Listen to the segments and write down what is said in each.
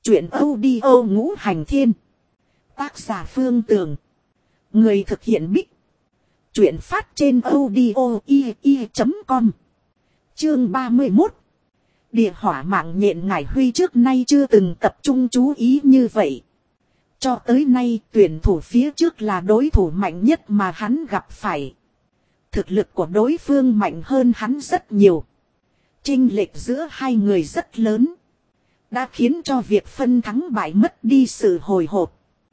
Chuyện audio Ngũ Hành Thiên. Tác giả Phương Tường. Người thực hiện Bích. Chuyện phát trên audio.com. Chương 31. Địa hỏa mạng nhện Ngải Huy trước nay chưa từng tập trung chú ý như vậy. Cho tới nay tuyển thủ phía trước là đối thủ mạnh nhất mà hắn gặp phải. Thực lực của đối phương mạnh hơn hắn rất nhiều. Chênh lệch giữa hai người rất lớn. Đã khiến cho việc phân thắng bại mất đi sự hồi hộp.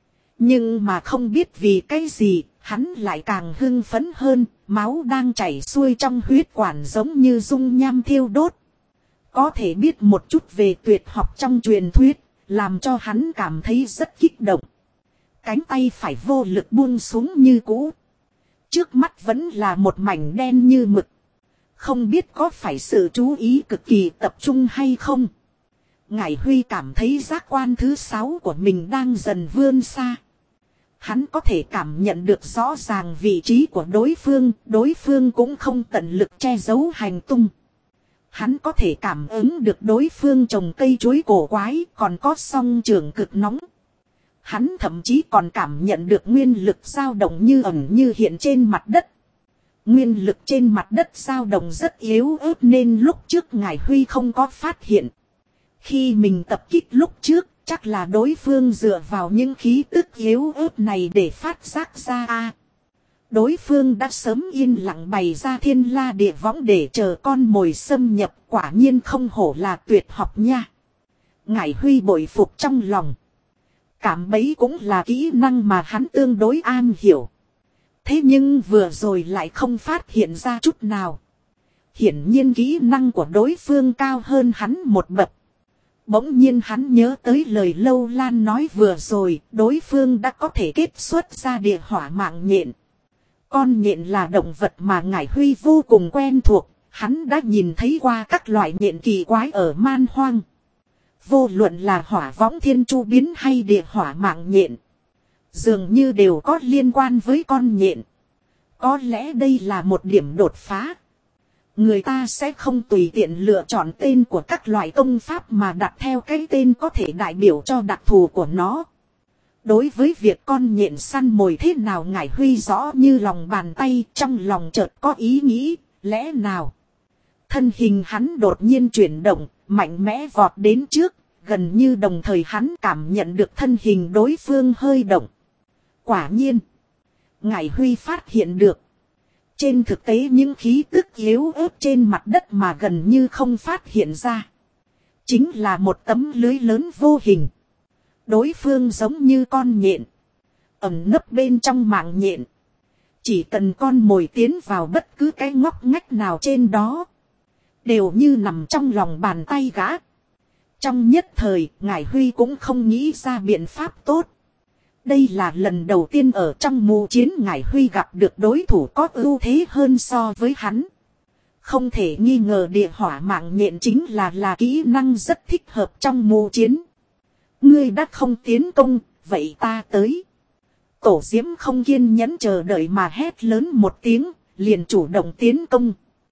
Nhưng mà không biết vì cái gì, hắn lại càng hưng phấn hơn, máu đang chảy xuôi trong huyết quản giống như dung nham thiêu đốt. Có thể biết một chút về tuyệt học trong truyền thuyết, làm cho hắn cảm thấy rất kích động. Cánh tay phải vô lực buông xuống như cũ. Trước mắt vẫn là một mảnh đen như mực. Không biết có phải sự chú ý cực kỳ tập trung hay không? Ngải Huy cảm thấy giác quan thứ 6 của mình đang dần vươn xa. Hắn có thể cảm nhận được rõ ràng vị trí của đối phương cũng không tận lực che giấu hành tung. Hắn có thể cảm ứng được đối phương trồng cây chuối cổ quái, còn có song trường cực nóng. Hắn thậm chí còn cảm nhận được nguyên lực dao động như ẩn như hiện trên mặt đất. Nguyên lực trên mặt đất dao động rất yếu ớt nên lúc trước Ngải Huy không có phát hiện. Khi mình tập kích lúc trước, chắc là đối phương dựa vào những khí tức yếu ớt này để phát giác ra. Đối phương đã sớm yên lặng bày ra thiên la địa võng để chờ con mồi xâm nhập, quả nhiên không hổ là tuyệt học nha. Ngải Huy bội phục trong lòng. Cảm bẫy cũng là kỹ năng mà hắn tương đối am hiểu. Thế nhưng vừa rồi lại không phát hiện ra chút nào. Hiển nhiên kỹ năng của đối phương cao hơn hắn một bậc. Bỗng nhiên hắn nhớ tới lời Lâu Lan nói vừa rồi, đối phương đã có thể kết xuất ra địa hỏa mạng nhện. Con nhện là động vật mà Ngải Huy vô cùng quen thuộc, hắn đã nhìn thấy qua các loại nhện kỳ quái ở man hoang. Vô luận là hỏa võng thiên chu biến hay địa hỏa mạng nhện, dường như đều có liên quan với con nhện. Có lẽ đây là một điểm đột phá. Người ta sẽ không tùy tiện lựa chọn tên của các loại công pháp mà đặt theo cái tên có thể đại biểu cho đặc thù của nó. Đối với việc con nhện săn mồi thế nào Ngải Huy rõ như lòng bàn tay, trong lòng chợt có ý nghĩ, lẽ nào. Thân hình hắn đột nhiên chuyển động, mạnh mẽ vọt đến trước, gần như đồng thời hắn cảm nhận được thân hình đối phương hơi động. Quả nhiên, Ngải Huy phát hiện được. Trên thực tế những khí tức yếu ớt trên mặt đất mà gần như không phát hiện ra. Chính là một tấm lưới lớn vô hình. Đối phương giống như con nhện. Ẩn nấp bên trong mạng nhện. Chỉ cần con mồi tiến vào bất cứ cái ngóc ngách nào trên đó. Đều như nằm trong lòng bàn tay gã. Trong nhất thời, Ngải Huy cũng không nghĩ ra biện pháp tốt. Đây là lần đầu tiên ở trong mù chiến Ngải Huy gặp được đối thủ có ưu thế hơn so với hắn. Không thể nghi ngờ địa hỏa mạng nhện chính là kỹ năng rất thích hợp trong mù chiến. Ngươi đã không tiến công, vậy ta tới. Tổ Diễm không kiên nhẫn chờ đợi mà hét lớn một tiếng, liền chủ động tiến công.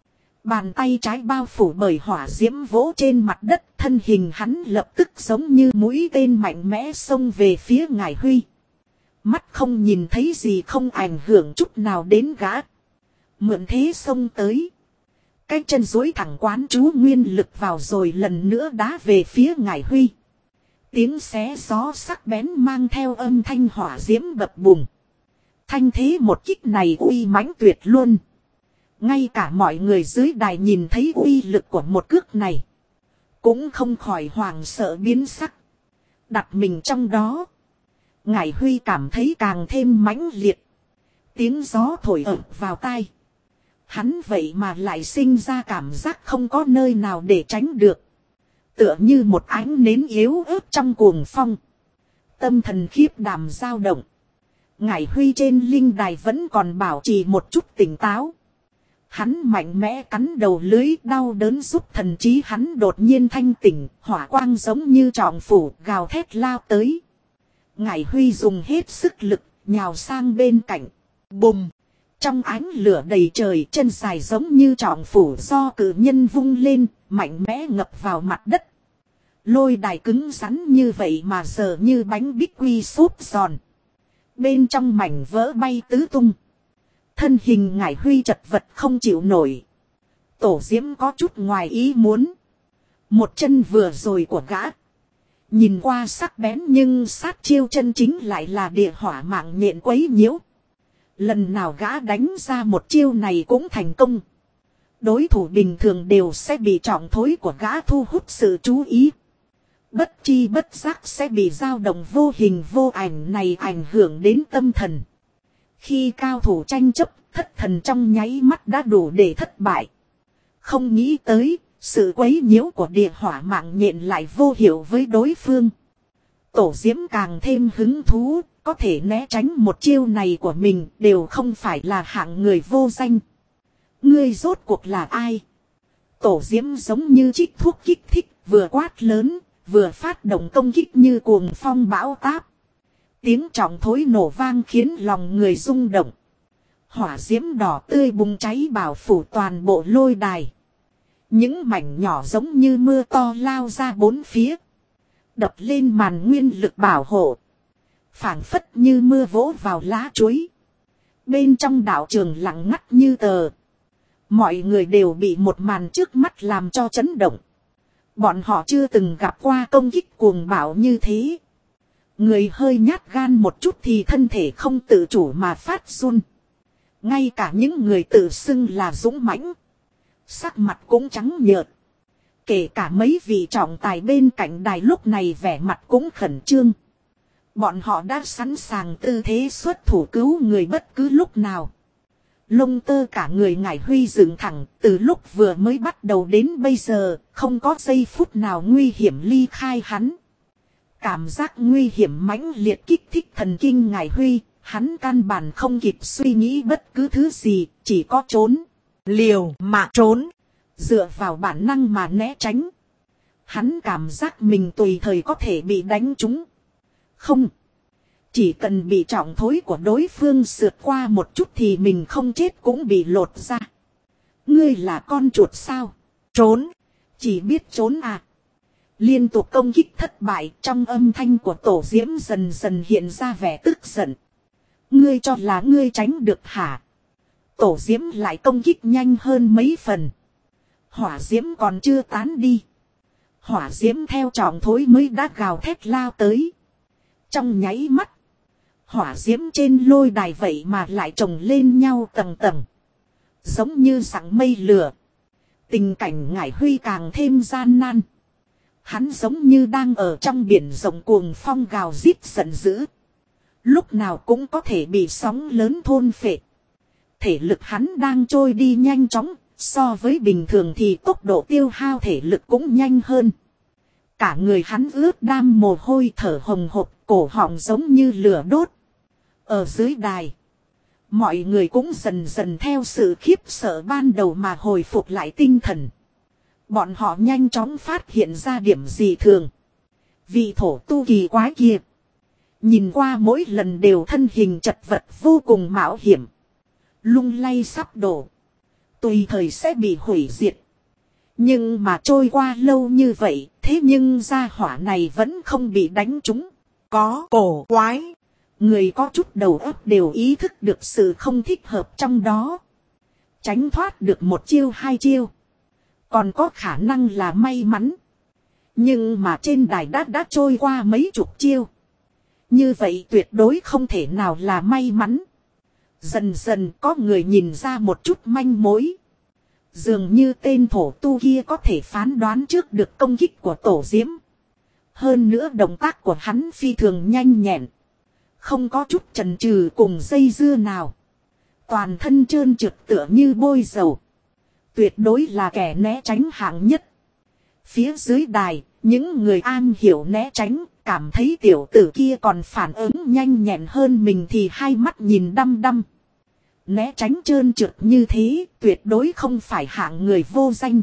Bàn tay trái bao phủ bởi hỏa diễm vỗ trên mặt đất, thân hình hắn lập tức giống như mũi tên mạnh mẽ xông về phía Ngải Huy. Mắt không nhìn thấy gì không ảnh hưởng chút nào đến gã. Mượn thế xông tới. Cái chân duỗi thẳng quán chú nguyên lực vào rồi lần nữa đá về phía Ngải Huy. Tiếng xé gió sắc bén mang theo âm thanh hỏa diễm bập bùng. Thanh thế một kích này uy mãnh tuyệt luôn. Ngay cả mọi người dưới đài nhìn thấy uy lực của một cước này. Cũng không khỏi hoảng sợ biến sắc. Đặt mình trong đó. Ngải Huy cảm thấy càng thêm mãnh liệt. Tiếng gió thổi ập vào tai. Hắn vậy mà lại sinh ra cảm giác không có nơi nào để tránh được. Tựa như một ánh nến yếu ớt trong cuồng phong. Tâm thần khiếp đảm dao động. Ngải Huy trên linh đài vẫn còn bảo trì một chút tỉnh táo. Hắn mạnh mẽ cắn đầu lưới đau đớn giúp thần trí hắn đột nhiên thanh tỉnh. Hỏa quang giống như trọng phủ gào thét lao tới. Ngải Huy dùng hết sức lực, nhào sang bên cạnh. Bùm! Trong ánh lửa đầy trời, chân dài giống như trọng phủ do cự nhân vung lên, mạnh mẽ ngập vào mặt đất. Lôi đài cứng rắn như vậy mà giờ như bánh bích quy súp giòn. Bên trong mảnh vỡ bay tứ tung. Thân hình Ngải Huy chật vật không chịu nổi. Tổ Diễm có chút ngoài ý muốn. Một chân vừa rồi của gã. Nhìn qua sắc bén nhưng sát chiêu chân chính lại là địa hỏa mạng nhện quấy nhiễu. Lần nào gã đánh ra một chiêu này cũng thành công. Đối thủ bình thường đều sẽ bị trọng thối của gã thu hút sự chú ý. Bất chi bất giác sẽ bị dao động vô hình vô ảnh này ảnh hưởng đến tâm thần. Khi cao thủ tranh chấp, thất thần trong nháy mắt đã đủ để thất bại. Không nghĩ tới, sự quấy nhiễu của địa hỏa mạng nhện lại vô hiệu với đối phương. Tổ Diễm càng thêm hứng thú, có thể né tránh một chiêu này của mình đều không phải là hạng người vô danh. Ngươi rốt cuộc là ai? Tổ Diễm giống như trích thuốc kích thích, vừa quát lớn, vừa phát động công kích như cuồng phong bão táp. Tiếng trọng thối nổ vang khiến lòng người rung động. Hỏa diễm đỏ tươi bùng cháy bao phủ toàn bộ lôi đài. Những mảnh nhỏ giống như mưa to lao ra bốn phía. Đập lên màn nguyên lực bảo hộ. Phảng phất như mưa vỗ vào lá chuối. Bên trong đạo trường lặng ngắt như tờ. Mọi người đều bị một màn trước mắt làm cho chấn động. Bọn họ chưa từng gặp qua công kích cuồng bạo như thế. Người hơi nhát gan một chút thì thân thể không tự chủ mà phát run. Ngay cả những người tự xưng là dũng mãnh, sắc mặt cũng trắng nhợt. Kể cả mấy vị trọng tài bên cạnh đài lúc này vẻ mặt cũng khẩn trương. Bọn họ đã sẵn sàng tư thế xuất thủ cứu người bất cứ lúc nào. Lông tơ cả người Ngải Huy dựng thẳng, từ lúc vừa mới bắt đầu đến bây giờ, không có giây phút nào nguy hiểm ly khai hắn. Cảm giác nguy hiểm mãnh liệt kích thích thần kinh Ngải Huy, hắn căn bản không kịp suy nghĩ bất cứ thứ gì, chỉ có trốn, liều mạng trốn, dựa vào bản năng mà né tránh. Hắn cảm giác mình tùy thời có thể bị đánh trúng. Không. Chỉ cần bị trọng thối của đối phương sượt qua một chút thì mình không chết cũng bị lột ra. Ngươi là con chuột sao? Trốn. Chỉ biết trốn à. Liên tục công kích thất bại, trong âm thanh của Tổ Diễm dần dần hiện ra vẻ tức giận. Ngươi cho là ngươi tránh được hả? Tổ Diễm lại công kích nhanh hơn mấy phần. Hỏa diễm còn chưa tán đi. Hỏa diễm theo trọng thối mới đã gào thét lao tới. Trong nháy mắt, hỏa diễm trên lôi đài vậy mà lại chồng lên nhau tầng tầng. Giống như sẵn mây lửa. Tình cảnh Ngải Huy càng thêm gian nan. Hắn giống như đang ở trong biển rộng cuồng phong gào rít giận dữ. Lúc nào cũng có thể bị sóng lớn thôn phệ. Thể lực hắn đang trôi đi nhanh chóng. So với bình thường thì tốc độ tiêu hao thể lực cũng nhanh hơn. Cả người hắn ướt đam mồ hôi thở hồng hộc, cổ họng giống như lửa đốt. Ở dưới đài, mọi người cũng dần dần theo sự khiếp sợ ban đầu mà hồi phục lại tinh thần. Bọn họ nhanh chóng phát hiện ra điểm dị thường. Vị thổ tu kỳ quái kia, nhìn qua mỗi lần đều thân hình chật vật vô cùng mạo hiểm. Lung lay sắp đổ. Tùy thời sẽ bị hủy diệt. Nhưng mà trôi qua lâu như vậy, thế nhưng gia hỏa này vẫn không bị đánh trúng. Có cổ quái. Người có chút đầu óc đều ý thức được sự không thích hợp trong đó. Tránh thoát được một chiêu hai chiêu. Còn có khả năng là may mắn. Nhưng mà trên đài đã trôi qua mấy chục chiêu. Như vậy tuyệt đối không thể nào là may mắn. Dần dần có người nhìn ra một chút manh mối. Dường như tên thổ tu kia có thể phán đoán trước được công kích của Tổ Diễm. Hơn nữa động tác của hắn phi thường nhanh nhẹn. Không có chút chần chừ cùng dây dưa nào. Toàn thân trơn trượt tựa như bôi dầu. Tuyệt đối là kẻ né tránh hạng nhất. Phía dưới đài, những người an hiểu né tránh, cảm thấy tiểu tử kia còn phản ứng nhanh nhẹn hơn mình thì hai mắt nhìn đăm đăm. Né tránh trơn trượt như thế, tuyệt đối không phải hạng người vô danh.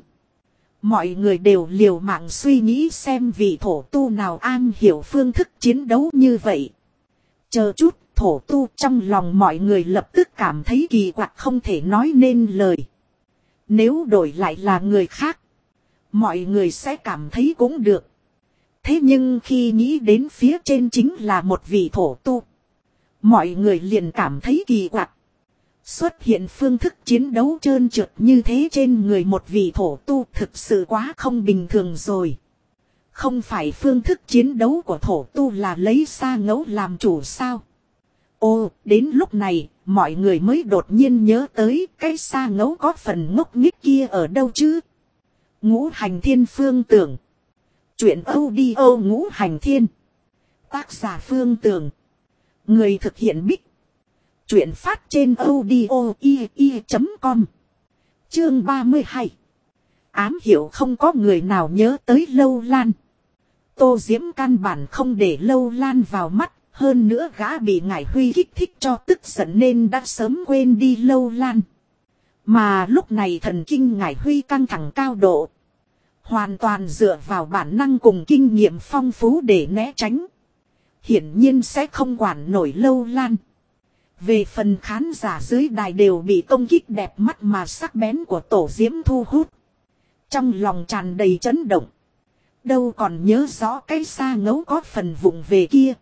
Mọi người đều liều mạng suy nghĩ xem vị thổ tu nào an hiểu phương thức chiến đấu như vậy. Chờ chút, thổ tu trong lòng mọi người lập tức cảm thấy kỳ quặc không thể nói nên lời. Nếu đổi lại là người khác, mọi người sẽ cảm thấy cũng được. Thế nhưng khi nghĩ đến phía trên chính là một vị thổ tu, mọi người liền cảm thấy kỳ quặc. Xuất hiện phương thức chiến đấu trơn trượt như thế trên người một vị thổ tu thực sự quá không bình thường rồi. Không phải phương thức chiến đấu của thổ tu là lấy sa ngẫu làm chủ sao? Ô, đến lúc này, mọi người mới đột nhiên nhớ tới cái sa ngẫu có phần ngốc nghếch kia ở đâu chứ? Ngũ Hành Thiên Phương Tưởng. Chuyện audio Ngũ Hành Thiên. Tác giả Phương Tưởng. Người thực hiện Bích. Chuyện phát trên audio.com. Chương 32. Ám hiệu không có người nào nhớ tới Lâu Lan. Tô Diễm căn bản không để Lâu Lan vào mắt. Hơn nữa gã bị Ngải Huy kích thích cho tức giận nên đã sớm quên đi Lâu Lan. Mà lúc này thần kinh Ngải Huy căng thẳng cao độ. Hoàn toàn dựa vào bản năng cùng kinh nghiệm phong phú để né tránh. Hiển nhiên sẽ không quản nổi Lâu Lan. Về phần khán giả dưới đài đều bị công kích đẹp mắt mà sắc bén của Tổ Diễm thu hút. Trong lòng tràn đầy chấn động. Đâu còn nhớ rõ cái sa ngẫu có phần vụng về kia.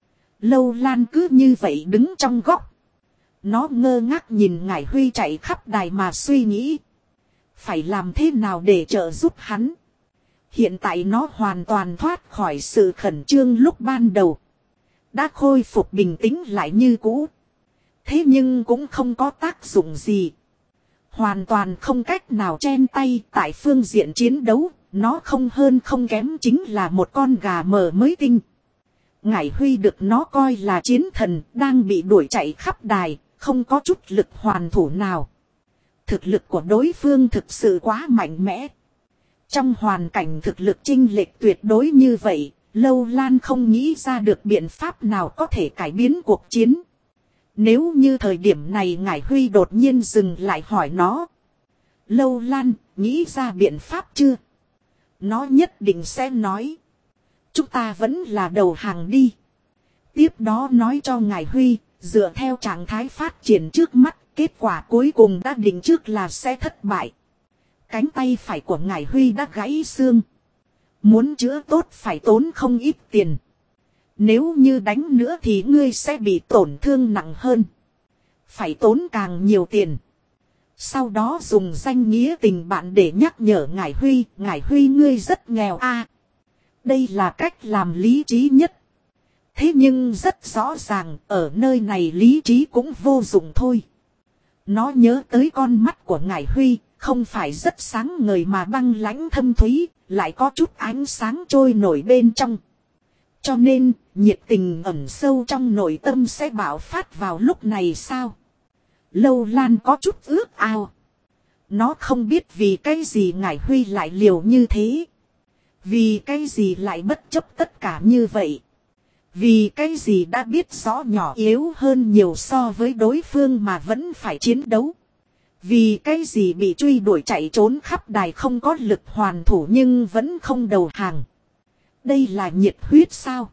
Lâu Lan cứ như vậy đứng trong góc. Nó ngơ ngác nhìn Ngải Huy chạy khắp đài mà suy nghĩ. Phải làm thế nào để trợ giúp hắn. Hiện tại nó hoàn toàn thoát khỏi sự khẩn trương lúc ban đầu. Đã khôi phục bình tĩnh lại như cũ. Thế nhưng cũng không có tác dụng gì. Hoàn toàn không cách nào chen tay tại phương diện chiến đấu. Nó không hơn không kém chính là một con gà mờ mới tinh. Ngải Huy được nó coi là chiến thần đang bị đuổi chạy khắp đài. Không có chút lực hoàn thủ nào. Thực lực của đối phương thực sự quá mạnh mẽ. Trong hoàn cảnh thực lực chênh lệch tuyệt đối như vậy, Lâu Lan không nghĩ ra được biện pháp nào có thể cải biến cuộc chiến. Nếu như thời điểm này Ngải Huy đột nhiên dừng lại hỏi nó. Lâu Lan, nghĩ ra biện pháp chưa? Nó nhất định sẽ nói. Chúng ta vẫn là đầu hàng đi. Tiếp đó nói cho Ngải Huy, dựa theo trạng thái phát triển trước mắt, kết quả cuối cùng đã định trước là sẽ thất bại. Cánh tay phải của Ngải Huy đã gãy xương. Muốn chữa tốt phải tốn không ít tiền. Nếu như đánh nữa thì ngươi sẽ bị tổn thương nặng hơn. Phải tốn càng nhiều tiền. Sau đó dùng danh nghĩa tình bạn để nhắc nhở Ngải Huy. Ngải Huy ngươi rất nghèo a. Đây là cách làm lý trí nhất. Thế nhưng rất rõ ràng ở nơi này lý trí cũng vô dụng thôi. Nó nhớ tới con mắt của Ngải Huy. Không phải rất sáng ngời mà băng lãnh thâm thúy, lại có chút ánh sáng trôi nổi bên trong. Cho nên, nhiệt tình ẩn sâu trong nội tâm sẽ bạo phát vào lúc này sao? Lâu Lan có chút ước ao. Nó không biết vì cái gì Ngải Huy lại liều như thế. Vì cái gì lại bất chấp tất cả như vậy. Vì cái gì đã biết rõ nhỏ yếu hơn nhiều so với đối phương mà vẫn phải chiến đấu. Vì cái gì bị truy đuổi chạy trốn khắp đài không có lực hoàn thủ nhưng vẫn không đầu hàng. Đây là nhiệt huyết sao?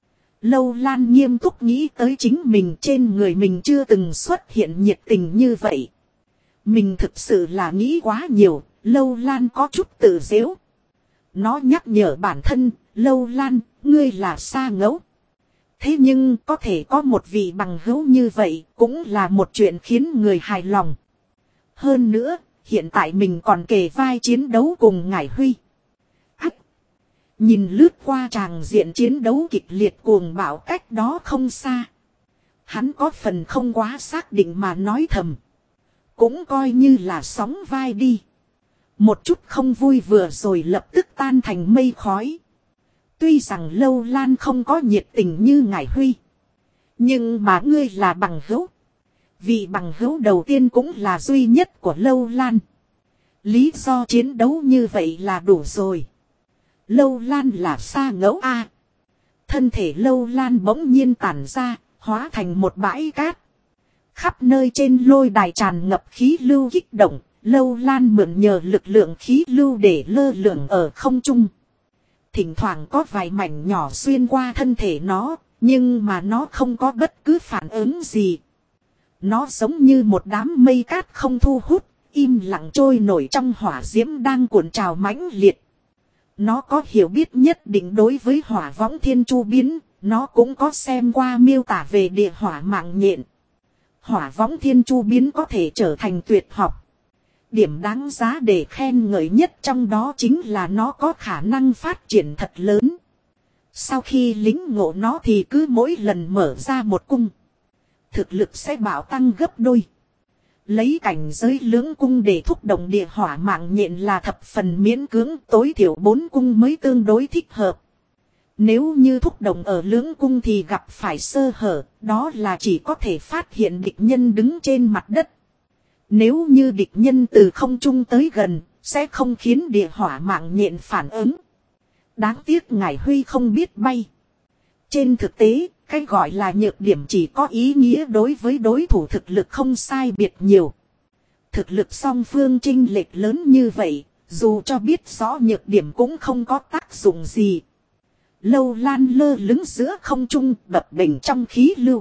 Lâu Lan nghiêm túc nghĩ tới chính mình trên người mình chưa từng xuất hiện nhiệt tình như vậy. Mình thực sự là nghĩ quá nhiều, Lâu Lan có chút tự giễu. Nó nhắc nhở bản thân, Lâu Lan, ngươi là sa ngẫu. Thế nhưng có thể có một vị bằng hữu như vậy cũng là một chuyện khiến người hài lòng. Hơn nữa, hiện tại mình còn kề vai chiến đấu cùng Ngải Huy. Nhìn lướt qua tràng diện chiến đấu kịch liệt cuồng bạo cách đó không xa. Hắn có phần không quá xác định mà nói thầm. Cũng coi như là sóng vai đi. Một chút không vui vừa rồi lập tức tan thành mây khói. Tuy rằng Lâu Lan không có nhiệt tình như Ngải Huy. Nhưng mà ngươi là bằng hữu. Vị bằng hữu đầu tiên cũng là duy nhất của Lâu Lan. Lý do chiến đấu như vậy là đủ rồi. Lâu Lan là sa ngẫu a. Thân thể Lâu Lan bỗng nhiên tản ra, hóa thành một bãi cát. Khắp nơi trên lôi đài tràn ngập khí lưu kích động, Lâu Lan mượn nhờ lực lượng khí lưu để lơ lửng ở không trung. Thỉnh thoảng có vài mảnh nhỏ xuyên qua thân thể nó, nhưng mà nó không có bất cứ phản ứng gì. Nó giống như một đám mây cát không thu hút, im lặng trôi nổi trong hỏa diễm đang cuộn trào mãnh liệt. Nó có hiểu biết nhất định đối với hỏa võng thiên chu biến, nó cũng có xem qua miêu tả về địa hỏa mạng nhện. Hỏa võng thiên chu biến có thể trở thành tuyệt học. Điểm đáng giá để khen ngợi nhất trong đó chính là nó có khả năng phát triển thật lớn. Sau khi lính ngộ nó thì cứ mỗi lần mở ra một cung, thực lực sẽ bạo tăng gấp đôi. Lấy cảnh giới lưỡng cung để thúc động địa hỏa mạng nhện là thập phần miễn cưỡng, tối thiểu 4 cung mới tương đối thích hợp. Nếu như thúc động ở lưỡng cung thì gặp phải sơ hở, đó là chỉ có thể phát hiện địch nhân đứng trên mặt đất. Nếu như địch nhân từ không trung tới gần, sẽ không khiến địa hỏa mạng nhện phản ứng. Đáng tiếc Ngải Huy không biết bay. Trên thực tế, cái gọi là nhược điểm chỉ có ý nghĩa đối với đối thủ thực lực không sai biệt nhiều. Thực lực song phương chênh lệch lớn như vậy, dù cho biết rõ nhược điểm cũng không có tác dụng gì. Lâu Lan lơ lửng giữa không trung bập bềnh trong khí lưu.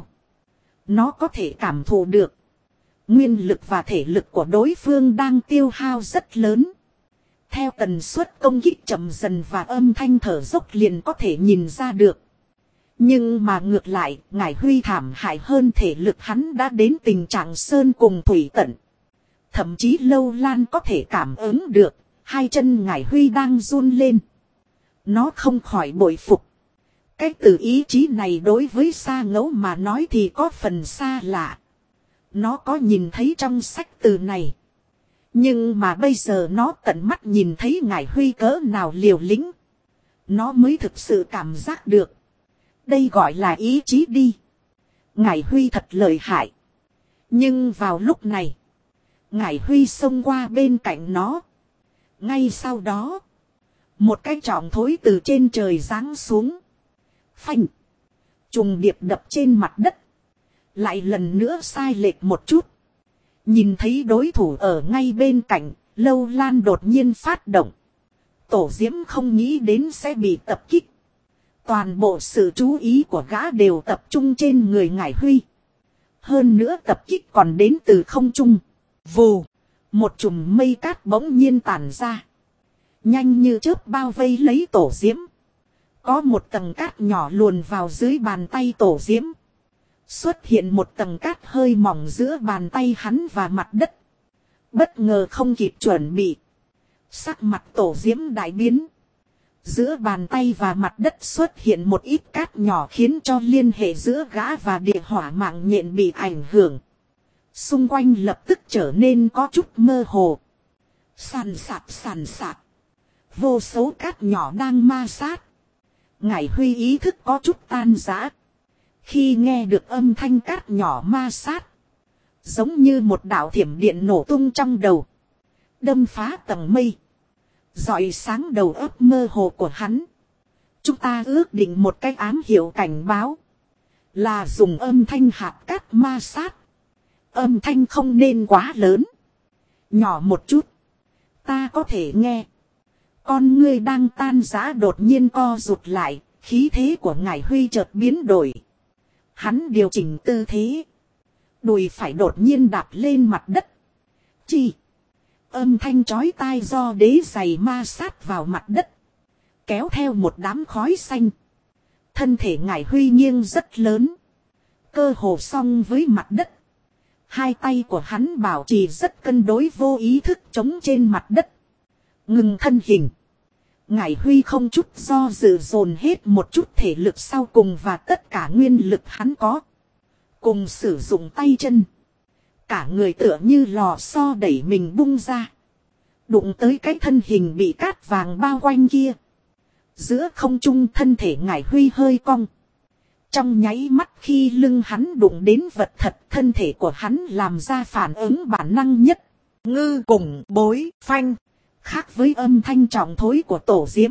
Nó có thể cảm thụ được nguyên lực và thể lực của đối phương đang tiêu hao rất lớn. Theo tần suất công kích chậm dần và âm thanh thở dốc liền có thể nhìn ra được. Nhưng mà ngược lại, Ngải Huy thảm hại hơn, thể lực hắn đã đến tình trạng sơn cùng thủy tận. Thậm chí Lâu Lan có thể cảm ứng được, hai chân Ngải Huy đang run lên. Nó không khỏi bội phục. Cái từ ý chí này đối với Sa Ngẫu mà nói thì có phần xa lạ. Nó có nhìn thấy trong sách từ này. Nhưng mà bây giờ nó tận mắt nhìn thấy Ngải Huy cỡ nào liều lĩnh. Nó mới thực sự cảm giác được. Đây gọi là ý chí đi. Ngải Huy thật lợi hại. Nhưng vào lúc này, Ngải Huy xông qua bên cạnh nó. Ngay sau đó, một cái trọng thối từ trên trời giáng xuống. Phanh. Trùng điệp đập trên mặt đất. Lại lần nữa sai lệch một chút. Nhìn thấy đối thủ ở ngay bên cạnh, Lâu Lan đột nhiên phát động. Tổ Diễm không nghĩ đến sẽ bị tập kích. Toàn bộ sự chú ý của gã đều tập trung trên người Ngải Huy. Hơn nữa tập kích còn đến từ không trung. Vù, một chùm mây cát bỗng nhiên tản ra. Nhanh như chớp bao vây lấy Tổ Diễm. Có một tầng cát nhỏ luồn vào dưới bàn tay Tổ Diễm. Xuất hiện một tầng cát hơi mỏng giữa bàn tay hắn và mặt đất. Bất ngờ không kịp chuẩn bị. Sắc mặt Tổ Diễm đại biến. Giữa bàn tay và mặt đất xuất hiện một ít cát nhỏ khiến cho liên hệ giữa gã và địa hỏa mạng nhện bị ảnh hưởng. Xung quanh lập tức trở nên có chút mơ hồ. Sàn sạt. Vô số cát nhỏ đang ma sát. Ngải Huy ý thức có chút tan rã. Khi nghe được âm thanh cát nhỏ ma sát, giống như một đạo thiểm điện nổ tung trong đầu, đâm phá tầng mây, rọi sáng đầu óc mơ hồ của hắn. Chúng ta ước định một cái ám hiệu cảnh báo, là dùng âm thanh hạt cát ma sát. Âm thanh không nên quá lớn, nhỏ một chút, ta có thể nghe. Con ngươi đang tan rã đột nhiên co rụt lại, khí thế của Ngải Huy chợt biến đổi. Hắn điều chỉnh tư thế. Đùi phải đột nhiên đạp lên mặt đất. Chi. Âm thanh chói tai do đế giày ma sát vào mặt đất. Kéo theo một đám khói xanh. Thân thể Ngải Huy nghiêng rất lớn. Cơ hồ song với mặt đất. Hai tay của hắn bảo trì rất cân đối, vô ý thức chống trên mặt đất. Ngừng thân hình. Ngải Huy không chút do dự dồn hết một chút thể lực sau cùng và tất cả nguyên lực hắn có. Cùng sử dụng tay chân. Cả người tựa như lò xo đẩy mình bung ra. Đụng tới cái thân hình bị cát vàng bao quanh kia. Giữa không trung thân thể Ngải Huy hơi cong. Trong nháy mắt khi lưng hắn đụng đến vật thật, thân thể của hắn làm ra phản ứng bản năng nhất. Ngư cùng bối phanh. Khác với âm thanh trọng thối của Tổ Diễm.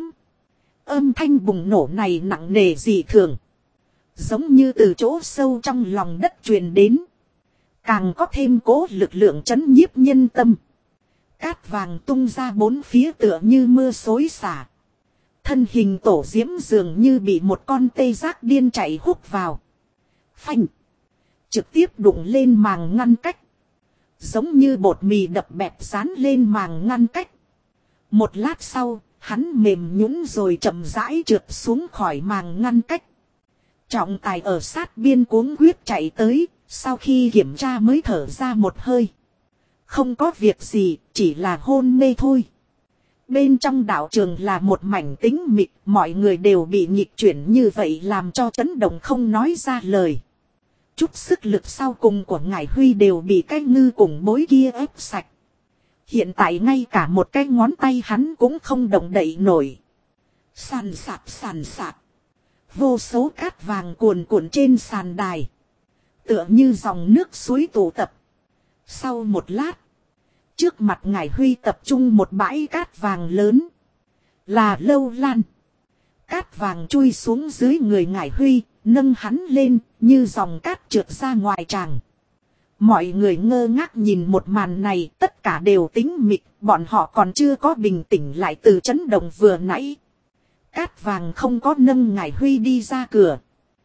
Âm thanh bùng nổ này nặng nề dị thường. Giống như từ chỗ sâu trong lòng đất truyền đến. Càng có thêm cố lực lượng trấn nhiếp nhân tâm. Cát vàng tung ra bốn phía tựa như mưa xối xả. Thân hình Tổ Diễm dường như bị một con tê giác điên chạy hút vào. Phanh. Trực tiếp đụng lên màng ngăn cách. Giống như bột mì đập bẹp dán lên màng ngăn cách. Một lát sau, Hắn mềm nhũn rồi chậm rãi trượt xuống khỏi màng ngăn cách. Trọng tài ở sát biên cuống quyết chạy tới, sau khi kiểm tra mới thở ra một hơi. Không có việc gì, chỉ là hôn mê thôi. Bên trong đạo trường là một mảnh tĩnh mịch, mọi người đều bị nghịch chuyển như vậy làm cho chấn động không nói ra lời. Chút sức lực sau cùng của ngải Huy đều bị cái ngư cùng bối kia ép sạch. Hiện tại ngay cả một cái ngón tay hắn cũng không động đậy nổi. Sàn sạt. Vô số cát vàng cuồn cuộn trên sàn đài. Tựa như dòng nước suối tụ tập. Sau một lát, trước mặt ngải Huy tập trung một bãi cát vàng lớn. Là Lâu Lan. Cát vàng chui xuống dưới người ngải Huy, nâng hắn lên như dòng cát trượt ra ngoài tràng. Mọi người ngơ ngác nhìn một màn này, tất cả đều tĩnh mịch, bọn họ còn chưa có bình tĩnh lại từ chấn động vừa nãy. Cát vàng không có nâng ngải Huy đi ra cửa,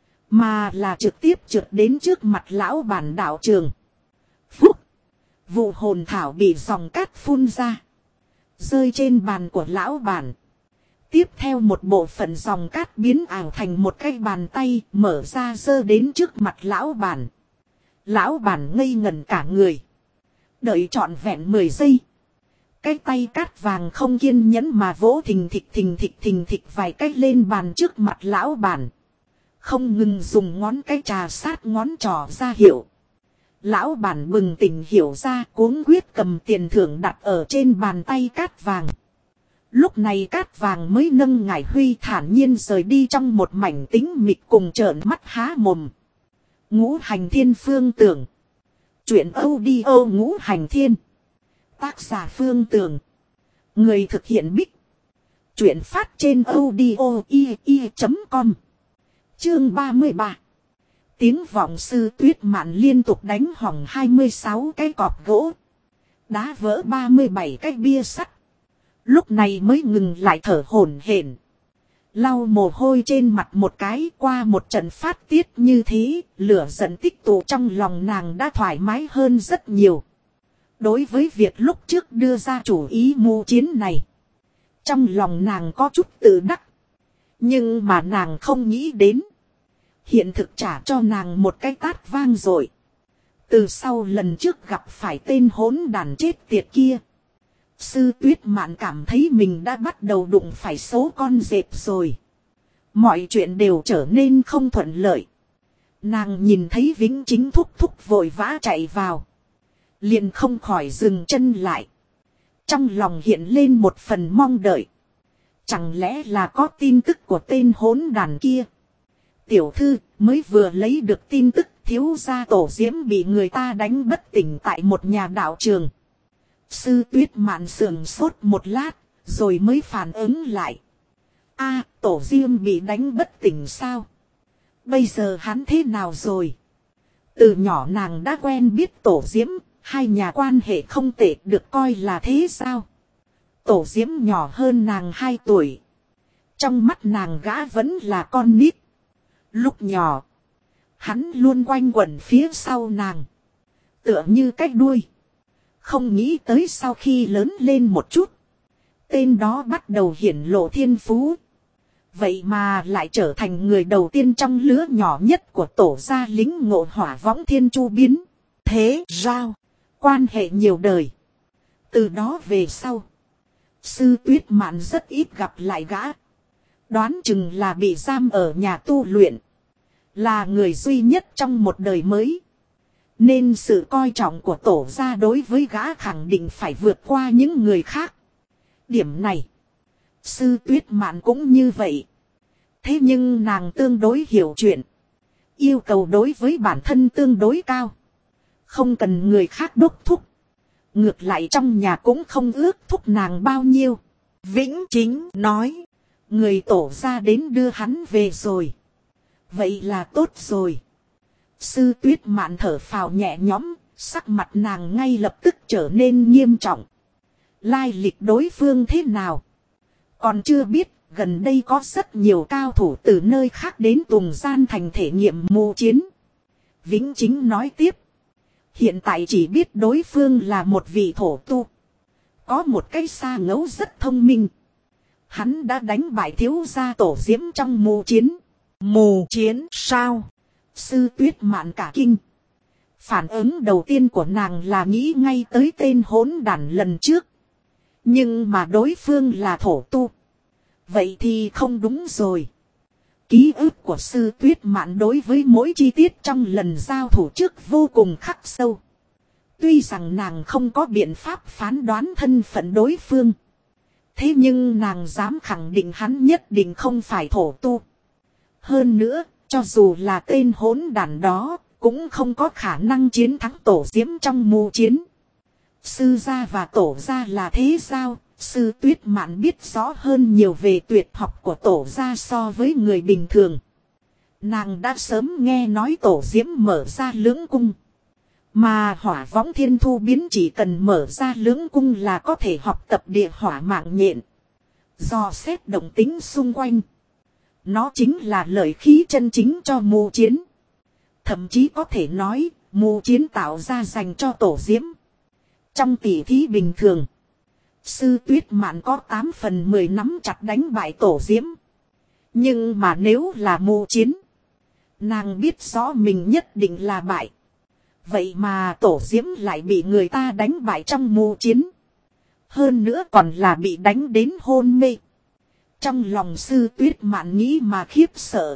mà là trực tiếp trượt đến trước mặt lão bản đạo trường. Phúc! Vụ hồn thảo bị dòng cát phun ra, rơi trên bàn của lão bản. Tiếp theo một bộ phận dòng cát biến ảo thành một cái bàn tay mở ra giơ đến trước mặt lão bản. Lão bản ngây ngẩn cả người. Đợi trọn vẹn 10 giây. Cái tay cát vàng không kiên nhẫn mà vỗ thình thịch vài cách lên bàn trước mặt lão bản. Không ngừng dùng ngón cái trà sát ngón trỏ ra hiệu. Lão bản bừng tỉnh hiểu ra, cuống quyết cầm tiền thưởng đặt ở trên bàn tay cát vàng. Lúc này cát vàng mới nâng ngải Huy thản nhiên rời đi trong một mảnh tĩnh mịch cùng trợn mắt há mồm. Ngũ Hành Thiên Phương Tưởng. Chuyện audio Ngũ Hành Thiên. Tác giả Phương Tưởng. Người thực hiện Bích. Chuyện phát trên audio.com. Chương 33. Tiếng vọng Sư Tuyết Mạn liên tục đánh hỏng 26 cái cọp gỗ. Đá vỡ 37 cái bia sắt. Lúc này mới ngừng lại thở hổn hển. Lau mồ hôi trên mặt một cái, qua một trận phát tiết như thế, lửa giận tích tụ trong lòng nàng đã thoải mái hơn rất nhiều. Đối với việc lúc trước đưa ra chủ ý mưu chiến này, trong lòng nàng có chút tự đắc. Nhưng mà nàng không nghĩ đến, hiện thực trả cho nàng một cái tát vang dội. Từ sau lần trước gặp phải tên hỗn đàn chết tiệt kia, Sư Tuyết Mạn cảm thấy mình đã bắt đầu đụng phải số con dẹp rồi. Mọi chuyện đều trở nên không thuận lợi. Nàng nhìn thấy Vĩnh Chính thúc thúc vội vã chạy vào, liền không khỏi dừng chân lại. Trong lòng hiện lên một phần mong đợi. Chẳng lẽ là có tin tức của tên hỗn đàn kia? Tiểu thư mới vừa lấy được tin tức thiếu gia Tổ Diễm bị người ta đánh bất tỉnh tại một nhà đạo trường. Sư Tuyết Mạn sườn sốt một lát, rồi mới phản ứng lại. Tổ Diễm bị đánh bất tỉnh sao? Bây giờ hắn thế nào rồi? Từ nhỏ nàng đã quen biết Tổ Diễm, hai nhà quan hệ không tệ, được coi là thế sao? Tổ Diễm nhỏ hơn nàng 2 tuổi. Trong mắt nàng gã vẫn là con nít. Lúc nhỏ, hắn luôn quanh quẩn phía sau nàng, tựa như cái đuôi. Không nghĩ tới sau khi lớn lên một chút, tên đó bắt đầu hiển lộ thiên phú. Vậy mà lại trở thành người đầu tiên trong lứa nhỏ nhất của Tổ gia lính ngộ hỏa võng thiên chu biến. Thế giao, quan hệ nhiều đời. Từ đó về sau, Sư Tuyết Mạn rất ít gặp lại gã. Đoán chừng là bị giam ở nhà tu luyện, là người duy nhất trong một đời mới, nên sự coi trọng của Tổ gia đối với gã khẳng định phải vượt qua những người khác. Điểm này, Sư Tuyết Mạn cũng như vậy. Thế nhưng nàng tương đối hiểu chuyện, yêu cầu đối với bản thân tương đối cao, không cần người khác đốc thúc. Ngược lại trong nhà cũng không ước thúc nàng bao nhiêu. Vĩnh Chính nói, người Tổ gia đến đưa hắn về rồi. Vậy là tốt rồi. Sư Tuyết Mạn thở phào nhẹ nhõm, sắc mặt nàng ngay lập tức trở nên nghiêm trọng. Lai lịch đối phương thế nào? Còn chưa biết, gần đây có rất nhiều cao thủ từ nơi khác đến Tùng Gian thành thể nghiệm mưu chiến. Vĩnh Chính nói tiếp. Hiện tại chỉ biết đối phương là một vị thổ tu, có một cái xa ngấu rất thông minh. Hắn đã đánh bại thiếu gia Tổ Diễm trong mù chiến. Mù chiến sao? Sư Tuyết Mạn cả kinh. Phản ứng đầu tiên của nàng là nghĩ ngay tới tên hỗn đản lần trước. Nhưng mà đối phương là thổ tu. Vậy thì không đúng rồi. Ký ức của Sư Tuyết Mạn đối với mỗi chi tiết trong lần giao thủ trước vô cùng khắc sâu. Tuy rằng nàng không có biện pháp phán đoán thân phận đối phương. Thế nhưng nàng dám khẳng định hắn nhất định không phải thổ tu. Hơn nữa, cho dù là tên hỗn đản đó, cũng không có khả năng chiến thắng Tổ Diễm trong mù chiến. Sư gia và Tổ gia là thế sao? Sư Tuyết Mạn biết rõ hơn nhiều về tuyệt học của Tổ gia so với người bình thường. Nàng đã sớm nghe nói Tổ Diễm mở ra lưỡng cung. Mà Hỏa Võng Thiên Thu Biến chỉ cần mở ra lưỡng cung là có thể học tập địa hỏa mạng nhện. Dò xét động tính xung quanh. Nó chính là lợi khí chân chính cho mù chiến. Thậm chí có thể nói, mù chiến tạo ra dành cho Tổ Diễm. Trong tỉ thí bình thường, Sư Tuyết Mạn có 8/10 nắm chặt đánh bại Tổ Diễm. Nhưng mà nếu là mù chiến, nàng biết rõ mình nhất định là bại. Vậy mà Tổ Diễm lại bị người ta đánh bại trong mù chiến. Hơn nữa còn là bị đánh đến hôn mê. Trong lòng Sư Tuyết Mạn nghĩ mà khiếp sợ.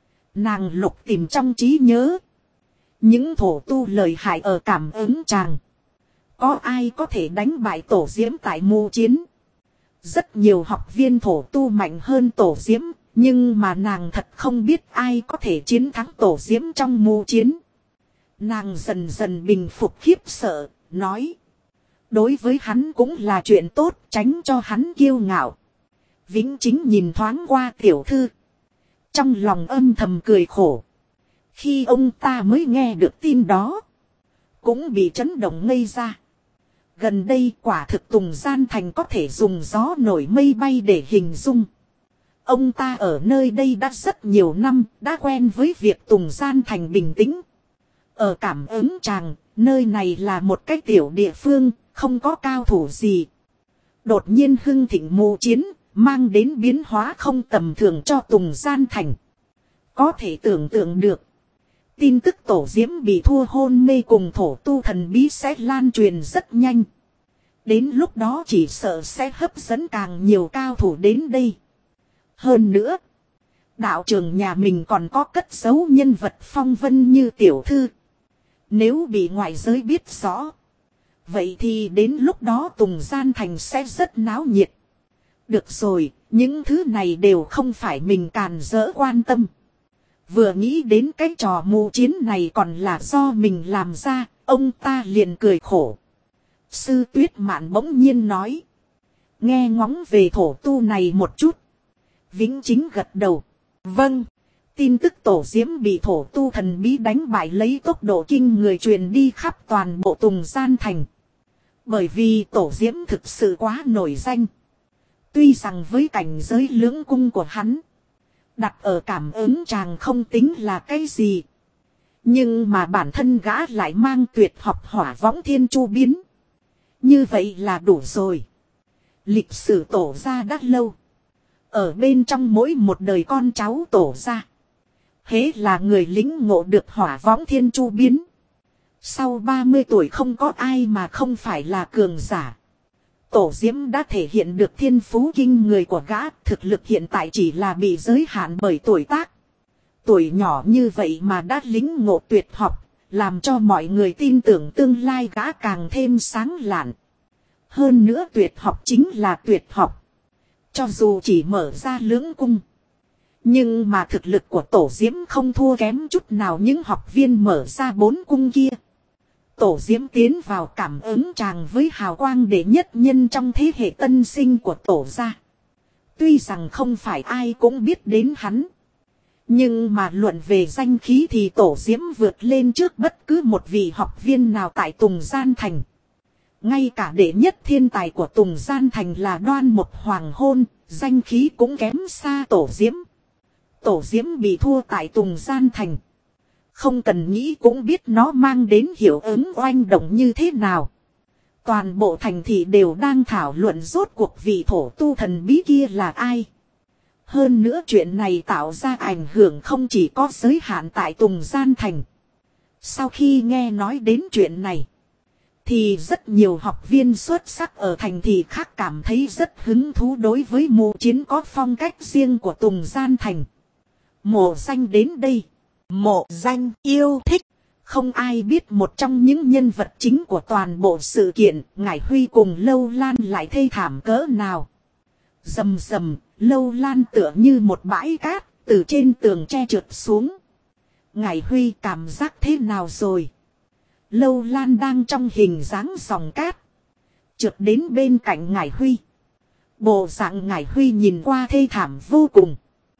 Nàng lục tìm trong trí nhớ. Những thổ tu lợi hại ở cảm ứng tràng. Có ai có thể đánh bại Tổ Diễm tại mù chiến? Rất nhiều học viên thổ tu mạnh hơn Tổ Diễm. Nhưng mà nàng thật không biết ai có thể chiến thắng Tổ Diễm trong mù chiến. Nàng dần dần bình phục khiếp sợ, nói. Đối với hắn cũng là chuyện tốt, tránh cho hắn kiêu ngạo. Vĩnh Chính nhìn thoáng qua tiểu thư. Trong lòng âm thầm cười khổ. Khi ông ta mới nghe được tin đó, cũng bị chấn động ngây ra. Gần đây quả thực Tùng Gian Thành có thể dùng gió nổi mây bay để hình dung. Ông ta ở nơi đây đã rất nhiều năm, đã quen với việc Tùng Gian Thành bình tĩnh. Ở cảm ứng tràng, nơi này là một cái tiểu địa phương, không có cao thủ gì. Đột nhiên hưng thịnh mù chiến, mang đến biến hóa không tầm thường cho Tùng Gian Thành. Có thể tưởng tượng được. Tin tức Tổ Diễm bị thua hôn mê cùng thổ tu thần bí sẽ lan truyền rất nhanh. Đến lúc đó chỉ sợ sẽ hấp dẫn càng nhiều cao thủ đến đây. Hơn nữa, đạo trường nhà mình còn có cất giấu nhân vật phong vân như tiểu thư. Nếu bị ngoại giới biết rõ, vậy thì đến lúc đó Tùng Gian Thành sẽ rất náo nhiệt. Được rồi, những thứ này đều không phải mình càn dỡ quan tâm. Vừa nghĩ đến cái trò mù chiến này còn là do mình làm ra, ông ta liền cười khổ. Sư Tuyết Mạn bỗng nhiên nói. Nghe ngóng về thổ tu này một chút. Vĩnh Chính gật đầu. Vâng. Tin tức Tổ Diễm bị thổ tu thần bí đánh bại lấy tốc độ kinh người truyền đi khắp toàn bộ Tùng Gian Thành. Bởi vì Tổ Diễm thực sự quá nổi danh. Tuy rằng với cảnh giới lưỡng cung của hắn, đặt ở cảm ứng tràng không tính là cái gì. Nhưng mà bản thân gã lại mang tuyệt học Hỏa Võng Thiên Chu Biến. Như vậy là đủ rồi. Lịch sử Tổ gia đã lâu. Ở bên trong mỗi một đời con cháu Tổ gia, hễ là người lĩnh ngộ được Hỏa Võng Thiên Chu Biến, sau 30 tuổi không có ai mà không phải là cường giả. Tổ Diễm đã thể hiện được thiên phú kinh người của gã, thực lực hiện tại chỉ là bị giới hạn bởi tuổi tác. Tuổi nhỏ như vậy mà đã lĩnh ngộ tuyệt học, làm cho mọi người tin tưởng tương lai gã càng thêm sáng lạn. Hơn nữa tuyệt học chính là tuyệt học. Cho dù chỉ mở ra lưỡng cung, nhưng mà thực lực của Tổ Diễm không thua kém chút nào những học viên mở ra 4 cung kia. Tổ Diễm tiến vào cảm ứng tràng với hào quang đệ nhất nhân trong thế hệ tân sinh của Tổ gia. Tuy rằng không phải ai cũng biết đến hắn, nhưng mà luận về danh khí thì Tổ Diễm vượt lên trước bất cứ một vị học viên nào tại Tùng Gian Thành. Ngay cả đệ nhất thiên tài của Tùng Gian Thành là Đoan Một Hoàng Hôn, danh khí cũng kém xa Tổ Diễm. Tổ Diễm bị thua tại Tùng Gian Thành, không cần nghĩ cũng biết nó mang đến hiệu ứng oanh động như thế nào. Toàn bộ thành thị đều đang thảo luận rốt cuộc vị thổ tu thần bí kia là ai. Hơn nữa chuyện này tạo ra ảnh hưởng không chỉ có giới hạn tại Tùng Gian Thành. Sau khi nghe nói đến chuyện này, thì rất nhiều học viên xuất sắc ở thành thị khác cảm thấy rất hứng thú đối với mộ chiến có phong cách riêng của Tùng Gian Thành. Mộ Danh đến đây. Mộ Danh yêu thích. Không ai biết một trong những nhân vật chính của toàn bộ sự kiện, Ngải Huy cùng Lâu Lan lại thê thảm cỡ nào. Rầm rầm, Lâu Lan tựa như một bãi cát, từ trên tường tre trượt xuống. Ngải Huy cảm giác thế nào rồi? Lâu Lan đang trong hình dáng dòng cát, trượt đến bên cạnh Ngải Huy. Bộ dạng Ngải Huy nhìn qua thê thảm vô cùng.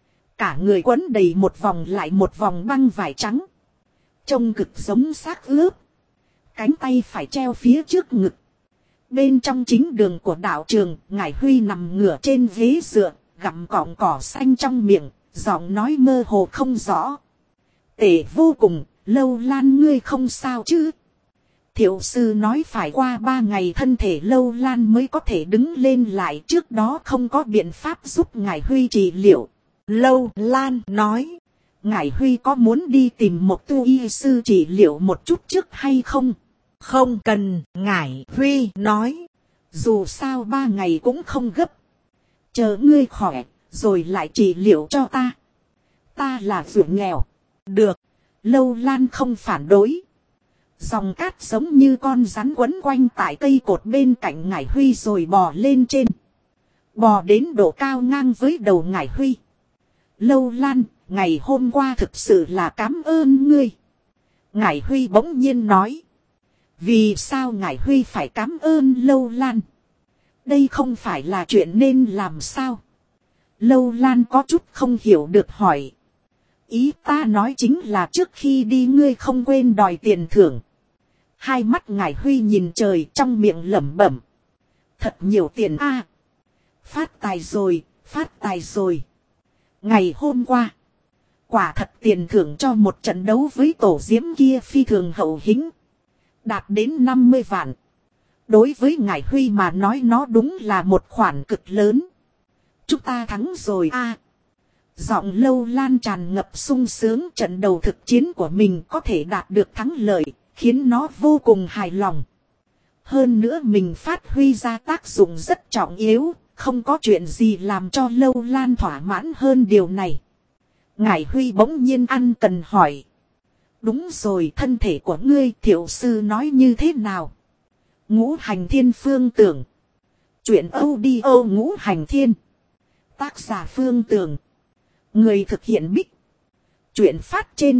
Cả người quấn đầy một vòng lại một vòng băng vải trắng. Trông cực giống xác ướp. Cánh tay phải treo phía trước ngực. Bên trong chính đường của đạo trường, Ngải Huy nằm ngửa trên ghế dựa, gặm cọng cỏ xanh trong miệng, giọng nói mơ hồ không rõ. Tệ vô cùng, Lâu Lan ngươi không sao chứ? Thiệu sư nói phải qua 3 ngày thân thể Lâu Lan mới có thể đứng lên lại, trước đó không có biện pháp giúp Ngải Huy trị liệu. Lâu Lan nói. Ngải Huy có muốn đi tìm một tu y sư trị liệu một chút trước hay không? Không cần, Ngải Huy nói. Dù sao 3 ngày cũng không gấp. Chờ ngươi khỏe, rồi lại trị liệu cho ta. Ta là ruộng nghèo. Được. Lâu Lan không phản đối. Dòng cát giống như con rắn quấn quanh tại cây cột bên cạnh Ngải Huy rồi bò lên trên. Bò đến độ cao ngang với đầu Ngải Huy. Lâu Lan, ngày hôm qua thực sự là cảm ơn ngươi. Ngải Huy bỗng nhiên nói. Vì sao Ngải Huy phải cảm ơn Lâu Lan? Đây không phải là chuyện nên làm sao? Lâu Lan có chút không hiểu được hỏi. Ý ta nói chính là trước khi đi ngươi không quên đòi tiền thưởng. Hai mắt Ngải Huy nhìn trời trong miệng lẩm bẩm. Thật nhiều tiền a. Phát tài rồi, phát tài rồi. Ngày hôm qua, quả thật tiền thưởng cho một trận đấu với tổ diễm kia phi thường hậu hĩnh. Đạt đến 50 vạn. Đối với Ngải Huy mà nói nó đúng là một khoản cực lớn. Chúng ta thắng rồi a. Giọng Lâu Lan tràn ngập sung sướng, trận đầu thực chiến của mình có thể đạt được thắng lợi, khiến nó vô cùng hài lòng. Hơn nữa mình phát huy ra tác dụng rất trọng yếu, không có chuyện gì làm cho Lâu Lan thỏa mãn hơn điều này. Ngải Huy bỗng nhiên ăn cần hỏi. Đúng rồi, thân thể của ngươi Thiệu sư nói như thế nào? Ngũ Hành Thiên Phương Tưởng. Chuyện audio Ngũ Hành Thiên. Tác giả Phương Tưởng. Người thực hiện Bích. Chuyện phát trên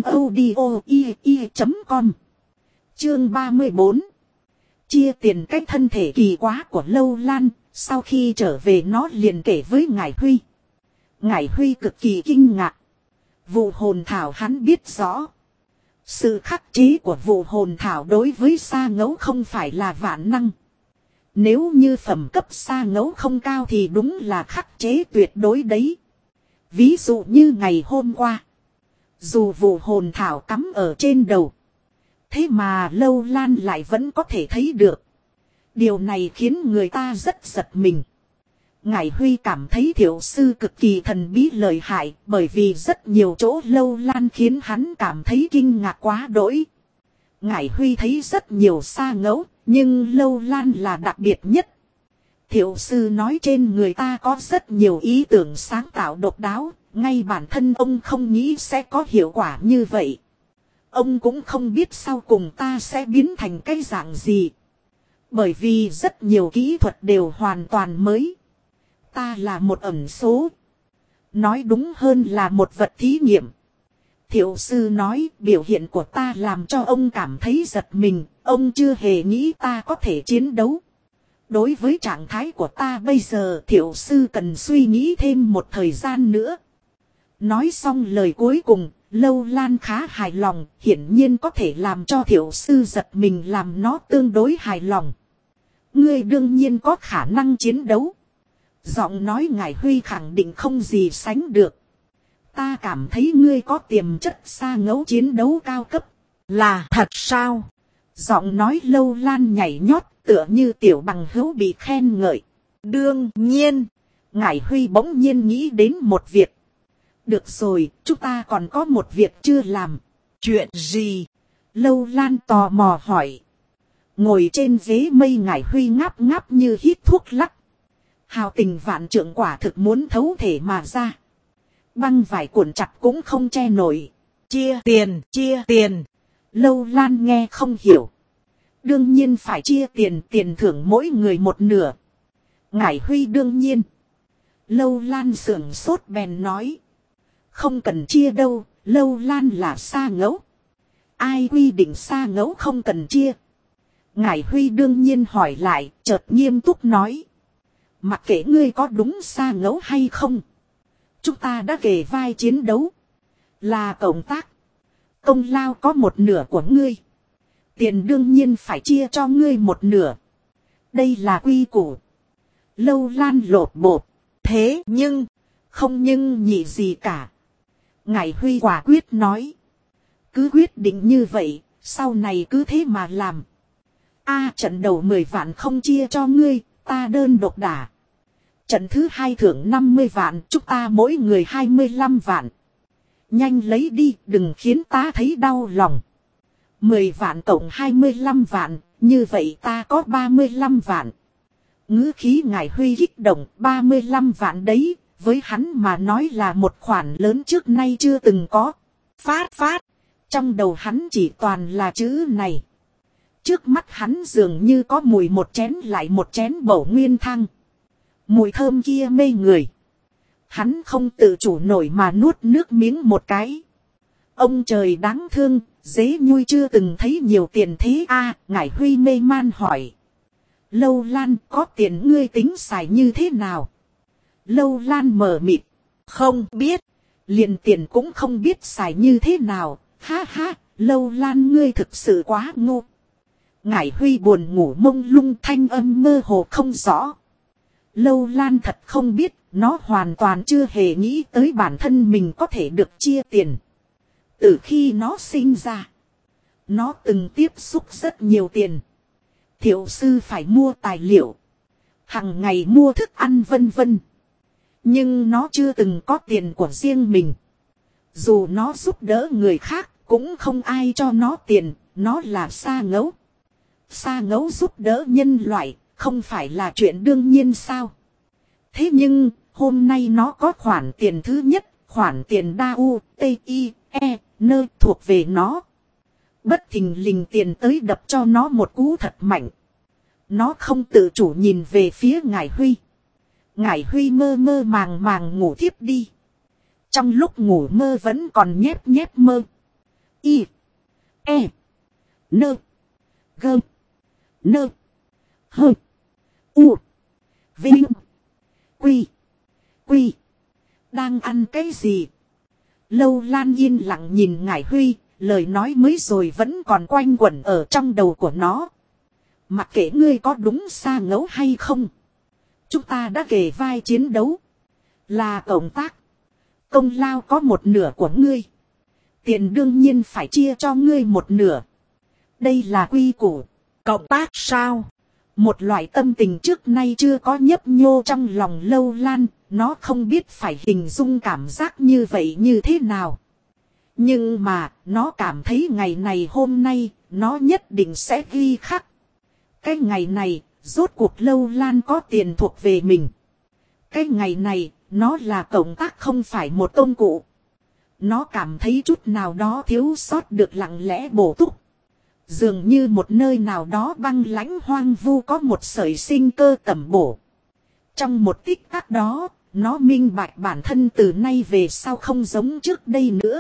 audio.com. Chương 34. Chia tiền cách thân thể kỳ quá của Lâu Lan. Sau khi trở về nó liền kể với Ngải Huy. Ngải Huy cực kỳ kinh ngạc. Vụ hồn thảo hắn biết rõ. Sự khắc chế của vụ hồn thảo đối với sa ngẫu không phải là vạn năng. Nếu như phẩm cấp sa ngẫu không cao thì đúng là khắc chế tuyệt đối đấy. Ví dụ như ngày hôm qua. Dù vụ hồn thảo cắm ở trên đầu. Thế mà Lâu Lan lại vẫn có thể thấy được. Điều này khiến người ta rất giật mình. Ngải Huy cảm thấy Thiệu sư cực kỳ thần bí lợi hại, bởi vì rất nhiều chỗ Lâu Lan khiến hắn cảm thấy kinh ngạc quá đỗi. Ngải Huy thấy rất nhiều sa ngẫu, nhưng Lâu Lan là đặc biệt nhất. Thiệu sư nói trên người ta có rất nhiều ý tưởng sáng tạo độc đáo, ngay bản thân ông không nghĩ sẽ có hiệu quả như vậy. Ông cũng không biết sau cùng ta sẽ biến thành cái dạng gì. Bởi vì rất nhiều kỹ thuật đều hoàn toàn mới. Ta là một ẩn số. Nói đúng hơn là một vật thí nghiệm. Thiệu sư nói biểu hiện của ta làm cho ông cảm thấy giật mình. Ông chưa hề nghĩ ta có thể chiến đấu. Đối với trạng thái của ta bây giờ thiệu sư cần suy nghĩ thêm một thời gian nữa. Nói xong lời cuối cùng, Lâu Lan khá hài lòng, hiển nhiên có thể làm cho thiệu sư giật mình làm nó tương đối hài lòng. Ngươi đương nhiên có khả năng chiến đấu. Giọng nói Ngải Huy khẳng định không gì sánh được. Ta cảm thấy ngươi có tiềm chất sa ngẫu chiến đấu cao cấp. Là thật sao? Giọng nói Lâu Lan nhảy nhót, tựa như tiểu bằng hữu bị khen ngợi. Đương nhiên, Ngải Huy bỗng nhiên nghĩ đến một việc. Được rồi, chúng ta còn có một việc chưa làm. Chuyện gì? Lâu Lan tò mò hỏi. Ngồi trên ghế mây Ngải Huy ngáp ngáp như hít thuốc lắc. Hào tình vạn trượng quả thực muốn thấu thể mà ra. Băng vải cuộn chặt cũng không che nổi. Chia tiền, chia tiền. Lâu Lan nghe không hiểu. Đương nhiên phải chia tiền, tiền thưởng mỗi người một nửa. Ngải Huy đương nhiên. Lâu Lan sưởng sốt bèn nói. Không cần chia đâu, Lâu Lan là sa ngẫu. Ai quy định sa ngẫu không cần chia? Ngải Huy đương nhiên hỏi lại, chợt nghiêm túc nói. Mặc kệ ngươi có đúng sa ngẫu hay không. Chúng ta đã kề vai chiến đấu. Là cộng tác. Công lao có một nửa của ngươi. Tiền đương nhiên phải chia cho ngươi một nửa. Đây là quy củ. Lâu Lan lột bột. Thế nhưng, không nhưng nhị gì cả. Ngải Huy quả quyết nói. Cứ quyết định như vậy, sau này cứ thế mà làm. Trận đầu 10 vạn không chia cho ngươi, ta đơn độc đả. Trận thứ 2 thưởng 50 vạn, chúng ta mỗi người 25 vạn. Nhanh lấy đi, đừng khiến ta thấy đau lòng. 10 vạn cộng 25 vạn, như vậy ta có 35 vạn. Ngữ khí Ngải Huy kích động, 35 vạn đấy, với hắn mà nói là một khoản lớn trước nay chưa từng có. Phát. Trong đầu hắn chỉ toàn là chữ này. Trước mắt hắn dường như có mùi một chén lại một chén bổ nguyên thang. Mùi thơm kia mê người. Hắn không tự chủ nổi mà nuốt nước miếng một cái. Ông trời đáng thương, dế nhui chưa từng thấy nhiều tiền thế Ngải Huy mê man hỏi. Lâu Lan có tiền ngươi tính xài như thế nào? Lâu Lan mờ mịt. Không biết. Liền tiền cũng không biết xài như thế nào. Ha ha, Lâu Lan ngươi thực sự quá ngu. Ngải Huy buồn ngủ mông lung thanh âm mơ hồ không rõ. Lâu Lan thật không biết, nó hoàn toàn chưa hề nghĩ tới bản thân mình có thể được chia tiền. Từ khi nó sinh ra, nó từng tiếp xúc rất nhiều tiền. Thiệu sư phải mua tài liệu, hằng ngày mua thức ăn vân vân. Nhưng nó chưa từng có tiền của riêng mình. Dù nó giúp đỡ người khác, cũng không ai cho nó tiền, nó là sa ngẫu. Sa ngẫu giúp đỡ nhân loại, không phải là chuyện đương nhiên sao? Thế nhưng, hôm nay nó có khoản tiền thứ nhất, khoản tiền DAUTIE thuộc về nó. Bất thình lình tiền tới đập cho nó một cú thật mạnh. Nó không tự chủ nhìn về phía Ngải Huy. Ngải Huy mơ mơ màng màng ngủ thiếp đi. Trong lúc ngủ mơ vẫn còn nhép nhép mơ. I. E. Nơ. Gơ. Nơ. Hơ. U. Vinh. Quy. Quy. Đang ăn cái gì? Lâu Lan yên lặng nhìn Ngải Huy, lời nói mới rồi vẫn còn quanh quẩn ở trong đầu của nó. Mặc kệ ngươi có đúng sa ngẫu hay không, chúng ta đã kề vai chiến đấu. Là cộng tác. Công lao có một nửa của ngươi. Tiền đương nhiên phải chia cho ngươi một nửa. Đây là quy củ. Cộng tác sao? Một loại tâm tình trước nay chưa có nhấp nhô trong lòng Lâu Lan. Nó không biết phải hình dung cảm giác như vậy như thế nào. Nhưng mà nó cảm thấy ngày này hôm nay nó nhất định sẽ ghi khắc. Cái ngày này rốt cuộc Lâu Lan có tiền thuộc về mình. Cái ngày này nó là cộng tác không phải một công cụ. Nó cảm thấy chút nào đó thiếu sót được lặng lẽ bổ túc. Dường như một nơi nào đó băng lãnh hoang vu có một sợi sinh cơ tẩm bổ. Trong một tích tắc đó, nó minh bạch bản thân từ nay về sau không giống trước đây nữa.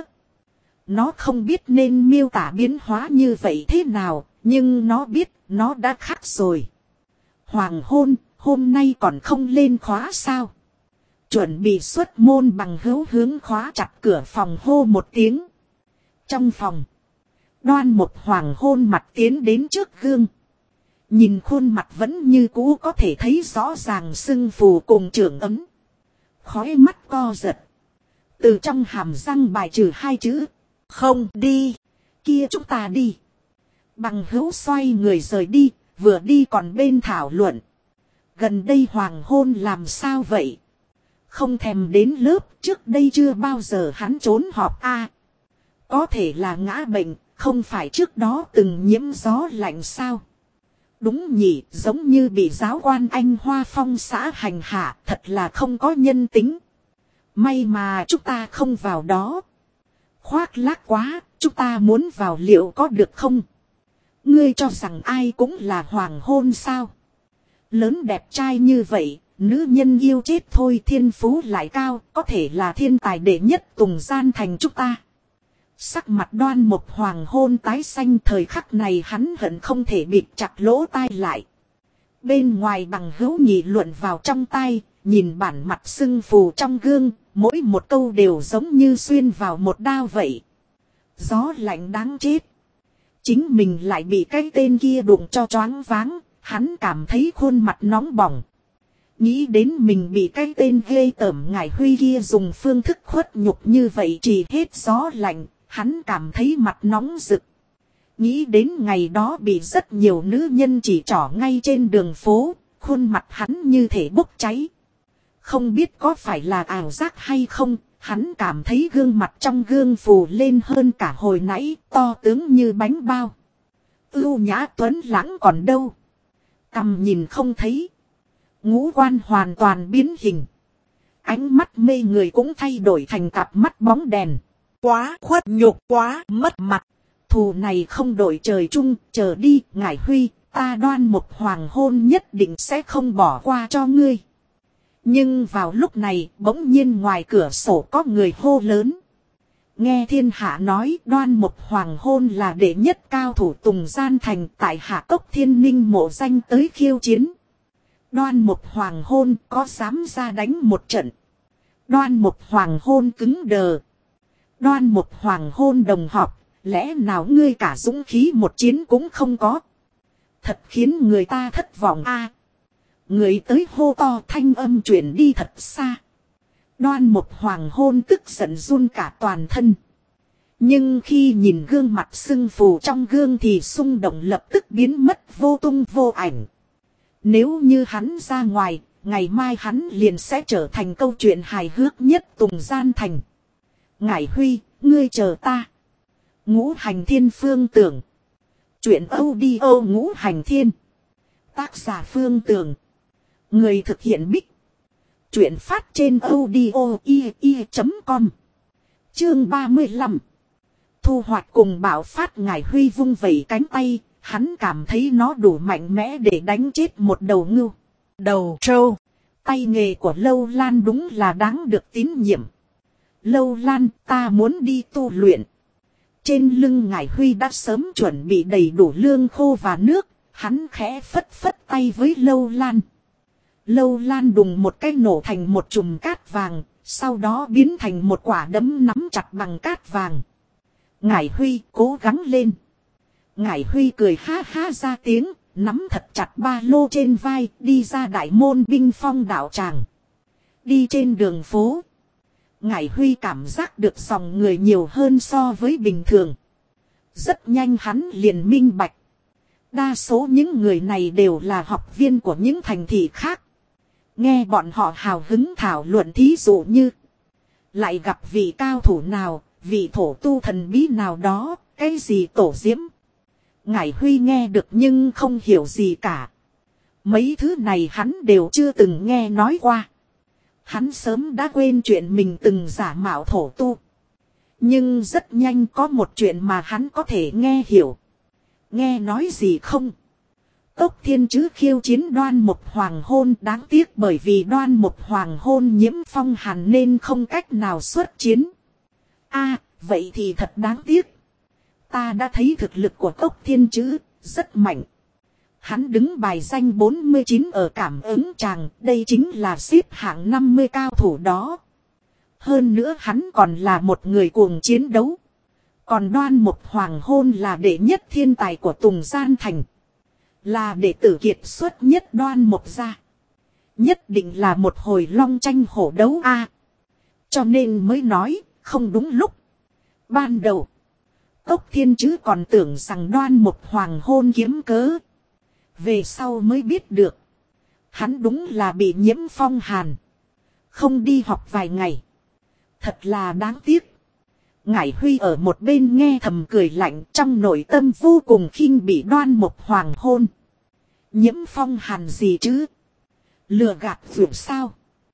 Nó không biết nên miêu tả biến hóa như vậy thế nào, nhưng nó biết nó đã khác rồi. Hoàng hôn, hôm nay còn không lên khóa sao? Chuẩn bị xuất môn bằng hữu hướng khóa chặt cửa phòng hô một tiếng. Trong phòng, Đoan một hoàng hôn mặt tiến đến trước gương. Nhìn khuôn mặt vẫn như cũ có thể thấy rõ ràng sưng phù cùng trưởng ấm. Khói mắt co giật. Từ trong hàm răng bài trừ hai chữ. Không đi. Kia chúng ta đi. Bằng hữu xoay người rời đi. vừa đi còn bên thảo luận. Gần đây hoàng hôn làm sao vậy? Không thèm đến lớp, trước đây chưa bao giờ hắn trốn họp a. Có thể là ngã bệnh, không phải trước đó từng nhiễm gió lạnh sao? Đúng nhỉ, giống như bị giáo quan Anh Hoa Phong xã hành hạ, thật là không có nhân tính. May mà chúng ta không vào đó. Khoác lác quá, chúng ta muốn vào liệu có được không? Ngươi cho rằng ai cũng là hoàng hôn sao? Lớn đẹp trai như vậy, nữ nhân yêu chết thôi, thiên phú lại cao, có thể là thiên tài đệ nhất Tùng Gian Thành chúng ta. Sắc mặt Đoan Mục Hoàng hôn tái xanh, thời khắc này hắn hận không thể bịt chặt lỗ tai lại. Bên ngoài bằng hữu nghị luận vào trong tai, nhìn bản mặt sưng phù trong gương, mỗi một câu đều giống như xuyên vào một đao vậy. Gió lạnh đáng chết. Chính mình lại bị cái tên kia đụng cho choáng váng, hắn cảm thấy khuôn mặt nóng bỏng. Nghĩ đến mình bị cái tên ghê tởm Ngải Huy kia dùng phương thức khuất nhục như vậy chỉ hết gió lạnh, hắn cảm thấy mặt nóng rực. Nghĩ đến ngày đó bị rất nhiều nữ nhân chỉ trỏ ngay trên đường phố, khuôn mặt hắn như thể bốc cháy. Không biết có phải là ảo giác hay không, hắn cảm thấy gương mặt trong gương phù lên hơn cả hồi nãy, to tướng như bánh bao. Ưu nhã tuấn lãng còn đâu. Cằm nhìn không thấy. Ngũ quan hoàn toàn biến hình. Ánh mắt mê người cũng thay đổi thành cặp mắt bóng đèn. Quá khuất nhục, quá mất mặt. Thù này không đổi trời chung, chờ đi, Ngải Huy, ta Đoan Mục Hoàng hôn nhất định sẽ không bỏ qua cho ngươi. Nhưng vào lúc này, bỗng nhiên ngoài cửa sổ có người hô lớn. Nghe thiên hạ nói Đoan Mục Hoàng hôn là đệ nhất cao thủ Tùng Gian Thành, tại Hạ Cốc Thiên Ninh mộ danh tới khiêu chiến. Đoan Mục Hoàng hôn có dám ra đánh một trận? Đoan Mục Hoàng hôn cứng đờ. Đoan Mục Hoàng hôn đồng họp, lẽ nào ngươi cả dũng khí một chiến cũng không có? Thật khiến người ta thất vọng a. Người tới hô to, thanh âm chuyển đi thật xa. Đoan Mục Hoàng hôn tức giận run cả toàn thân. Nhưng khi nhìn gương mặt sưng phù trong gương thì xung động lập tức biến mất vô tung vô ảnh. Nếu như hắn ra ngoài, ngày mai hắn liền sẽ trở thành câu chuyện hài hước nhất Tùng Gian Thành. Ngải Huy, ngươi chờ ta. Ngũ Hành Thiên Phương Tưởng. Chuyện audio Ngũ Hành Thiên. Tác giả Phương Tưởng. Người thực hiện Bích. Chuyện phát trên audio.com. Chương 35. Thu hoạch cùng bạo phát. Ngải Huy vung vẩy cánh tay. Hắn cảm thấy nó đủ mạnh mẽ để đánh chết một đầu ngưu. Đầu trâu. Tay nghề của Lâu Lan đúng là đáng được tín nhiệm. Lâu Lan, ta muốn đi tu luyện. Trên lưng Ngải Huy đã sớm chuẩn bị đầy đủ lương khô và nước. Hắn khẽ phất phất tay với Lâu Lan. Lâu Lan đùng một cái nổ thành một chùm cát vàng. Sau đó biến thành một quả đấm nắm chặt bằng cát vàng. Ngải Huy cố gắng lên. Ngải Huy cười ha ha ra tiếng, nắm thật chặt ba lô trên vai, đi ra đại môn binh phong đạo tràng. Đi trên đường phố. Ngải Huy cảm giác được dòng người nhiều hơn so với bình thường. Rất nhanh hắn liền minh bạch. Đa số những người này đều là học viên của những thành thị khác. Nghe bọn họ hào hứng thảo luận thí dụ như. Lại gặp vị cao thủ nào, vị thổ tu thần bí nào đó, cái gì tổ diễm. Ngải Huy nghe được nhưng không hiểu gì cả. Mấy thứ này hắn đều chưa từng nghe nói qua. Hắn sớm đã quên chuyện mình từng giả mạo thổ tu. Nhưng rất nhanh có một chuyện mà hắn có thể nghe hiểu. Nghe nói gì không? Cốc Thiên Chứ khiêu chiến Đoan Mục Hoàng hôn, đáng tiếc bởi vì Đoan Mục Hoàng hôn nhiễm phong hàn nên không cách nào xuất chiến. A, vậy thì thật đáng tiếc. Ta đã thấy thực lực của Cốc Thiên Chứ, rất mạnh. Hắn đứng bài danh 49 ở cảm ứng tràng, đây chính là xếp hạng 50 cao thủ đó. Hơn nữa hắn còn là một người cuồng chiến đấu. Còn Đoan Mục Hoàng hôn là đệ nhất thiên tài của Tùng Gian Thành. Là đệ tử kiệt xuất nhất Đoan Mục gia. Nhất định là một hồi long tranh hổ đấu a. Cho nên mới nói, không đúng lúc. Ban đầu, Cốc Thiên Chứ còn tưởng rằng Đoan Mục Hoàng hôn kiếm cớ. Về sau mới biết được. Hắn đúng là bị nhiễm phong hàn. Không đi học vài ngày. Thật là đáng tiếc. Ngải Huy ở một bên nghe thầm cười lạnh, trong nội tâm vô cùng khinh bị Đoan Mục Hoàng hôn. Nhiễm phong hàn gì chứ? Lừa gạt vượt sao?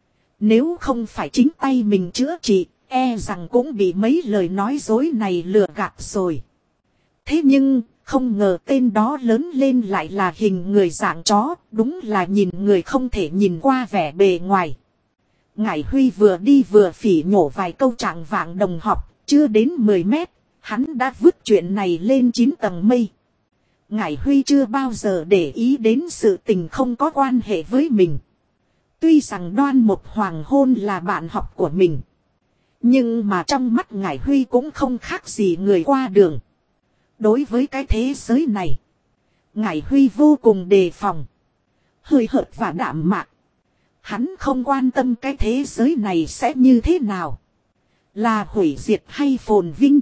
Nếu không phải chính tay mình chữa trị, e rằng cũng bị mấy lời nói dối này lừa gạt rồi. Thế nhưng, không ngờ tên đó lớn lên lại là hình người dạng chó, đúng là nhìn người không thể nhìn qua vẻ bề ngoài. Ngải Huy vừa đi vừa phỉ nhổ vài câu trạng vạng đồng học, chưa đến 10 mét, hắn đã vứt chuyện này lên 9 tầng mây. Ngải Huy chưa bao giờ để ý đến sự tình không có quan hệ với mình. Tuy rằng Đoan Mục Hoàng hôn là bạn học của mình, nhưng mà trong mắt Ngải Huy cũng không khác gì người qua đường. Đối với cái thế giới này, Ngải Huy vô cùng đề phòng, hơi hợt và đạm mạc. Hắn không quan tâm cái thế giới này sẽ như thế nào, là hủy diệt hay phồn vinh.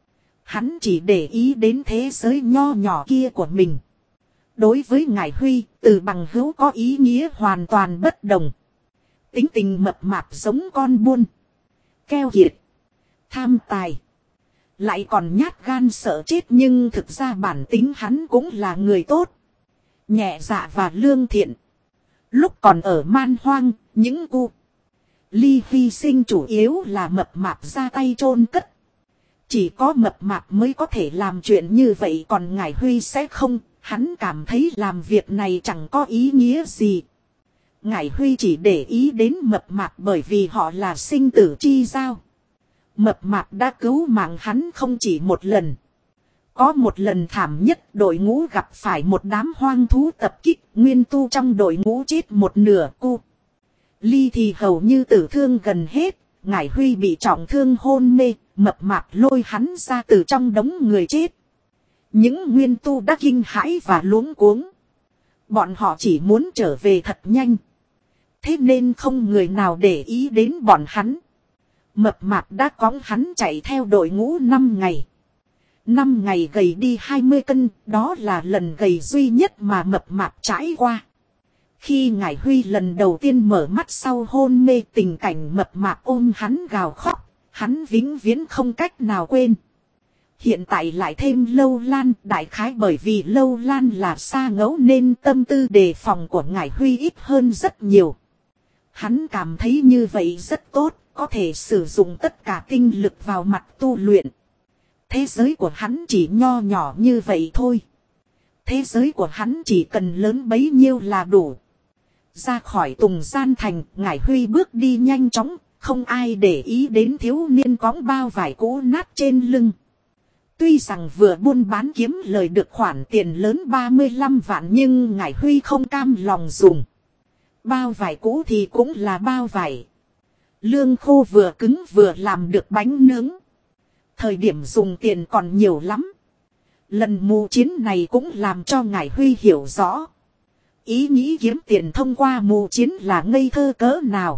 Hắn chỉ để ý đến thế giới nho nhỏ kia của mình. Đối với Ngải Huy, từ bằng hữu có ý nghĩa hoàn toàn bất đồng. Tính tình mập mạp giống con buôn, keo kiệt, tham tài, lại còn nhát gan sợ chết, nhưng thực ra bản tính hắn cũng là người tốt, nhẹ dạ và lương thiện. Lúc còn ở man hoang, những cu ly hy sinh chủ yếu là mập mạp ra tay chôn cất. Chỉ có mập mạp mới có thể làm chuyện như vậy, còn Ngải Huy sẽ không. Hắn cảm thấy làm việc này chẳng có ý nghĩa gì. Ngải Huy chỉ để ý đến mập mạp bởi vì họ là sinh tử chi giao. Mập mạp đã cứu mạng hắn không chỉ một lần. Có một lần thảm nhất, đội ngũ gặp phải một đám hoang thú tập kích, nguyên tu trong đội ngũ chết một nửa. Cu ly thì hầu như tử thương gần hết. Ngải Huy bị trọng thương hôn mê, mập mạp lôi hắn ra từ trong đống người chết. Những nguyên tu đã kinh hãi và luống cuống. Bọn họ chỉ muốn trở về thật nhanh. Thế nên không người nào để ý đến bọn hắn. Mập mạp đã cõng hắn chạy theo đội ngũ 5 ngày. 5 ngày gầy đi 20 cân, đó là lần gầy duy nhất mà mập mạp trải qua. Khi Ngải Huy lần đầu tiên mở mắt sau hôn mê, tình cảnh mập mạp ôm hắn gào khóc, hắn vĩnh viễn không cách nào quên. Hiện tại lại thêm Lâu Lan, đại khái bởi vì Lâu Lan là xa ngẫu nên tâm tư đề phòng của Ngải Huy ít hơn rất nhiều. Hắn cảm thấy như vậy rất tốt, có thể sử dụng tất cả tinh lực vào mặt tu luyện. Thế giới của hắn chỉ nho nhỏ như vậy thôi. Thế giới của hắn chỉ cần lớn bấy nhiêu là đủ. Ra khỏi Tùng Gian Thành, Ngải Huy bước đi nhanh chóng, không ai để ý đến thiếu niên cõng bao vải cũ nát trên lưng. Tuy rằng vừa buôn bán kiếm lời được khoản tiền lớn 35 vạn nhưng Ngải Huy không cam lòng dùng. Bao vải cũ thì cũng là bao vải. Lương khô vừa cứng vừa làm được bánh nướng. Thời điểm dùng tiền còn nhiều lắm. Lần mù chiến này cũng làm cho Ngải Huy hiểu rõ. Ý nghĩ kiếm tiền thông qua mù chiến là ngây thơ cỡ nào.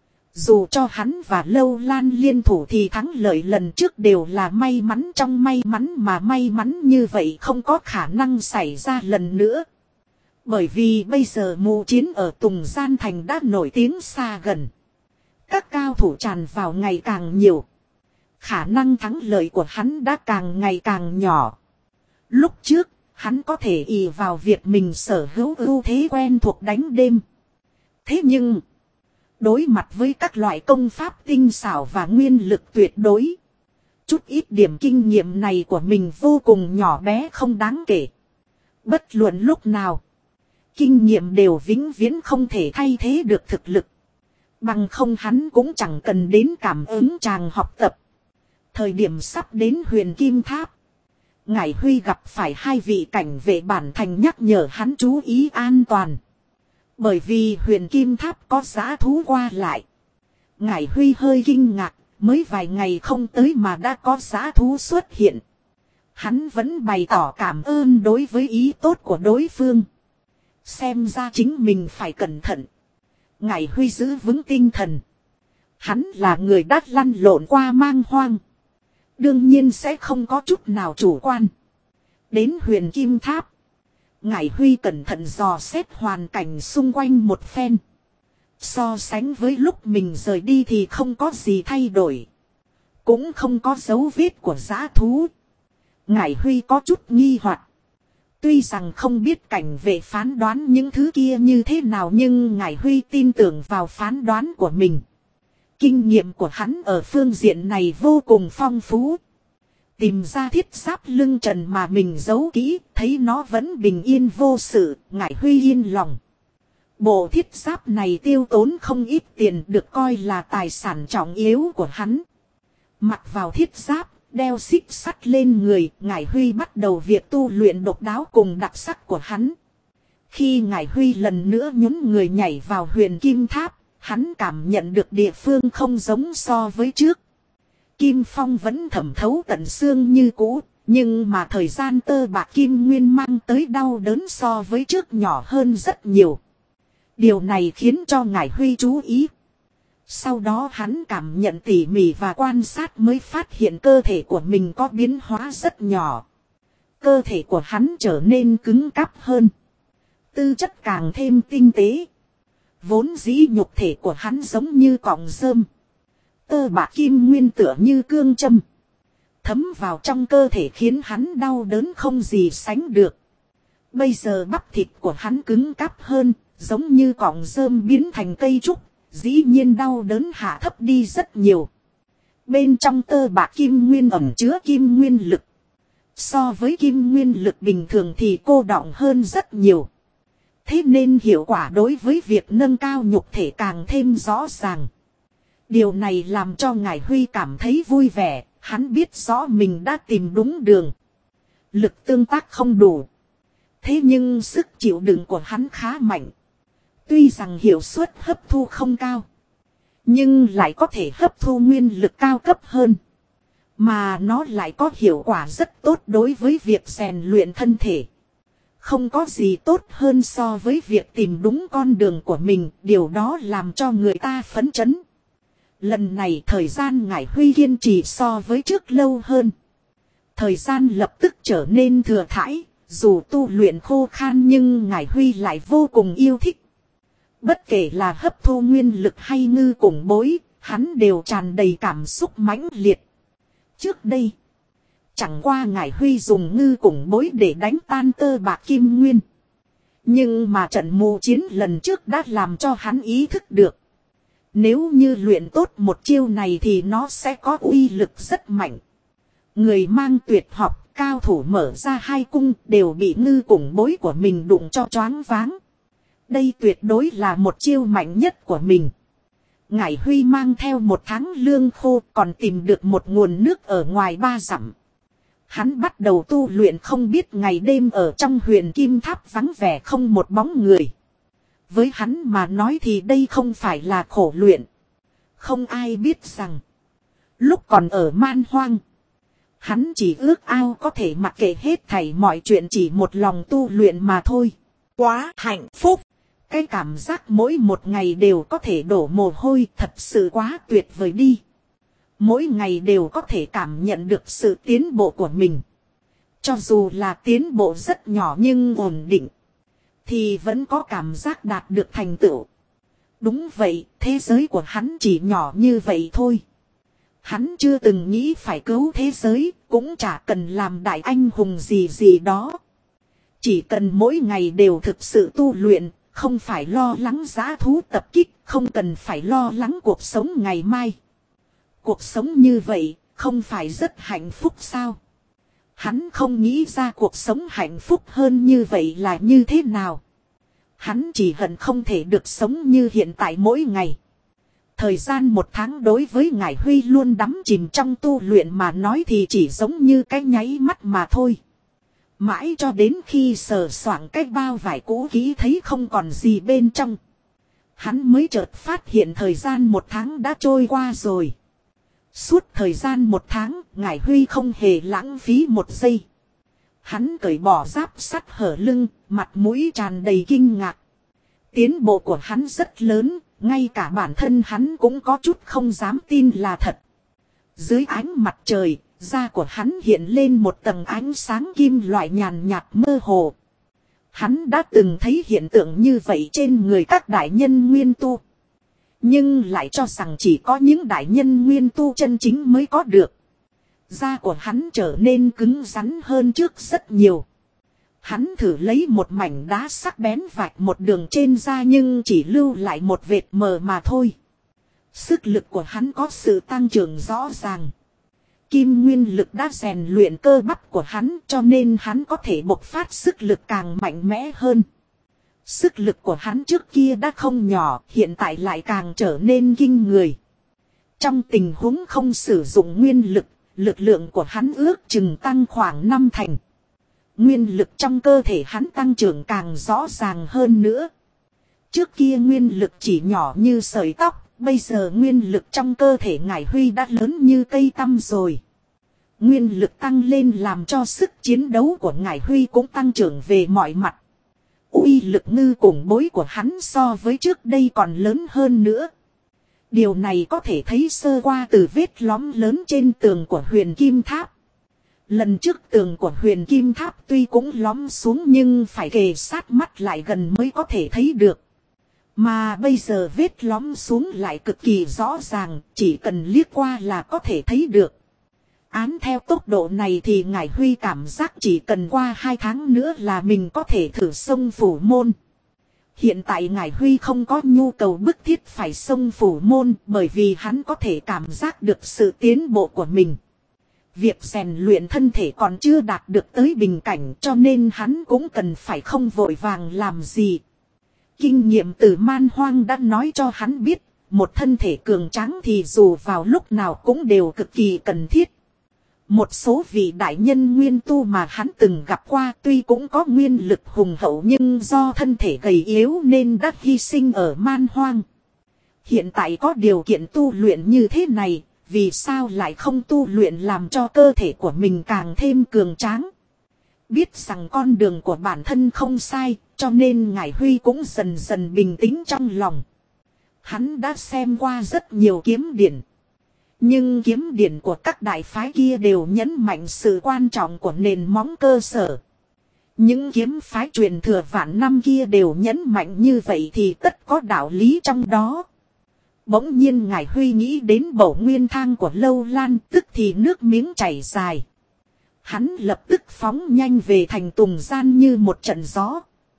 Dù cho hắn và Lâu Lan liên thủ thì thắng lợi lần trước đều là may mắn trong may mắn, mà may mắn như vậy không có khả năng xảy ra lần nữa. Bởi vì bây giờ mù chiến ở Tùng Gian Thành đã nổi tiếng xa gần. Các cao thủ tràn vào ngày càng nhiều. Khả năng thắng lợi của hắn đã càng ngày càng nhỏ. Lúc trước, hắn có thể ỷ vào việc mình sở hữu ưu thế quen thuộc đánh đêm. Thế nhưng, đối mặt với các loại công pháp tinh xảo và nguyên lực tuyệt đối, chút ít điểm kinh nghiệm này của mình vô cùng nhỏ bé không đáng kể. Bất luận lúc nào, kinh nghiệm đều vĩnh viễn không thể thay thế được thực lực. Bằng không hắn cũng chẳng cần đến cảm ứng tràng học tập. Thời điểm sắp đến Huyền Kim Tháp, Ngải Huy gặp phải 2 vị cảnh vệ bản thành nhắc nhở hắn chú ý an toàn. Bởi vì Huyền Kim Tháp có dã thú qua lại. Ngải Huy hơi kinh ngạc, mới vài ngày không tới mà đã có dã thú xuất hiện. Hắn vẫn bày tỏ cảm ơn đối với ý tốt của đối phương. Xem ra chính mình phải cẩn thận. Ngải Huy giữ vững tinh thần. Hắn là người đã lăn lộn qua mang hoang. Đương nhiên sẽ không có chút nào chủ quan. Đến Huyền Kim Tháp, Ngải Huy cẩn thận dò xét hoàn cảnh xung quanh một phen. So sánh với lúc mình rời đi thì không có gì thay đổi. Cũng không có dấu vết của dã thú. Ngải Huy có chút nghi hoặc. Tuy rằng không biết cảnh vệ phán đoán những thứ kia như thế nào, nhưng Ngải Huy tin tưởng vào phán đoán của mình. Kinh nghiệm của hắn ở phương diện này vô cùng phong phú. Tìm ra thiết giáp lưng trần mà mình giấu kỹ, thấy nó vẫn bình yên vô sự, Ngải Huy yên lòng. Bộ thiết giáp này tiêu tốn không ít tiền, được coi là tài sản trọng yếu của hắn. Mặc vào thiết giáp, đeo xích sắt lên người, Ngải Huy bắt đầu việc tu luyện độc đáo cùng đặc sắc của hắn. Khi Ngải Huy lần nữa nhún người nhảy vào huyền kim tháp, hắn cảm nhận được địa phương không giống so với trước. Kim phong vẫn thẩm thấu tận xương như cũ, nhưng mà thời gian tơ bạc kim nguyên mang tới đau đớn so với trước nhỏ hơn rất nhiều. Điều này khiến cho Ngải Huy chú ý. Sau đó hắn cảm nhận tỉ mỉ và quan sát mới phát hiện cơ thể của mình có biến hóa rất nhỏ. Cơ thể của hắn trở nên cứng cáp hơn. Tư chất càng thêm tinh tế. Vốn dĩ nhục thể của hắn giống như cọng rơm. Tơ bạc kim nguyên tựa như cương châm. Thấm vào trong cơ thể khiến hắn đau đớn không gì sánh được. Bây giờ bắp thịt của hắn cứng cáp hơn, giống như cọng rơm biến thành cây trúc. Dĩ nhiên đau đớn hạ thấp đi rất nhiều. Bên trong tơ bạc kim nguyên ẩn chứa kim nguyên lực. So với kim nguyên lực bình thường thì cô đọng hơn rất nhiều. Thế nên hiệu quả đối với việc nâng cao nhục thể càng thêm rõ ràng. Điều này làm cho Ngải Huy cảm thấy vui vẻ. Hắn biết rõ mình đã tìm đúng đường. Lực tương tác không đủ. Thế nhưng sức chịu đựng của hắn khá mạnh. Tuy rằng hiệu suất hấp thu không cao, nhưng lại có thể hấp thu nguyên lực cao cấp hơn. Mà nó lại có hiệu quả rất tốt đối với việc rèn luyện thân thể. Không có gì tốt hơn so với việc tìm đúng con đường của mình, điều đó làm cho người ta phấn chấn. Lần này thời gian Ngải Huy kiên trì so với trước lâu hơn. Thời gian lập tức trở nên thừa thãi, dù tu luyện khô khan nhưng Ngải Huy lại vô cùng yêu thích. Bất kể là hấp thu nguyên lực hay ngư củng bối, hắn đều tràn đầy cảm xúc mãnh liệt. Trước đây, chẳng qua Ngải Huy dùng ngư củng bối để đánh tan tơ bạc kim nguyên. Nhưng mà trận mù chiến lần trước đã làm cho hắn ý thức được. Nếu như luyện tốt một chiêu này thì nó sẽ có uy lực rất mạnh. Người mang tuyệt học, cao thủ mở ra hai cung đều bị ngư củng bối của mình đụng cho choáng váng. Đây tuyệt đối là một chiêu mạnh nhất của mình. Ngải Huy mang theo 1 tháng lương khô còn tìm được một nguồn nước ở ngoài 3 dặm. Hắn bắt đầu tu luyện không biết ngày đêm ở trong huyền kim tháp vắng vẻ không một bóng người. Với hắn mà nói thì đây không phải là khổ luyện. Không ai biết rằng, lúc còn ở man hoang, hắn chỉ ước ao có thể mặc kệ hết thảy mọi chuyện chỉ một lòng tu luyện mà thôi. Quá hạnh phúc! Cái cảm giác mỗi một ngày đều có thể đổ mồ hôi thật sự quá tuyệt vời đi. Mỗi ngày đều có thể cảm nhận được sự tiến bộ của mình. Cho dù là tiến bộ rất nhỏ nhưng ổn định, thì vẫn có cảm giác đạt được thành tựu. Đúng vậy, thế giới của hắn chỉ nhỏ như vậy thôi. Hắn chưa từng nghĩ phải cứu thế giới, cũng chả cần làm đại anh hùng gì gì đó. Chỉ cần mỗi ngày đều thực sự tu luyện, không phải lo lắng dã thú tập kích, không cần phải lo lắng cuộc sống ngày mai. Cuộc sống như vậy, không phải rất hạnh phúc sao? Hắn không nghĩ ra cuộc sống hạnh phúc hơn như vậy là như thế nào. Hắn chỉ hận không thể được sống như hiện tại mỗi ngày. Thời gian 1 tháng đối với Ngải Huy luôn đắm chìm trong tu luyện mà nói thì chỉ giống như cái nháy mắt mà thôi. Mãi cho đến khi sờ soạng cái bao vải cũ kỹ thấy không còn gì bên trong, hắn mới chợt phát hiện thời gian 1 tháng đã trôi qua rồi. Suốt thời gian 1 tháng, Ngải Huy không hề lãng phí 1 giây. Hắn cởi bỏ giáp sắt hở lưng, mặt mũi tràn đầy kinh ngạc. Tiến bộ của hắn rất lớn, ngay cả bản thân hắn cũng có chút không dám tin là thật. Dưới ánh mặt trời, da của hắn hiện lên một tầng ánh sáng kim loại nhàn nhạt mơ hồ. Hắn đã từng thấy hiện tượng như vậy trên người các đại nhân nguyên tu. Nhưng lại cho rằng chỉ có những đại nhân nguyên tu chân chính mới có được. Da của hắn trở nên cứng rắn hơn trước rất nhiều. Hắn thử lấy một mảnh đá sắc bén vạch một đường trên da nhưng chỉ lưu lại một vệt mờ mà thôi. Sức lực của hắn có sự tăng trưởng rõ ràng. Kim nguyên lực đã rèn luyện cơ bắp của hắn cho nên hắn có thể bộc phát sức lực càng mạnh mẽ hơn. Sức lực của hắn trước kia đã không nhỏ, hiện tại lại càng trở nên kinh người. Trong tình huống không sử dụng nguyên lực, lực lượng của hắn ước chừng tăng khoảng 5 thành. Nguyên lực trong cơ thể hắn tăng trưởng càng rõ ràng hơn nữa. Trước kia nguyên lực chỉ nhỏ như sợi tóc, bây giờ nguyên lực trong cơ thể Ngải Huy đã lớn như cây tăm rồi. Nguyên lực tăng lên làm cho sức chiến đấu của Ngải Huy cũng tăng trưởng về mọi mặt. Uy lực ngư cùng bối của hắn so với trước đây còn lớn hơn nữa. Điều này có thể thấy sơ qua từ vết lõm lớn trên tường của Huyền Kim Tháp. Lần trước tường của Huyền Kim Tháp tuy cũng lõm xuống nhưng phải kề sát mắt lại gần mới có thể thấy được. Mà bây giờ vết lõm xuống lại cực kỳ rõ ràng, chỉ cần liếc qua là có thể thấy được. Án theo tốc độ này thì Ngải Huy cảm giác chỉ cần qua 2 tháng nữa là mình có thể thử xông Phủ Môn. Hiện tại Ngải Huy không có nhu cầu bức thiết phải xông Phủ Môn bởi vì hắn có thể cảm giác được sự tiến bộ của mình. Việc rèn luyện thân thể còn chưa đạt được tới bình cảnh cho nên hắn cũng cần phải không vội vàng làm gì. Kinh nghiệm từ Man Hoang đã nói cho hắn biết, một thân thể cường tráng thì dù vào lúc nào cũng đều cực kỳ cần thiết. Một số vị đại nhân nguyên tu mà hắn từng gặp qua tuy cũng có nguyên lực hùng hậu nhưng do thân thể gầy yếu nên đã hy sinh ở Man Hoang. Hiện tại có điều kiện tu luyện như thế này, vì sao lại không tu luyện làm cho cơ thể của mình càng thêm cường tráng. Biết rằng con đường của bản thân không sai, cho nên Ngải Huy cũng dần dần bình tĩnh trong lòng. Hắn đã xem qua rất nhiều kiếm điển. Nhưng kiếm điển của các đại phái kia đều nhấn mạnh sự quan trọng của nền móng cơ sở. Những kiếm phái truyền thừa vạn năm kia đều nhấn mạnh như vậy thì tất có đạo lý trong đó. Bỗng nhiên Ngải Huy nghĩ đến bổ nguyên thang của Lâu Lan, tức thì nước miếng chảy dài. Hắn lập tức phóng nhanh về thành Tùng Gian như một trận gió.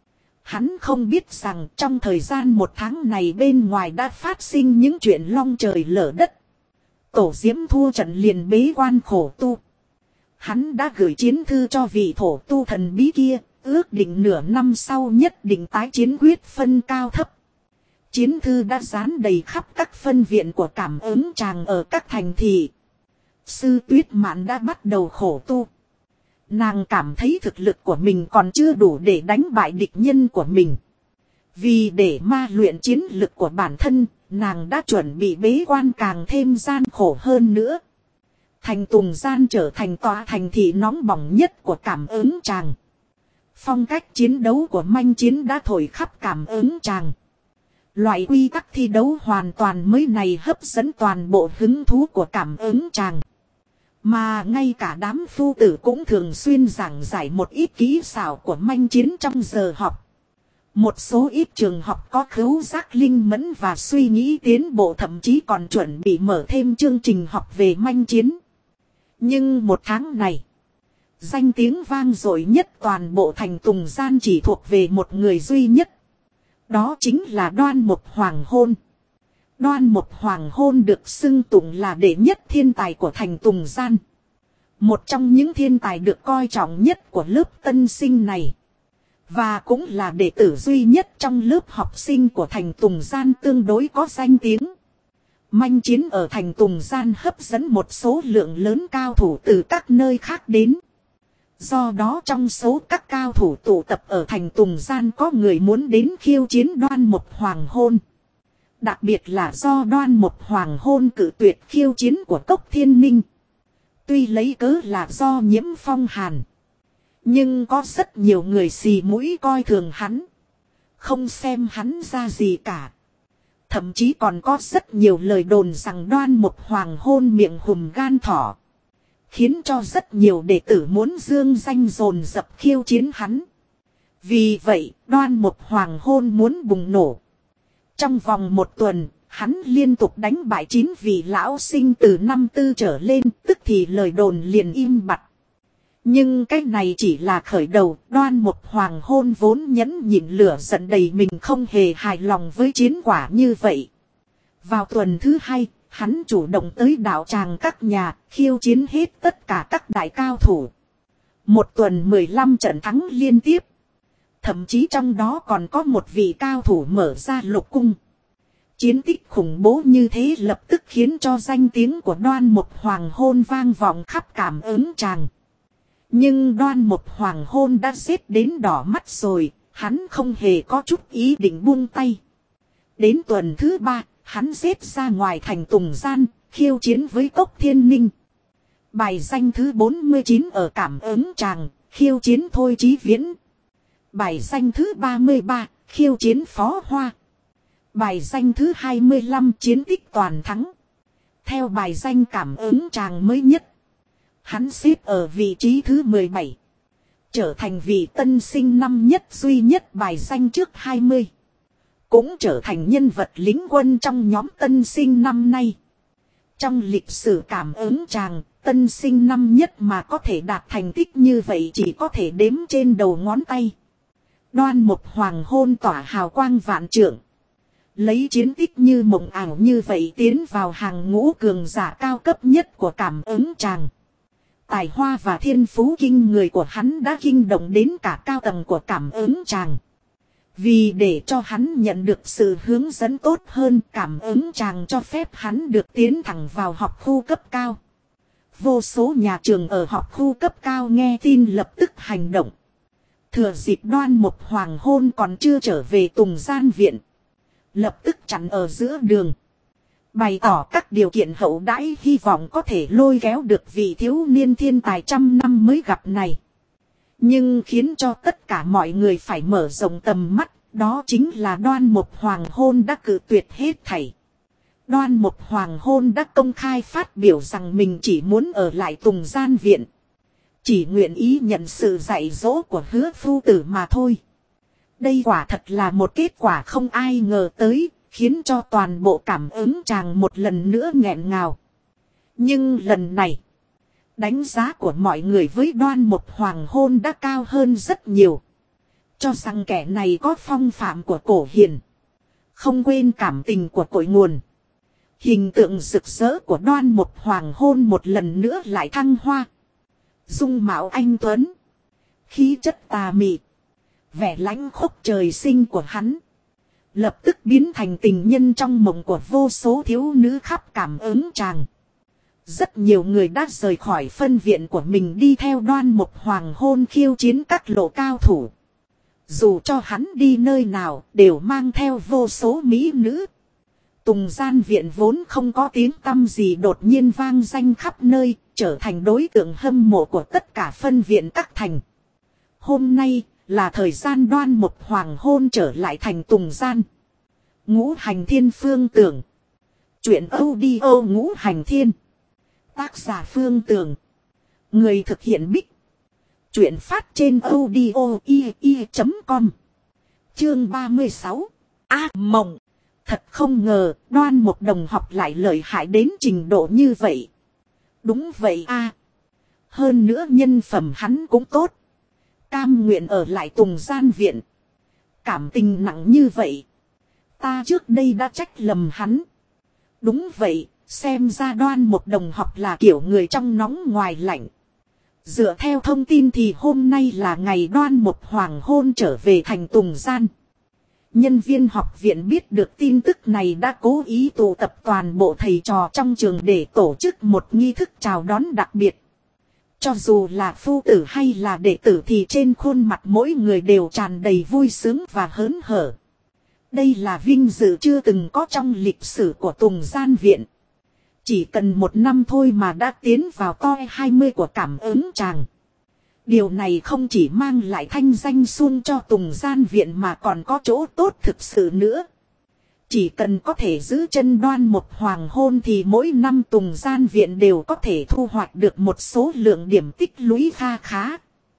Hắn không biết rằng trong thời gian 1 tháng này bên ngoài đã phát sinh những chuyện long trời lở đất. Tổ Diễm thua trận liền bế quan khổ tu. Hắn đã gửi chiến thư cho vị thổ tu thần bí kia, ước định nửa năm sau nhất định tái chiến quyết phân cao thấp. Chiến thư đã dán đầy khắp các phân viện của cảm ứng tràng ở các thành thị. Sư Tuyết Mạn đã bắt đầu khổ tu. Nàng cảm thấy thực lực của mình còn chưa đủ để đánh bại địch nhân của mình. Vì để ma luyện chiến lực của bản thân, nàng đã chuẩn bị bế quan càng thêm gian khổ hơn nữa. Thành Tùng Gian trở thành tòa thành thị nóng bỏng nhất của cảm ứng tràng. Phong cách chiến đấu của manh chiến đã thổi khắp cảm ứng tràng. Loại quy tắc thi đấu hoàn toàn mới này hấp dẫn toàn bộ hứng thú của cảm ứng tràng. Mà ngay cả đám phu tử cũng thường xuyên giảng giải một ít kỹ xảo của manh chiến trong giờ học. Một số ít trường học có khứu giác linh mẫn và suy nghĩ tiến bộ thậm chí còn chuẩn bị mở thêm chương trình học về manh chiến. Nhưng 1 tháng này, danh tiếng vang dội nhất toàn bộ thành Tùng Gian chỉ thuộc về một người duy nhất. Đó chính là Đoan Mục Hoàng Hôn. Đoan Mục Hoàng Hôn được xưng tụng là đệ nhất thiên tài của thành Tùng Gian. Một trong những thiên tài được coi trọng nhất của lớp tân sinh này. Và cũng là đệ tử duy nhất trong lớp học sinh của thành Tùng Gian tương đối có danh tiếng. Manh chiến ở thành Tùng Gian hấp dẫn một số lượng lớn cao thủ từ các nơi khác đến. Do đó trong số các cao thủ tụ tập ở thành Tùng Gian có người muốn đến khiêu chiến Đoan Mục Hoàng Hôn. Đặc biệt là do Đoan Mục Hoàng Hôn cự tuyệt khiêu chiến của Cốc Thiên Ninh. Tuy lấy cớ là do nhiễm phong hàn. Nhưng có rất nhiều người xì mũi coi thường hắn. Không xem hắn ra gì cả. Thậm chí còn có rất nhiều lời đồn rằng Đoan Mục Hoàng Hôn miệng hùm gan thỏ. Khiến cho rất nhiều đệ tử muốn dương danh dồn dập khiêu chiến hắn. Vì vậy, Đoan Mục hoàng hôn muốn bùng nổ. Trong vòng 1 tuần, hắn liên tục đánh bại 9 vị lão sinh từ năm tư trở lên, tức thì lời đồn liền im bặt. Nhưng cái này chỉ là khởi đầu, Đoan Mục hoàng hôn vốn nhẫn nhịn lửa giận đầy mình không hề hài lòng với chiến quả như vậy. Vào tuần thứ 2, hắn chủ động tới đạo tràng các nhà, khiêu chiến hết tất cả các đại cao thủ. 1 tuần 15 trận thắng liên tiếp. Thậm chí trong đó còn có một vị cao thủ mở ra lục cung. Chiến tích khủng bố như thế lập tức khiến cho danh tiếng của Đoan Mục hoàng hôn vang vọng khắp Cảm Ứng Tràng. Nhưng Đoan Mục hoàng hôn đã giết đến đỏ mắt rồi, hắn không hề có chút ý định buông tay. Đến tuần thứ 3, hắn giết ra ngoài thành Tùng Gian, khiêu chiến với Cốc Thiên Ninh. Bài danh thứ 49 ở Cảm Ứng Tràng, khiêu chiến Thôi Chí Viễn. Bài danh thứ 33, khiêu chiến Phó Hoa. Bài danh thứ 25, chiến tích toàn thắng. Theo bài danh Cảm Ứng Tràng mới nhất, hắn xếp ở vị trí thứ 17. Trở thành vị tân sinh năm nhất duy nhất bài danh trước 20. Cũng trở thành nhân vật lính quân trong nhóm tân sinh năm nay. Trong lịch sử Cảm Ứng Tràng, tân sinh năm nhất mà có thể đạt thành tích như vậy chỉ có thể đếm trên đầu ngón tay. Đoan Mục hoàng hôn tỏa hào quang vạn trượng. Lấy chiến tích như mộng ảo như vậy tiến vào hàng ngũ cường giả cao cấp nhất của Cảm Ứng Tràng. Tài hoa và thiên phú kinh người của hắn đã kinh động đến cả cao tầng của Cảm Ứng Tràng. Vì để cho hắn nhận được sự hướng dẫn tốt hơn, Cảm Ứng Tràng cho phép hắn được tiến thẳng vào học khu cấp cao. Vô số nhà trường ở học khu cấp cao nghe tin lập tức hành động. Thừa dịp Đoan Mục hoàng hôn còn chưa trở về Tùng Gian viện, lập tức chặn ở giữa đường, bày tỏ các điều kiện hậu đãi, hy vọng có thể lôi kéo được vị thiếu niên thiên tài trăm năm mới gặp này. Nhưng khiến cho tất cả mọi người phải mở rộng tầm mắt, đó chính là Đoan Mục hoàng hôn đã cự tuyệt hết thảy. Đoan Mục hoàng hôn đã công khai phát biểu rằng mình chỉ muốn ở lại Tùng Gian viện, chỉ nguyện ý nhận sự dạy dỗ của Hứa phu tử mà thôi. Đây quả thật là một kết quả không ai ngờ tới, khiến cho toàn bộ Cảm Ứng Tràng một lần nữa nghẹn ngào. Nhưng lần này, đánh giá của mọi người với Đoan Mục hoàng hôn đã cao hơn rất nhiều. Cho rằng kẻ này có phong phạm của cổ hiền, không quên cảm tình của cội nguồn. Hình tượng rực rỡ của Đoan Mục hoàng hôn một lần nữa lại thăng hoa. Dung mạo anh tuấn, khí chất tà mị, vẻ lãnh khốc trời sinh của hắn, lập tức biến thành tình nhân trong mộng của vô số thiếu nữ khắp Cảm Ứng Tràng. Rất nhiều người đã rời khỏi phân viện của mình đi theo Đoan Mục hoàng hôn khiêu chiến các lộ cao thủ. Dù cho hắn đi nơi nào đều mang theo vô số mỹ nữ. Tùng Gian viện vốn không có tiếng tăm gì đột nhiên vang danh khắp nơi, trở thành đối tượng hâm mộ của tất cả phân viện các thành. Hôm nay là thời gian Đoan Mục hoàng hôn trở lại thành Tùng Gian. Ngũ Hành Thiên Phương Tưởng. Chuyện audio Ngũ Hành Thiên. Tác giả Phương Tưởng. Người thực hiện Bích. Chuyện phát trên audio.com. Chương 36. Mộng. Thật không ngờ, Đoan Mục đồng học lại lợi hại đến trình độ như vậy. Đúng vậy Hơn nữa nhân phẩm hắn cũng tốt. Cam nguyện ở lại Tùng Gian viện. Cảm tình nặng như vậy. Ta trước đây đã trách lầm hắn. Đúng vậy, xem ra Đoan Mục đồng học là kiểu người trong nóng ngoài lạnh. Dựa theo thông tin thì hôm nay là ngày Đoan Mục hoàng hôn trở về thành Tùng Gian. Nhân viên học viện biết được tin tức này đã cố ý tụ tập toàn bộ thầy trò trong trường để tổ chức một nghi thức chào đón đặc biệt. Cho dù là phu tử hay là đệ tử thì trên khuôn mặt mỗi người đều tràn đầy vui sướng và hớn hở. Đây là vinh dự chưa từng có trong lịch sử của Tùng Gian viện. Chỉ cần 1 năm thôi mà đã tiến vào top 20 của Cảm Ứng Tràng. Điều này không chỉ mang lại thanh danh suông cho Tùng Gian viện mà còn có chỗ tốt thực sự nữa. Chỉ cần có thể giữ chân Đoan Mục hoàng hôn thì mỗi năm Tùng Gian viện đều có thể thu hoạch được một số lượng điểm tích lũy kha khá.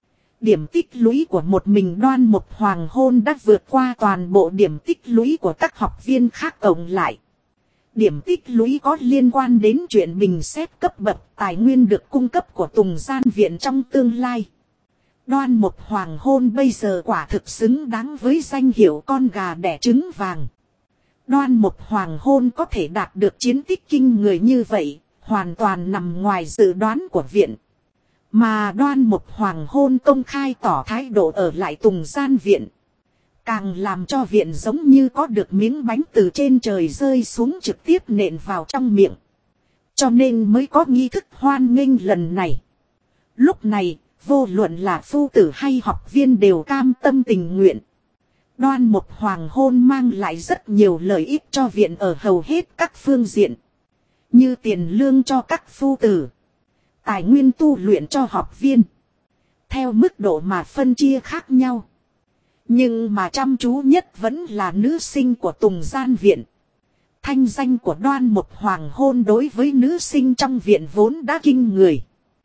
Điểm tích lũy của một mình Đoan Mục Hoàng Hôn đã vượt qua toàn bộ điểm tích lũy của các học viên khác cộng lại. Điểm tích lũy có liên quan đến chuyện bình xét cấp bậc tài nguyên được cung cấp của Tùng Gian Viện trong tương lai. Đoan Mục Hoàng Hôn bây giờ quả thực xứng đáng với danh hiệu con gà đẻ trứng vàng. Đoan Mục Hoàng Hôn có thể đạt được chiến tích kinh người như vậy, hoàn toàn nằm ngoài dự đoán của viện. Mà Đoan Mục Hoàng Hôn công khai tỏ thái độ ở lại Tùng Gian Viện, càng làm cho viện giống như có được miếng bánh từ trên trời rơi xuống trực tiếp nện vào trong miệng. Cho nên mới có nghi thức hoan nghênh lần này. Lúc này, vô luận là phu tử hay học viên đều cam tâm tình nguyện. Đoan Mục Hoàng Hôn mang lại rất nhiều lợi ích cho viện ở hầu hết các phương diện. Như tiền lương cho các phu tử, tài nguyên tu luyện cho học viên, theo mức độ mà phân chia khác nhau. Nhưng mà chăm chú nhất vẫn là nữ sinh của Tùng Gian Viện. Thanh danh của Đoan Mục Hoàng Hôn đối với nữ sinh trong viện vốn đã kinh người.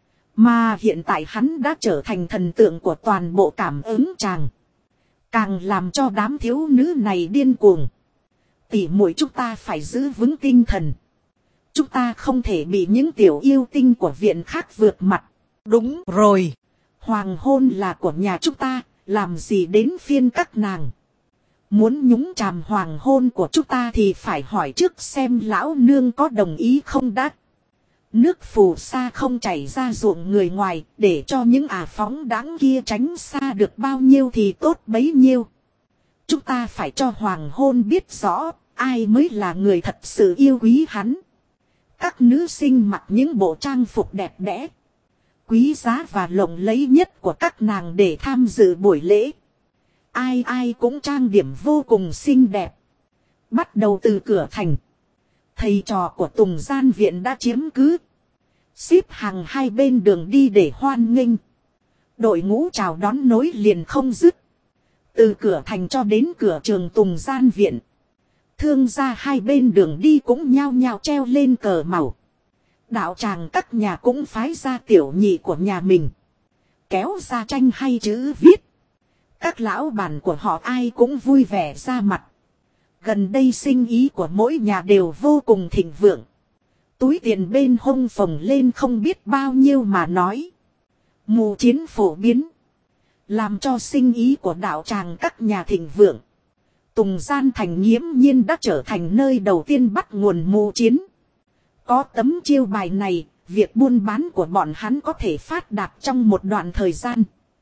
Mà hiện tại hắn đã trở thành thần tượng của toàn bộ cảm ứng tràng. Càng làm cho đám thiếu nữ này điên cuồng. Tỷ muội chúng ta phải giữ vững tinh thần. Chúng ta không thể bị những tiểu yêu tinh của viện khác vượt mặt. Đúng rồi. Hoàng hôn là của nhà chúng ta. Làm gì đến phiên các nàng. Muốn nhúng chàm hoàng hôn của chúng ta thì phải hỏi trước xem lão nương có đồng ý không đã. Nước phù sa không chảy ra ruộng người ngoài, để cho những phóng đãng kia tránh xa được bao nhiêu thì tốt bấy nhiêu. Chúng ta phải cho hoàng hôn biết rõ, ai mới là người thật sự yêu quý hắn. Các nữ sinh mặc những bộ trang phục đẹp đẽ, quý giá và lộng lẫy nhất của các nàng để tham dự buổi lễ. Ai ai cũng trang điểm vô cùng xinh đẹp. Bắt đầu từ cửa thành, thầy trò của Tùng Gian Viện đã chiếm cứ, xếp hàng hai bên đường đi để hoan nghênh. Đội ngũ chào đón nối liền không dứt. Từ cửa thành cho đến cửa trường Tùng Gian Viện, thương gia hai bên đường đi cũng nhao nhao treo lên cờ màu. Đạo tràng các nhà cũng phái ra tiểu nhị của nhà mình, kéo ra tranh hay chữ viết. Các lão bản của họ ai cũng vui vẻ ra mặt. Gần đây sinh ý của mỗi nhà đều vô cùng thịnh vượng. Túi tiền bên hông phồng lên không biết bao nhiêu mà nói. Mù chiến phổ biến, làm cho sinh ý của đạo tràng các nhà thịnh vượng. Tùng Gian Thành nghiễm nhiên đã trở thành nơi đầu tiên bắt nguồn mù chiến. Có tấm chiêu bài này, việc buôn bán của bọn hắn có thể phát đạt trong một đoạn thời gian.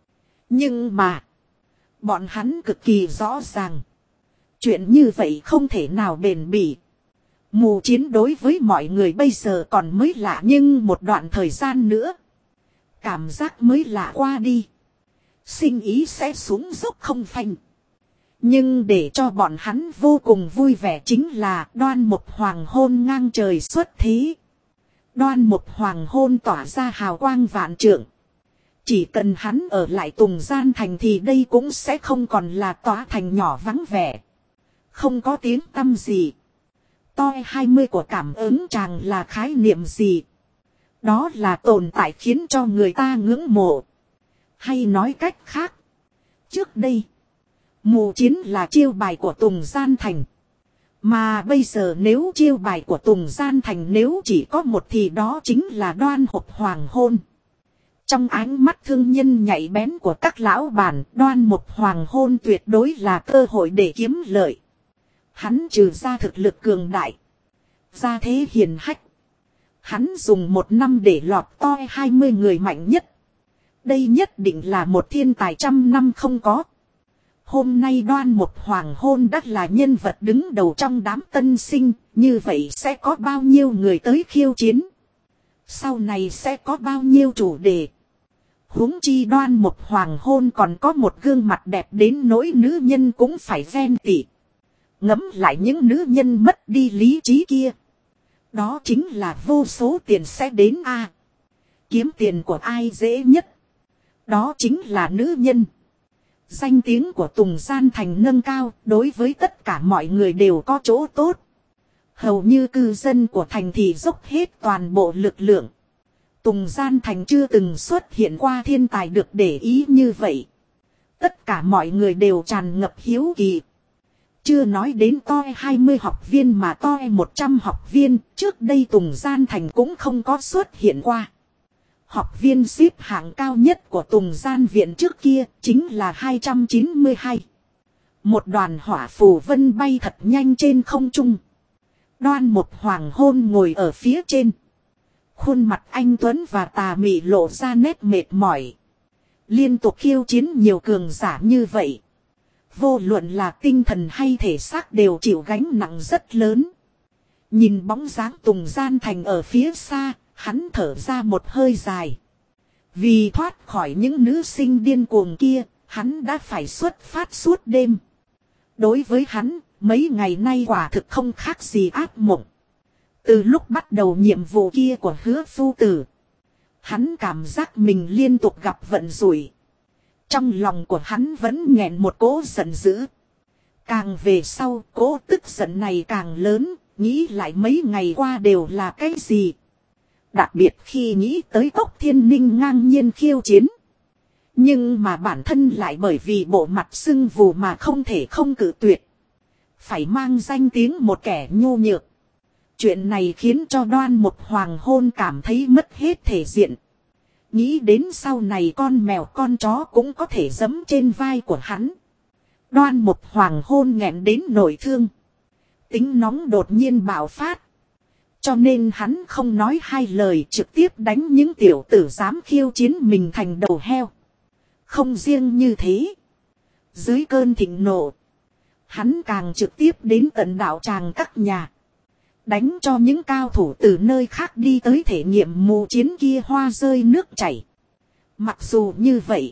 Nhưng mà, bọn hắn cực kỳ rõ ràng, chuyện như vậy không thể nào bền bỉ. Mù chiến đối với mọi người bây giờ còn mới lạ, nhưng một đoạn thời gian nữa, cảm giác mới lạ qua đi, sinh ý sẽ xuống dốc không phanh. Nhưng để cho bọn hắn vô cùng vui vẻ chính là Đoan Mục Hoàng Hôn ngang trời xuất thế. Đoan Mục Hoàng Hôn tỏa ra hào quang vạn trượng. Chỉ cần hắn ở lại Tùng Gian Thành thì đây cũng sẽ không còn là tòa thành nhỏ vắng vẻ, không có tiếng tăm gì. Toi 20 của cảm ứng tràng là khái niệm gì? Đó là tồn tại khiến cho người ta ngưỡng mộ. Hay nói cách khác, trước đây, mù chiến là chiêu bài của Tùng Gian Thành. Mà bây giờ nếu chiêu bài của Tùng Gian Thành nếu chỉ có một thì đó chính là Đoan Mục Hoàng Hôn. Trong ánh mắt thương nhân nhạy bén của các lão bản, Đoan Mục Hoàng Hôn tuyệt đối là cơ hội để kiếm lợi. Hắn trừ ra thực lực cường đại, gia thế hiền hách, hắn dùng 1 năm để lọt toi 20 người mạnh nhất. Đây nhất định là một thiên tài 100 năm không có. Hôm nay Đoan Mục Hoàng Hôn đã là nhân vật đứng đầu trong đám tân sinh, như vậy sẽ có bao nhiêu người tới khiêu chiến? Sau này sẽ có bao nhiêu chủ đề? Huống chi Đoan Mục Hoàng Hôn còn có một gương mặt đẹp đến nỗi nữ nhân cũng phải ghen tị. Ngẫm lại những nữ nhân mất đi lý trí kia, đó chính là vô số tiền sẽ đến a. Kiếm tiền của ai dễ nhất? Đó chính là nữ nhân. Danh tiếng của Tùng Gian Thành nâng cao, đối với tất cả mọi người đều có chỗ tốt. Hầu như cư dân của thành thị dốc hết toàn bộ lực lượng, Tùng Gian Thành chưa từng xuất hiện qua thiên tài được để ý như vậy. Tất cả mọi người đều tràn ngập hiếu kỳ. Chưa nói đến toi 20 học viên mà toi 100 học viên, trước đây Tùng Gian Thành cũng không có xuất hiện qua. Học viên xếp hạng cao nhất của Tùng Gian Viện trước kia chính là 292. Một đoàn hỏa phù vân bay thật nhanh trên không trung. Đoan Mục Hoàng Hôn ngồi ở phía trên. Khuôn mặt anh tuấn và tà mị lộ ra nét mệt mỏi. Liên tục khiêu chiến nhiều cường giả như vậy. Vô luận là tinh thần hay thể xác đều chịu gánh nặng rất lớn. Nhìn bóng dáng Tùng Gian Thành ở phía xa, hắn thở ra một hơi dài. Vì thoát khỏi những nữ sinh điên cuồng kia, hắn đã phải xuất phát suốt đêm. Đối với hắn, mấy ngày nay quả thực không khác gì ác mộng. Từ lúc bắt đầu nhiệm vụ kia của Hứa Phu Tử, hắn cảm giác mình liên tục gặp vận rủi. Trong lòng của hắn vẫn nghẹn một cỗ giận dữ. Càng về sau, cỗ tức giận này càng lớn, nghĩ lại mấy ngày qua đều là cái gì. Đặc biệt khi nghĩ tới Cốc Thiên Ninh ngang nhiên khiêu chiến. Nhưng mà bản thân lại bởi vì bộ mặt sưng vù mà không thể không cự tuyệt. Phải mang danh tiếng một kẻ nhu nhược. Chuyện này khiến cho Đoan Mục Hoàng Hôn cảm thấy mất hết thể diện. Nghĩ đến sau này con mèo con chó cũng có thể giẫm trên vai của hắn. Đoan Mục Hoàng Hôn nghẹn đến nổi thương. Tính nóng đột nhiên bạo phát. Cho nên hắn không nói hai lời trực tiếp đánh những tiểu tử dám khiêu chiến mình thành đầu heo. Không riêng như thế. Dưới cơn thịnh nộ, hắn càng trực tiếp đến tận đạo tràng các nhà. Đánh cho những cao thủ từ nơi khác đi tới thể nghiệm mù chiến kia hoa rơi nước chảy. Mặc dù như vậy,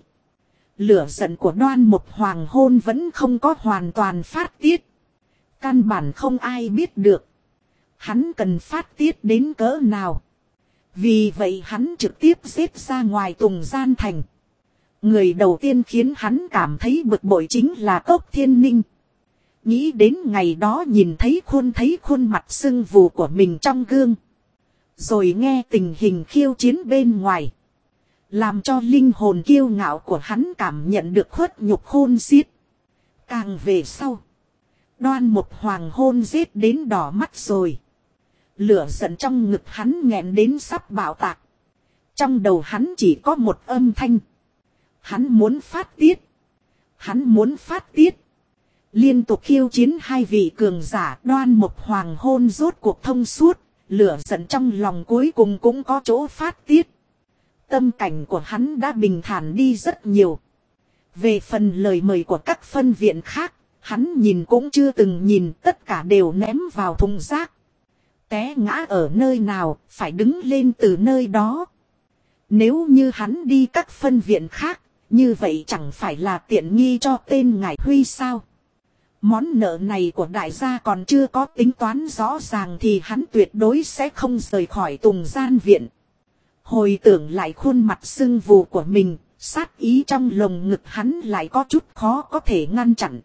lửa giận của Đoan Mục Hoàng Hôn vẫn không có hoàn toàn phát tiết. Căn bản không ai biết được hắn cần phát tiết đến cỡ nào. Vì vậy hắn trực tiếp giết ra ngoài Tùng Gian Thành. Người đầu tiên khiến hắn cảm thấy bực bội chính là Cốc Thiên Ninh. Nghĩ đến ngày đó nhìn thấy khuôn mặt sưng vù của mình trong gương. Rồi nghe tình hình khiêu chiến bên ngoài. Làm cho linh hồn kiêu ngạo của hắn cảm nhận được khuất nhục khôn xiết. Càng về sau, Đoan Mục Hoàng Hôn giết đến đỏ mắt rồi. Lửa giận trong ngực hắn nghẹn đến sắp bạo tạc. Trong đầu hắn chỉ có một âm thanh. Hắn muốn phát tiết. Hắn muốn phát tiết. Liên tục khiêu chiến hai vị cường giả, Đoan Mục Hoàng Hôn rốt cuộc thông suốt. Lửa giận trong lòng cuối cùng cũng có chỗ phát tiết. Tâm cảnh của hắn đã bình thản đi rất nhiều. Về phần lời mời của các phân viện khác, hắn nhìn cũng chưa từng nhìn, tất cả đều ném vào thùng rác. Té ngã ở nơi nào, phải đứng lên từ nơi đó. Nếu như hắn đi các phân viện khác, như vậy chẳng phải là tiện nghi cho tên Ngải Huy sao? Món nợ này của đại gia còn chưa có tính toán rõ ràng thì hắn tuyệt đối sẽ không rời khỏi Tùng Gian Viện. Hồi tưởng lại khuôn mặt sưng vù của mình, sát ý trong lồng ngực hắn lại có chút khó có thể ngăn chặn.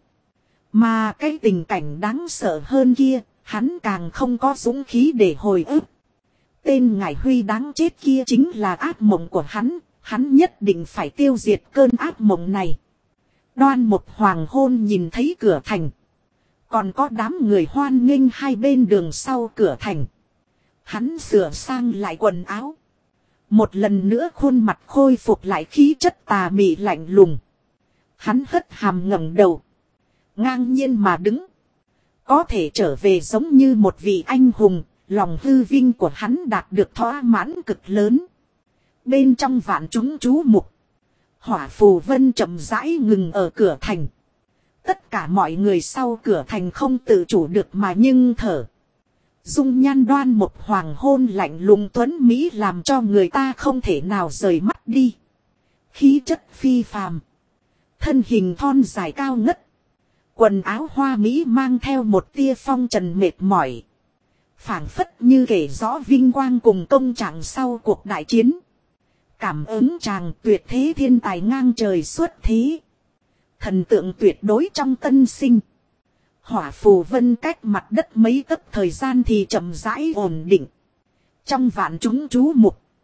Mà cái tình cảnh đáng sợ hơn kia, hắn càng không có dũng khí để hồi ức. Tên Ngải Huy đáng chết kia chính là ác mộng của hắn nhất định phải tiêu diệt cơn ác mộng này. Đoan Mục Hoàng Hôn nhìn thấy cửa thành. Còn có đám người hoan nghênh hai bên đường sau cửa thành. Hắn sửa sang lại quần áo. Một lần nữa khuôn mặt khôi phục lại khí chất tà mị lạnh lùng. Hắn hất hàm ngẩng đầu. Ngang nhiên mà đứng. Có thể trở về giống như một vị anh hùng. Lòng hư vinh của hắn đạt được thỏa mãn cực lớn. Bên trong vạn chúng chú mục. Hỏa phù vân chậm rãi ngừng ở cửa thành. Tất cả mọi người sau cửa thành không tự chủ được mà nhưng thở. Dung nhan Đoan Mục Hoàng Hôn lạnh lùng tuấn Mỹ làm cho người ta không thể nào rời mắt đi. Khí chất phi phàm. Thân hình thon dài cao ngất. Quần áo hoa Mỹ mang theo một tia phong trần mệt mỏi. Phảng phất như kể rõ vinh quang cùng công trạng sau cuộc đại chiến. Cảm ứng chàng tuyệt thế thiên tài ngang trời xuất thế. Thần tượng tuyệt đối trong tân sinh. Hỏa phù vân cách mặt đất mấy tấc thời gian thì chậm rãi ổn định. Trong vạn chúng chú mục.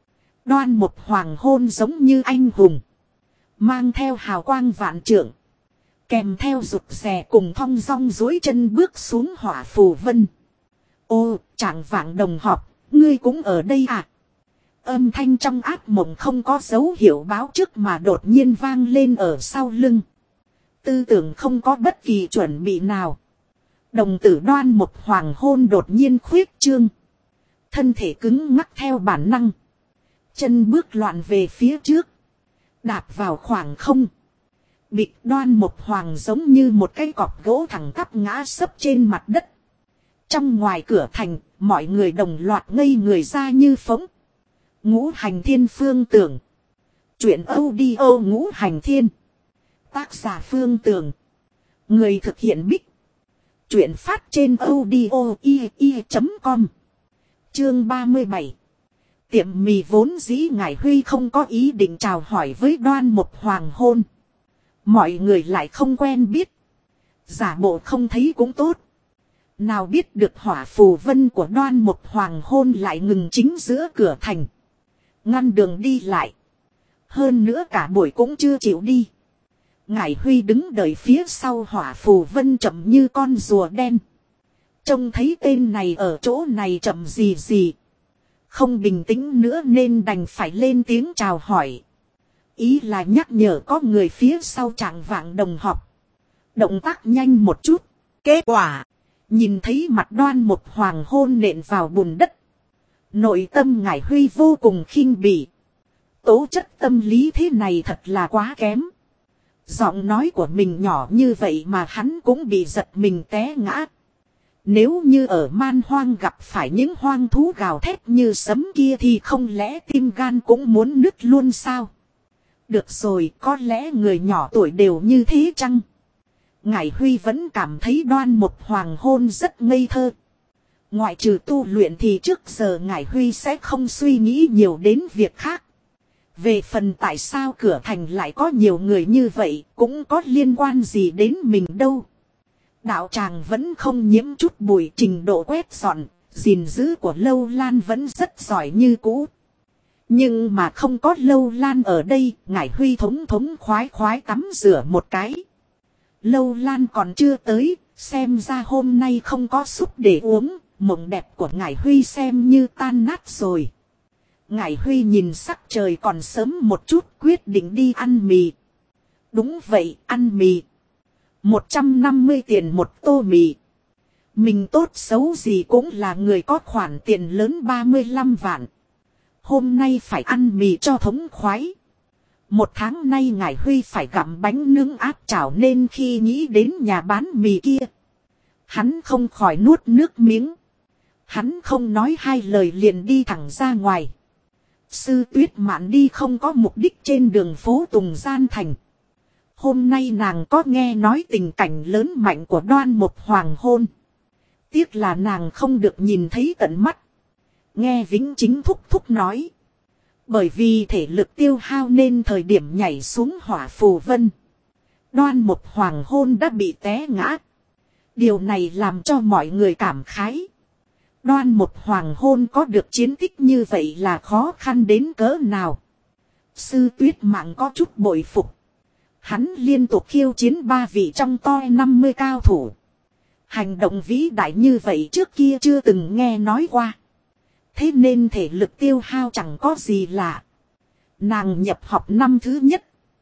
Đoan Mục Hoàng Hôn giống như anh hùng. Mang theo hào quang vạn trượng. Kèm theo rụt rè cùng thong dong duỗi chân bước xuống hỏa phù vân. Ô, Trạng Vạng đồng họp, ngươi cũng ở đây à? Âm thanh trong ác mộng không có dấu hiệu báo trước mà đột nhiên vang lên ở sau lưng. Tư tưởng không có bất kỳ chuẩn bị nào. Đồng tử Đoan Mục Hoàng Hôn đột nhiên khuyết trương. Thân thể cứng ngắc theo bản năng. Chân bước loạn về phía trước. Đạp vào khoảng không. Bịch Đoan Mục Hoàng giống như một cái cọc gỗ thẳng tắp ngã sấp trên mặt đất. Trong ngoài cửa thành, mọi người đồng loạt ngây người ra như phóng. Ngũ Hành Thiên Phương Tưởng. Chuyện audio Ngũ Hành Thiên. Tác giả Phương Tưởng. Người thực hiện Bích. Chuyện phát trên audio.com. Chương 37. Tiệm mì vốn dĩ Ngải Huy không có ý định chào hỏi với Đoan Mục Hoàng Hôn. Mọi người lại không quen biết. Giả bộ không thấy cũng tốt. Nào biết được hỏa phù vân của Đoan Mục Hoàng Hôn lại ngừng chính giữa cửa thành. Ngăn đường đi lại. Hơn nữa cả buổi cũng chưa chịu đi. Ngải Huy đứng đợi phía sau hỏa phù vân chậm như con rùa đen. Trông thấy tên này ở chỗ này chậm gì gì. Không bình tĩnh nữa nên đành phải lên tiếng chào hỏi. Ý là nhắc nhở có người phía sau Trạng Vạng đồng họp. Động tác nhanh một chút. Kết quả. Nhìn thấy mặt Đoan Mục Hoàng Hôn nện vào bùn đất. Nội tâm Ngải Huy vô cùng khinh bỉ. Tố chất tâm lý thế này thật là quá kém. Giọng nói của mình nhỏ như vậy mà hắn cũng bị giật mình té ngã. Nếu như ở man hoang gặp phải những hoang thú gào thét như sấm kia thì không lẽ tim gan cũng muốn nứt luôn sao? Được rồi, có lẽ người nhỏ tuổi đều như thế chăng? Ngải Huy vẫn cảm thấy Đoan Mục Hoàng Hôn rất ngây thơ. Ngoại trừ tu luyện thì trước giờ Ngải Huy sẽ không suy nghĩ nhiều đến việc khác. Về phần tại sao cửa thành lại có nhiều người như vậy cũng có liên quan gì đến mình đâu. Đạo tràng vẫn không nhiễm chút bụi, trình độ quét dọn, gìn giữ của Lâu Lan vẫn rất giỏi như cũ. Nhưng mà không có Lâu Lan ở đây, Ngải Huy thống khoái tắm rửa một cái. Lâu Lan còn chưa tới, xem ra hôm nay không có súp để uống, mộng đẹp của Ngải Huy xem như tan nát rồi. Ngải Huy nhìn sắc trời còn sớm một chút, quyết định đi ăn mì. Đúng vậy, ăn mì. 150 tiền một tô mì. Mình tốt xấu gì cũng là người có khoản tiền lớn 35 vạn. Hôm nay phải ăn mì cho thống khoái. Một tháng nay Ngải Huy phải gặm bánh nướng áp chảo nên khi nghĩ đến nhà bán mì kia, hắn không khỏi nuốt nước miếng. Hắn không nói hai lời liền đi thẳng ra ngoài. Sư Tuyết Mạn đi không có mục đích trên đường phố Tùng Gian Thành. Hôm nay nàng có nghe nói tình cảnh lớn mạnh của Đoan Mục Hoàng Hôn. Tiếc là nàng không được nhìn thấy tận mắt. Nghe Vĩnh Chính thúc nói. Bởi vì thể lực tiêu hao nên thời điểm nhảy xuống hỏa phù vân, Đoan Mục Hoàng Hôn đã bị té ngã. Điều này làm cho mọi người cảm khái. Đoan Mục Hoàng Hôn có được chiến tích như vậy là khó khăn đến cỡ nào. Sư Tuyết Mạn có chút bội phục. Hắn liên tục khiêu chiến 3 vị trong top 50 cao thủ. Hành động vĩ đại như vậy trước kia chưa từng nghe nói qua. Thế nên thể lực tiêu hao chẳng có gì lạ. Nàng nhập học năm thứ nhất.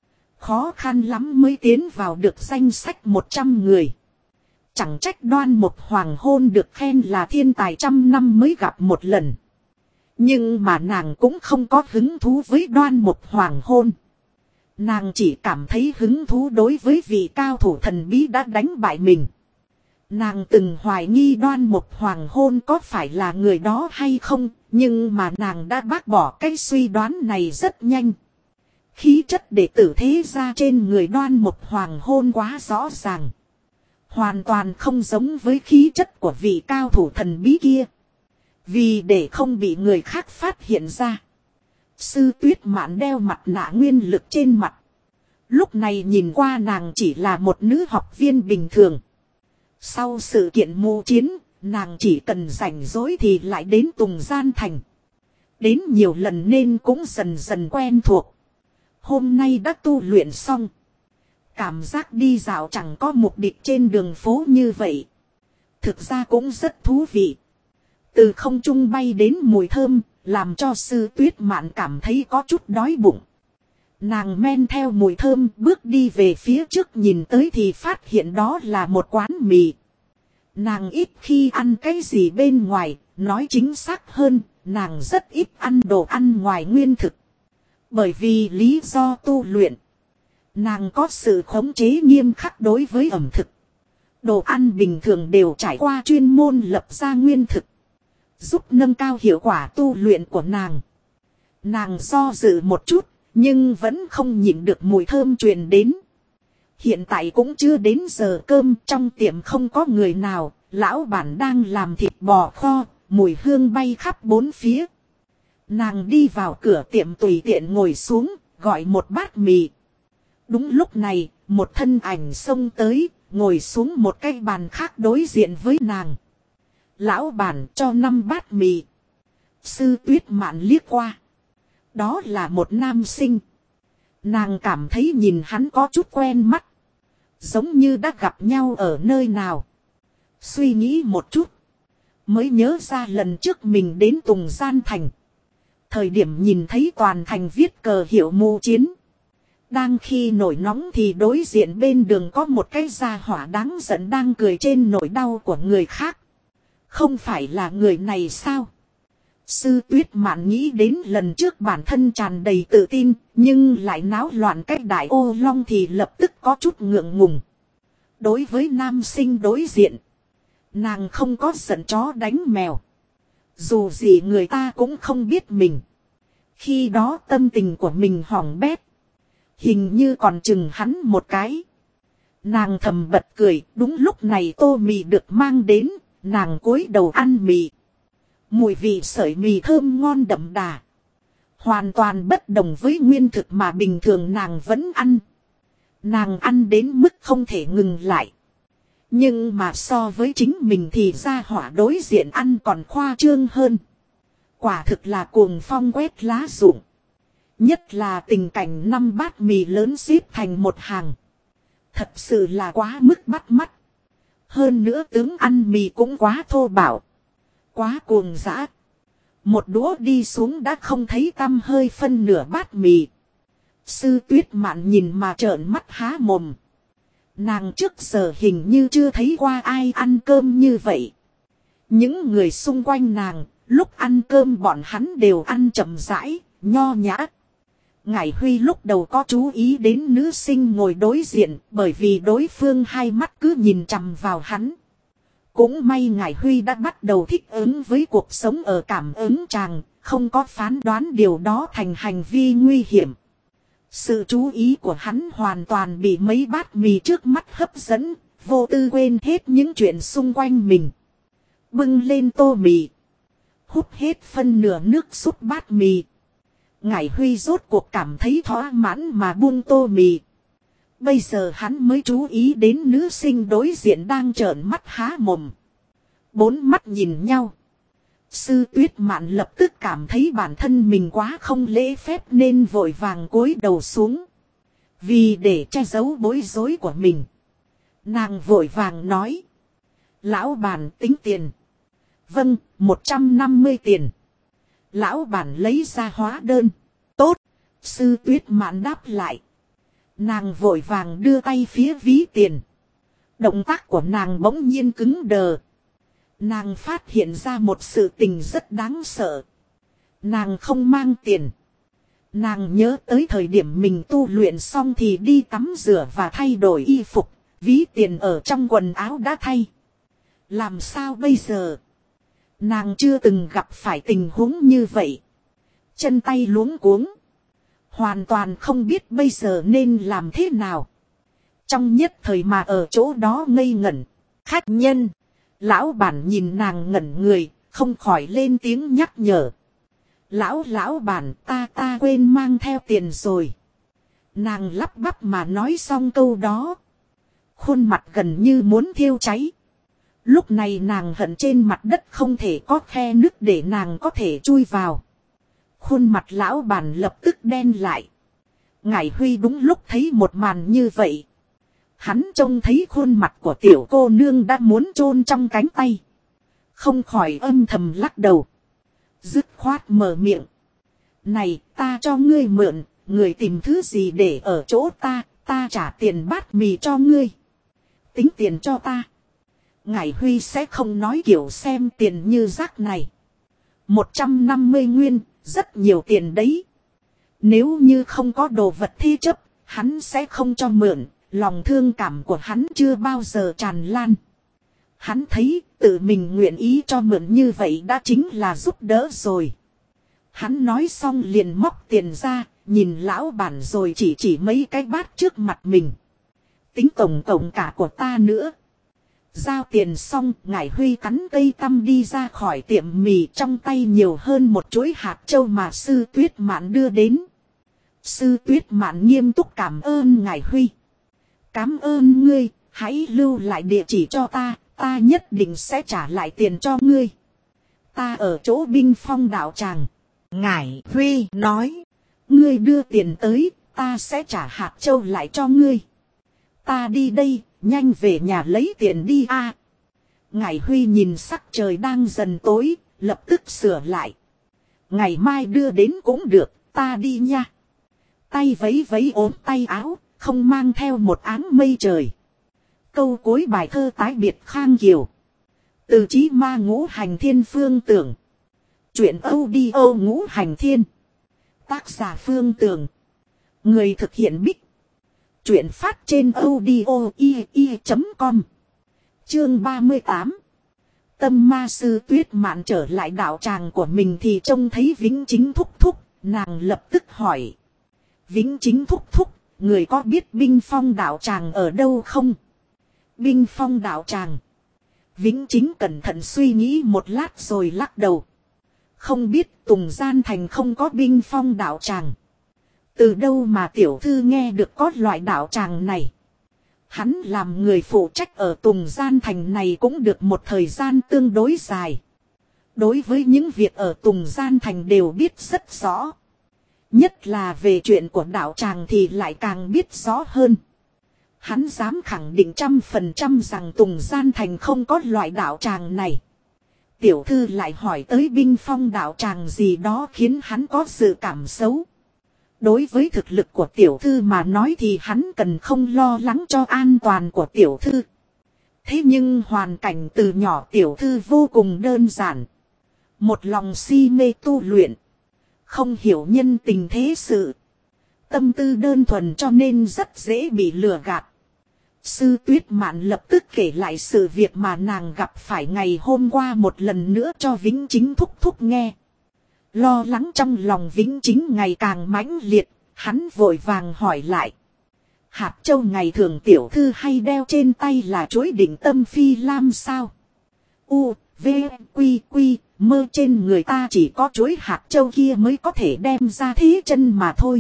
Khó khăn lắm mới tiến vào được danh sách 100 người. Chẳng trách Đoan Mục Hoàng Hôn được khen là thiên tài trăm năm mới gặp một lần. Nhưng mà nàng cũng không có hứng thú với Đoan Mục Hoàng Hôn. Nàng chỉ cảm thấy hứng thú đối với vị cao thủ thần bí đã đánh bại mình. Nàng từng hoài nghi Đoan Mục Hoàng Hôn có phải là người đó hay không, nhưng mà nàng đã bác bỏ cái suy đoán này rất nhanh. Khí chất đệ tử thế gia trên người Đoan Mục Hoàng Hôn quá rõ ràng. Hoàn toàn không giống với khí chất của vị cao thủ thần bí kia. Vì để không bị người khác phát hiện ra, Sư Tuyết Mạn đeo mặt nạ nguyên lực trên mặt. Lúc này nhìn qua nàng chỉ là một nữ học viên bình thường. Sau sự kiện mưu chiến, nàng chỉ cần rảnh rỗi thì lại đến Tùng Gian Thành. đến nhiều lần nên cũng dần dần quen thuộc. Hôm nay đã tu luyện xong. Cảm giác đi dạo chẳng có mục đích trên đường phố như vậy. Thực ra cũng rất thú vị. Từ không trung bay đến mùi thơm, làm cho Sư Tuyết Mạn cảm thấy có chút đói bụng. Nàng men theo mùi thơm bước đi về phía trước, nhìn tới thì phát hiện đó là một quán mì. Nàng ít khi ăn cái gì bên ngoài, nói chính xác hơn, nàng rất ít ăn đồ ăn ngoài nguyên thực. Bởi vì lý do tu luyện, nàng có sự khống chế nghiêm khắc đối với ẩm thực. Đồ ăn bình thường đều trải qua chuyên môn lập ra nguyên thực, giúp nâng cao hiệu quả tu luyện của nàng. Nàng do dự một chút, nhưng vẫn không nhịn được mùi thơm truyền đến. Hiện tại cũng chưa đến giờ cơm, trong tiệm không có người nào, lão bản đang làm thịt bò kho, mùi hương bay khắp bốn phía. Nàng đi vào cửa tiệm tùy tiện ngồi xuống, gọi một bát mì. Đúng lúc này, một thân ảnh xông tới, ngồi xuống một cái bàn khác đối diện với nàng. Lão bản cho 5 bát mì. Sư Tuyết Mạn liếc qua. Đó là một nam sinh. Nàng cảm thấy nhìn hắn có chút quen mắt. Giống như đã gặp nhau ở nơi nào. Suy nghĩ một chút, mới nhớ ra lần trước mình đến Tùng Gian Thành. Thời điểm nhìn thấy toàn thành viết cờ hiệu mù chiến. Đang khi nổi nóng thì đối diện bên đường có một cái gia hỏa đáng giận đang cười trên nỗi đau của người khác. Không phải là người này sao? Sư Tuyết Mạn nghĩ đến lần trước bản thân tràn đầy tự tin, nhưng lại náo loạn cách đại ô long thì lập tức có chút ngượng ngùng. Đối với nam sinh đối diện, nàng không có giận chó đánh mèo. Dù gì người ta cũng không biết mình. Khi đó tâm tình của mình hỏng bét. Hình như còn chừng hắn một cái. Nàng thầm bật cười, đúng lúc này tô mì được mang đến, nàng cúi đầu ăn mì. Mùi vị sợi mì thơm ngon đậm đà. Hoàn toàn bất đồng với nguyên thực mà bình thường nàng vẫn ăn. Nàng ăn đến mức không thể ngừng lại. Nhưng mà so với chính mình thì gia hỏa đối diện ăn còn khoa trương hơn. Quả thực là cuồng phong quét lá rụng. Nhất là tình cảnh 5 bát mì lớn xếp thành một hàng. Thật sự là quá mức bắt mắt. Hơn nữa tướng ăn mì cũng quá thô bạo. Quá cuồng dã. Một đũa đi xuống đã không thấy tăm hơi phân nửa bát mì. Sư Tuyết Mạn nhìn mà trợn mắt há mồm. Nàng trước giờ hình như chưa thấy qua ai ăn cơm như vậy. Những người xung quanh nàng, lúc ăn cơm bọn hắn đều ăn chậm rãi, nho nhã. Ngải Huy lúc đầu có chú ý đến nữ sinh ngồi đối diện, bởi vì đối phương hai mắt cứ nhìn chằm vào hắn. Cũng may Ngải Huy đã bắt đầu thích ứng với cuộc sống ở cảm ứng tràng, không có phán đoán điều đó thành hành vi nguy hiểm. Sự chú ý của hắn hoàn toàn bị mấy bát mì trước mắt hấp dẫn, vô tư quên hết những chuyện xung quanh mình. Bưng lên tô mì, hút hết phân nửa nước súp bát mì. Ngải Huy rốt cuộc cảm thấy thỏa mãn mà buông tô mì. Bây giờ hắn mới chú ý đến nữ sinh đối diện đang trợn mắt há mồm. 4 mắt nhìn nhau. Sư Tuyết Mạn lập tức cảm thấy bản thân mình quá không lễ phép nên vội vàng cúi đầu xuống. Vì để che giấu bối rối của mình, nàng vội vàng nói: Lão bản tính tiền. Vâng, 150 tiền. Lão bản lấy ra hóa đơn. Tốt. Sư Tuyết Mạn đáp lại. Nàng vội vàng đưa tay phía ví tiền. Động tác của nàng bỗng nhiên cứng đờ. Nàng phát hiện ra một sự tình rất đáng sợ. Nàng không mang tiền. Nàng nhớ tới thời điểm mình tu luyện xong thì đi tắm rửa và thay đổi y phục. Ví tiền ở trong quần áo đã thay. Làm sao bây giờ? Nàng chưa từng gặp phải tình huống như vậy. Chân tay luống cuống. Hoàn toàn không biết bây giờ nên làm thế nào. Trong nhất thời mà ở chỗ đó ngây ngẩn. Khách nhân. Lão bản nhìn nàng ngẩn người, không khỏi lên tiếng nhắc nhở. Lão bản, ta quên mang theo tiền rồi. Nàng lắp bắp mà nói xong câu đó. Khuôn mặt gần như muốn thiêu cháy. Lúc này nàng hận trên mặt đất không thể có khe nứt để nàng có thể chui vào. Khuôn mặt lão bản lập tức đen lại. Ngải Huy đúng lúc thấy một màn như vậy. Hắn trông thấy khuôn mặt của tiểu cô nương đã muốn chôn trong cánh tay. Không khỏi âm thầm lắc đầu. Dứt khoát mở miệng. Này, ta cho ngươi mượn, người tìm thứ gì để ở chỗ ta trả tiền bát mì cho ngươi. Tính tiền cho ta. Ngải Huy sẽ không nói kiểu xem tiền như rác này. 150 nguyên, rất nhiều tiền đấy. Nếu như không có đồ vật thi chấp, hắn sẽ không cho mượn. Lòng thương cảm của hắn chưa bao giờ tràn lan. Hắn thấy tự mình nguyện ý cho mượn như vậy đã chính là giúp đỡ rồi. Hắn nói xong liền móc tiền ra, nhìn lão bản rồi chỉ mấy cái bát trước mặt mình. Tính tổng cộng cả của ta nữa. Giao tiền xong, Ngải Huy cắn cây tăm đi ra khỏi tiệm mì, trong tay nhiều hơn một chuỗi hạt châu mà Sư Tuyết Mạn đưa đến. Sư Tuyết Mạn nghiêm túc cảm ơn Ngải Huy. Cảm ơn ngươi, hãy lưu lại địa chỉ cho ta nhất định sẽ trả lại tiền cho ngươi. Ta ở chỗ Binh Phong đạo tràng. Ngải Huy nói, ngươi đưa tiền tới, ta sẽ trả hạt châu lại cho ngươi. Ta đi đây, nhanh về nhà lấy tiền đi a. Ngải Huy nhìn sắc trời đang dần tối, lập tức sửa lại. Ngày mai đưa đến cũng được, ta đi nha. Tay vấy vấy ốm tay áo, không mang theo một áng mây trời. Câu cuối bài thơ tái biệt Khang Kiều. Từ Chí Ma Ngũ Hành Thiên Phương Tưởng. Chuyện audio Ngũ Hành Thiên. Tác giả Phương Tưởng. Người thực hiện Bích. Chuyện phát trên audio.com. Chương 38. Tâm ma Sư Tuyết Mạn trở lại đạo tràng của mình thì trông thấy Vĩnh Chính thúc thúc, nàng lập tức hỏi. Vĩnh Chính thúc thúc, người có biết Binh Phong đạo tràng ở đâu không? Binh Phong đạo tràng. Vĩnh Chính cẩn thận suy nghĩ một lát rồi lắc đầu. Không biết, Tùng Gian Thành không có Binh Phong đạo tràng. Từ đâu mà tiểu thư nghe được có loại đạo tràng này? Hắn làm người phụ trách ở Tùng Gian Thành này cũng được một thời gian tương đối dài. Đối với những việc ở Tùng Gian Thành đều biết rất rõ. Nhất là về chuyện của đạo tràng thì lại càng biết rõ hơn. Hắn dám khẳng định 100% rằng Tùng Gian Thành không có loại đạo tràng này. Tiểu thư lại hỏi tới Binh Phong đạo tràng gì đó khiến hắn có dự cảm xấu. Đối với thực lực của tiểu thư mà nói thì hắn cần không lo lắng cho an toàn của tiểu thư. Thế nhưng hoàn cảnh từ nhỏ tiểu thư vô cùng đơn giản. Một lòng si mê tu luyện. Không hiểu nhân tình thế sự. Tâm tư đơn thuần cho nên rất dễ bị lừa gạt. Sư Tuyết Mạn lập tức kể lại sự việc mà nàng gặp phải ngày hôm qua một lần nữa cho Vĩnh Chính thúc thúc nghe. Lo lắng trong lòng Vĩnh Chính ngày càng mãnh liệt, hắn vội vàng hỏi lại. Hạt châu ngày thường tiểu thư hay đeo trên tay là chuỗi Định Tâm Phi Lam sao? U, V, Quy, Quy, Mơ trên người ta chỉ có chuỗi hạt châu kia mới có thể đem ra thế chân mà thôi.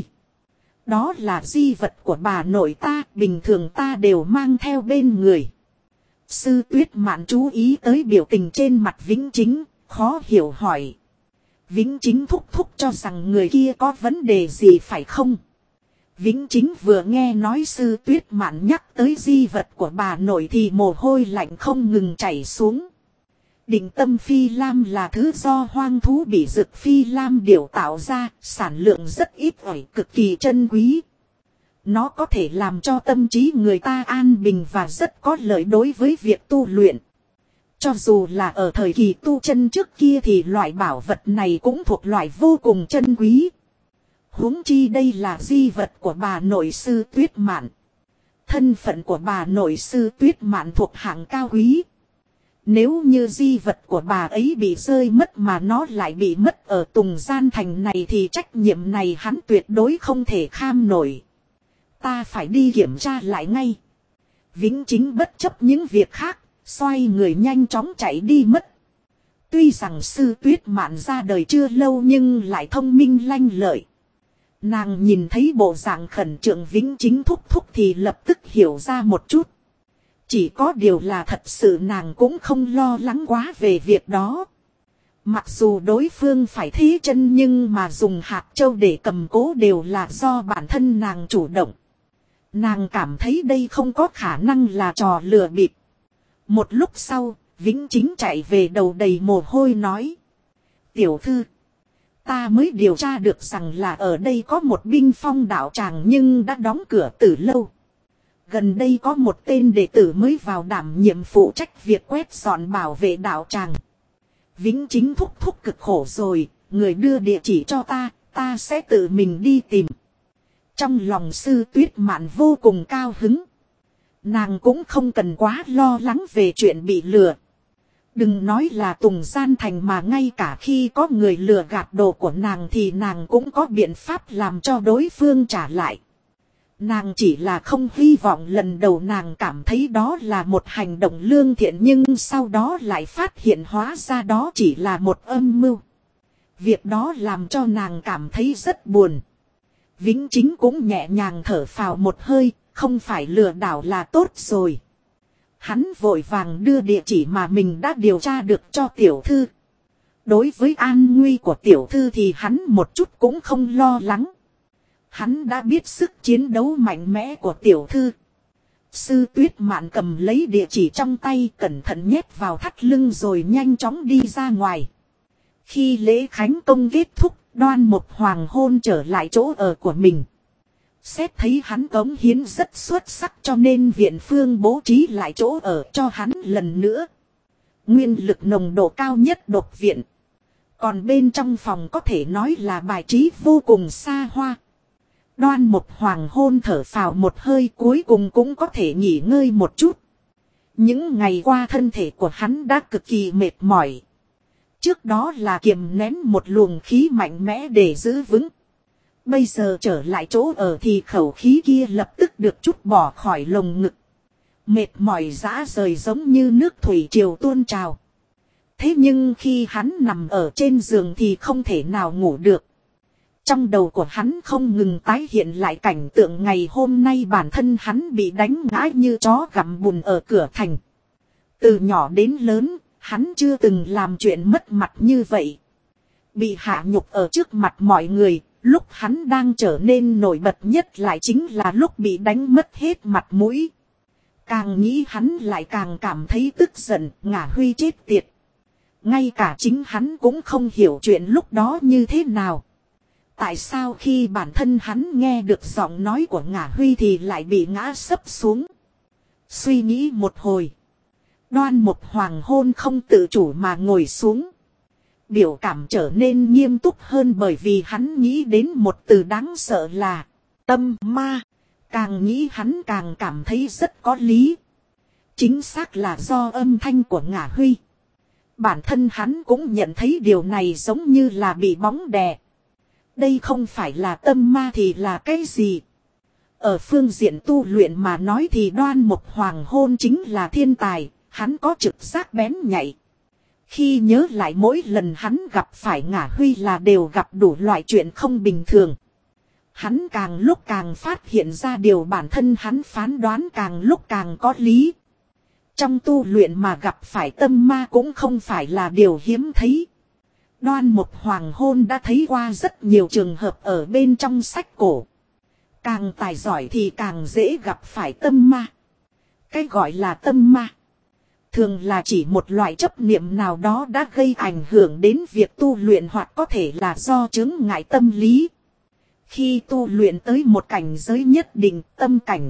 Đó là di vật của bà nội ta, bình thường ta đều mang theo bên người. Sư Tuyết Mạn chú ý tới biểu tình trên mặt Vĩnh Chính, khó hiểu hỏi. Vĩnh Chính thúc thúc cho rằng người kia có vấn đề gì phải không? Vĩnh Chính vừa nghe nói Sư Tuyết Mạn nhắc tới di vật của bà nội thì mồ hôi lạnh không ngừng chảy xuống. Định Tâm Phi Lam là thứ do hoang thú bị Dực Phi Lam điểu tạo ra, sản lượng rất ít ỏi, cực kỳ珍quý. Nó có thể làm cho tâm trí người ta an bình và rất có lợi đối với việc tu luyện. Cho dù là ở thời kỳ tu chân trước kia thì loại bảo vật này cũng thuộc loại vô cùng chân quý. Huống chi đây là di vật của bà nội Sư Tuyết Mạn. Thân phận của bà nội Sư Tuyết Mạn thuộc hạng cao quý. Nếu như di vật của bà ấy bị rơi mất mà nó lại bị mất ở Tùng Gian Thành này thì trách nhiệm này hắn tuyệt đối không thể kham nổi. Ta phải đi kiểm tra lại ngay. Vĩnh Chính bất chấp những việc khác, xoay người nhanh chóng chạy đi mất. Tuy rằng Sư Tuyết Mạn ra đời chưa lâu nhưng lại thông minh lanh lợi. Nàng nhìn thấy bộ dạng khẩn trương Vĩnh Chính thúc thúc thì lập tức hiểu ra một chút. Chỉ có điều là thật sự nàng cũng không lo lắng quá về việc đó. Mặc dù đối phương phải thí chân nhưng mà dùng hạt châu để cầm cố đều là do bản thân nàng chủ động. Nàng cảm thấy đây không có khả năng là trò lừa bịp. Một lúc sau, Vĩnh Chính chạy về đầu đầy mồ hôi nói. Tiểu thư, ta mới điều tra được rằng là ở đây có một binh phong đạo tràng nhưng đã đóng cửa từ lâu. Gần đây có một tên đệ tử mới vào đảm nhiệm phụ trách việc quét dọn bảo vệ đạo tràng. Vĩnh Chính thúc thúc cực khổ rồi, người đưa địa chỉ cho ta sẽ tự mình đi tìm. Trong lòng Sư Tuyết Mạn vô cùng cao hứng. Nàng cũng không cần quá lo lắng về chuyện bị lừa. Đừng nói là Tùng Gian Thành mà ngay cả khi có người lừa gạt đồ của nàng thì nàng cũng có biện pháp làm cho đối phương trả lại. Nàng chỉ là không hy vọng lần đầu nàng cảm thấy đó là một hành động lương thiện nhưng sau đó lại phát hiện hóa ra đó chỉ là một âm mưu. Việc đó làm cho nàng cảm thấy rất buồn. Vĩnh Chính cũng nhẹ nhàng thở phào một hơi, không phải lừa đảo là tốt rồi. Hắn vội vàng đưa địa chỉ mà mình đã điều tra được cho tiểu thư. Đối với an nguy của tiểu thư thì hắn một chút cũng không lo lắng. Hắn đã biết sức chiến đấu mạnh mẽ của tiểu thư. Sư Tuyết Mạn cầm lấy địa chỉ trong tay cẩn thận nhét vào thắt lưng rồi nhanh chóng đi ra ngoài. Khi lễ khánh công kết thúc, Đoan Mục Hoàng Hôn trở lại chỗ ở của mình. Xét thấy hắn cống hiến rất xuất sắc cho nên viện phương bố trí lại chỗ ở cho hắn lần nữa. Nguyên lực nồng độ cao nhất độc viện. Còn bên trong phòng có thể nói là bài trí vô cùng xa hoa. Đoan Mục Hoàng Hôn thở phào một hơi cuối cùng cũng có thể nghỉ ngơi một chút. Những ngày qua thân thể của hắn đã cực kỳ mệt mỏi. Trước đó là kiềm nén một luồng khí mạnh mẽ để giữ vững. Bây giờ trở lại chỗ ở thì khẩu khí kia lập tức được trút bỏ khỏi lồng ngực. Mệt mỏi rã rời giống như nước thủy triều tuôn trào. Thế nhưng khi hắn nằm ở trên giường thì không thể nào ngủ được. Trong đầu của hắn không ngừng tái hiện lại cảnh tượng ngày hôm nay bản thân hắn bị đánh ngã như chó gặm bùn ở cửa thành. Từ nhỏ đến lớn, hắn chưa từng làm chuyện mất mặt như vậy. Bị hạ nhục ở trước mặt mọi người, lúc hắn đang trở nên nổi bật nhất lại chính là lúc bị đánh mất hết mặt mũi. Càng nghĩ hắn lại càng cảm thấy tức giận, Ngả Huy chết tiệt. Ngay cả chính hắn cũng không hiểu chuyện lúc đó như thế nào. Tại sao khi bản thân hắn nghe được giọng nói của Ngả Huy thì lại bị ngã sấp xuống. Suy nghĩ một hồi. Đoan Mục Hoàng Hôn không tự chủ mà ngồi xuống. Biểu cảm trở nên nghiêm túc hơn bởi vì hắn nghĩ đến một từ đáng sợ là tâm ma. Càng nghĩ hắn càng cảm thấy rất có lý. Chính xác là do âm thanh của Ngả Huy. Bản thân hắn cũng nhận thấy điều này giống như là bị bóng đè. Đây không phải là tâm ma thì là cái gì? Ở phương diện tu luyện mà nói thì Đoan Mục Hoàng Hôn chính là thiên tài, hắn có trực giác bén nhạy. Khi nhớ lại mỗi lần hắn gặp phải Ngả Huy là đều gặp đủ loại chuyện không bình thường. Hắn càng lúc càng phát hiện ra điều bản thân hắn phán đoán càng lúc càng có lý. Trong tu luyện mà gặp phải tâm ma cũng không phải là điều hiếm thấy. Đoan Mục Hoàng Hôn đã thấy qua rất nhiều trường hợp ở bên trong sách cổ. Càng tài giỏi thì càng dễ gặp phải tâm ma. Cái gọi là tâm ma thường là chỉ một loại chấp niệm nào đó đã gây ảnh hưởng đến việc tu luyện hoặc có thể là do chứng ngại tâm lý. Khi tu luyện tới một cảnh giới nhất định, tâm cảnh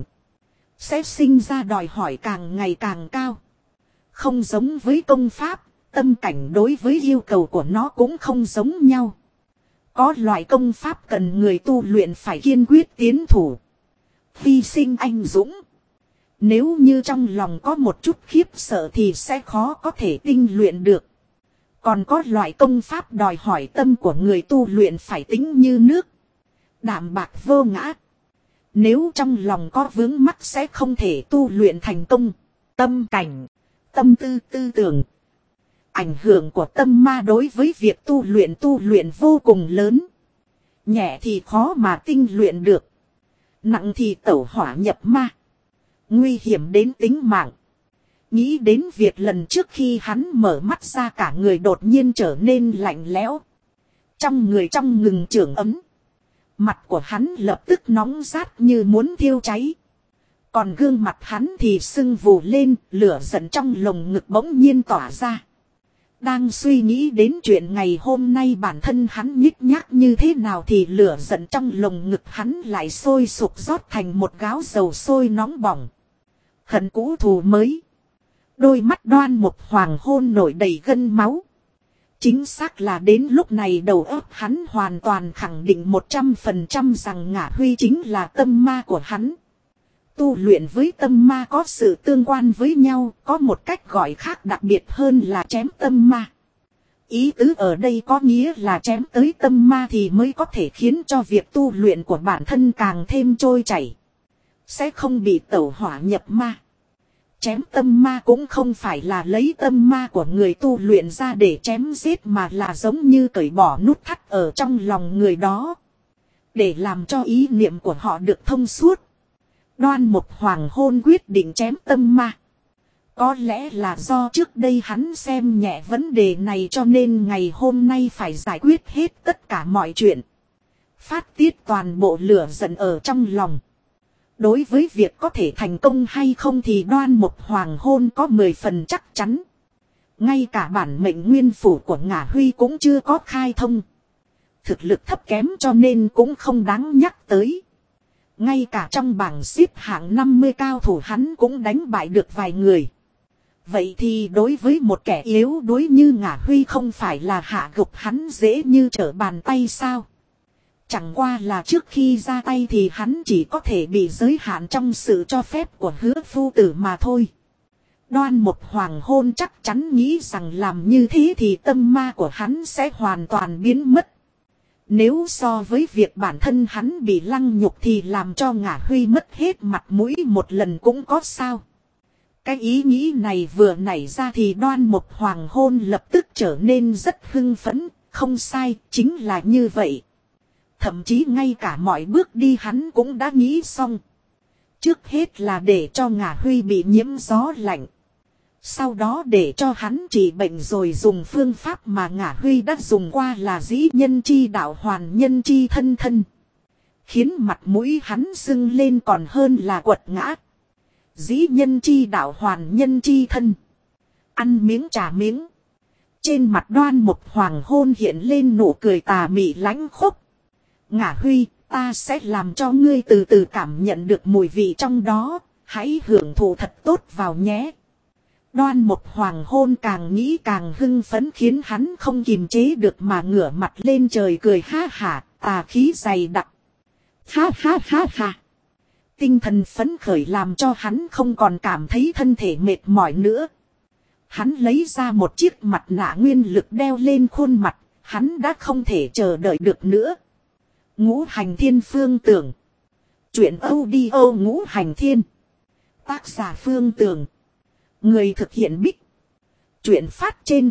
sẽ sinh ra đòi hỏi càng ngày càng cao. Không giống với công pháp, tâm cảnh đối với yêu cầu của nó cũng không giống nhau. Có loại công pháp cần người tu luyện phải kiên quyết tiến thủ, hy sinh anh dũng. Nếu như trong lòng có một chút khiếp sợ thì sẽ khó có thể tinh luyện được. Còn có loại công pháp đòi hỏi tâm của người tu luyện phải tĩnh như nước, đạm bạc vô ngã. Nếu trong lòng có vướng mắc sẽ không thể tu luyện thành công. Tâm cảnh, tâm tư tư tưởng. Ảnh hưởng của tâm ma đối với việc tu luyện vô cùng lớn. Nhẹ thì khó mà tinh luyện được. Nặng thì tẩu hỏa nhập ma. Nguy hiểm đến tính mạng. Nghĩ đến việc lần trước khi hắn mở mắt ra cả người đột nhiên trở nên lạnh lẽo. Trong người trong ngừng trưởng ấm. Mặt của hắn lập tức nóng rát như muốn thiêu cháy. Còn gương mặt hắn thì sưng vù lên, lửa giận trong lồng ngực bỗng nhiên tỏa ra. Đang suy nghĩ đến chuyện ngày hôm nay bản thân hắn nhích nhác như thế nào thì lửa giận trong lồng ngực hắn lại sôi sục rót thành một gáo dầu sôi nóng bỏng. Hận cũ thù mới. Đôi mắt Đoan Mục Hoàng Hôn nổi đầy gân máu. Chính xác là đến lúc này đầu óc hắn hoàn toàn khẳng định 100% rằng Ngả Huy chính là tâm ma của hắn. Tu luyện với tâm ma có sự tương quan với nhau, có một cách gọi khác đặc biệt hơn là chém tâm ma. Ý tứ ở đây có nghĩa là chém tới tâm ma thì mới có thể khiến cho việc tu luyện của bản thân càng thêm trôi chảy. Sẽ không bị tẩu hỏa nhập ma. Chém tâm ma cũng không phải là lấy tâm ma của người tu luyện ra để chém giết mà là giống như cởi bỏ nút thắt ở trong lòng người đó. Để làm cho ý niệm của họ được thông suốt. Đoan Mục Hoàng Hôn quyết định chém tâm ma. Có lẽ là do trước đây hắn xem nhẹ vấn đề này cho nên ngày hôm nay phải giải quyết hết tất cả mọi chuyện. Phát tiết toàn bộ lửa giận ở trong lòng. Đối với việc có thể thành công hay không thì Đoan Mục Hoàng Hôn có 10 phần chắc chắn. Ngay cả bản mệnh nguyên phủ của Ngả Huy cũng chưa có khai thông. Thực lực thấp kém cho nên cũng không đáng nhắc tới. Ngay cả trong bảng xếp hạng 50 cao thủ hắn cũng đánh bại được vài người. Vậy thì đối với một kẻ yếu đuối như Ngả Huy không phải là hạ gục hắn dễ như trở bàn tay sao? Chẳng qua là trước khi ra tay thì hắn chỉ có thể bị giới hạn trong sự cho phép của Hứa phu tử mà thôi. Đoan Mục Hoàng Hôn chắc chắn nghĩ rằng làm như thế thì tâm ma của hắn sẽ hoàn toàn biến mất. Nếu so với việc bản thân hắn bị lăng nhục thì làm cho Ngả Huy mất hết mặt mũi một lần cũng có sao. Cái ý nghĩ này vừa nảy ra thì Đoan Mục Hoàng Hôn lập tức trở nên rất hưng phấn, không sai, chính là như vậy. Thậm chí ngay cả mọi bước đi hắn cũng đã nghĩ xong. Trước hết là để cho Ngả Huy bị nhiễm gió lạnh. Sau đó để cho hắn trị bệnh rồi dùng phương pháp mà Ngả Huy đã dùng qua là dĩ nhân chi đạo hoàn nhân chi thân thân. Khiến mặt mũi hắn sưng lên còn hơn là quật ngã. Dĩ nhân chi đạo hoàn nhân chi thân. Ăn miếng trả miếng. Trên mặt Đoan Mục Hoàng Hôn hiện lên nụ cười tà mị lãnh khốc. Ngả Huy, ta sẽ làm cho ngươi từ từ cảm nhận được mùi vị trong đó. Hãy hưởng thụ thật tốt vào nhé. Đoan Mục Hoàng Hôn càng nghĩ càng hưng phấn khiến hắn không kìm chế được mà ngửa mặt lên trời cười ha hả, tà khí dày đặc. Ha ha ha ha. Tinh thần phấn khởi làm cho hắn không còn cảm thấy thân thể mệt mỏi nữa. Hắn lấy ra một chiếc mặt nạ nguyên lực đeo lên khuôn mặt, hắn đã không thể chờ đợi được nữa. Ngũ Hành Thiên Phương Tưởng. Chuyện audio Ngũ Hành Thiên. Tác giả Phương Tưởng. Người thực hiện Bích. Chuyện phát trên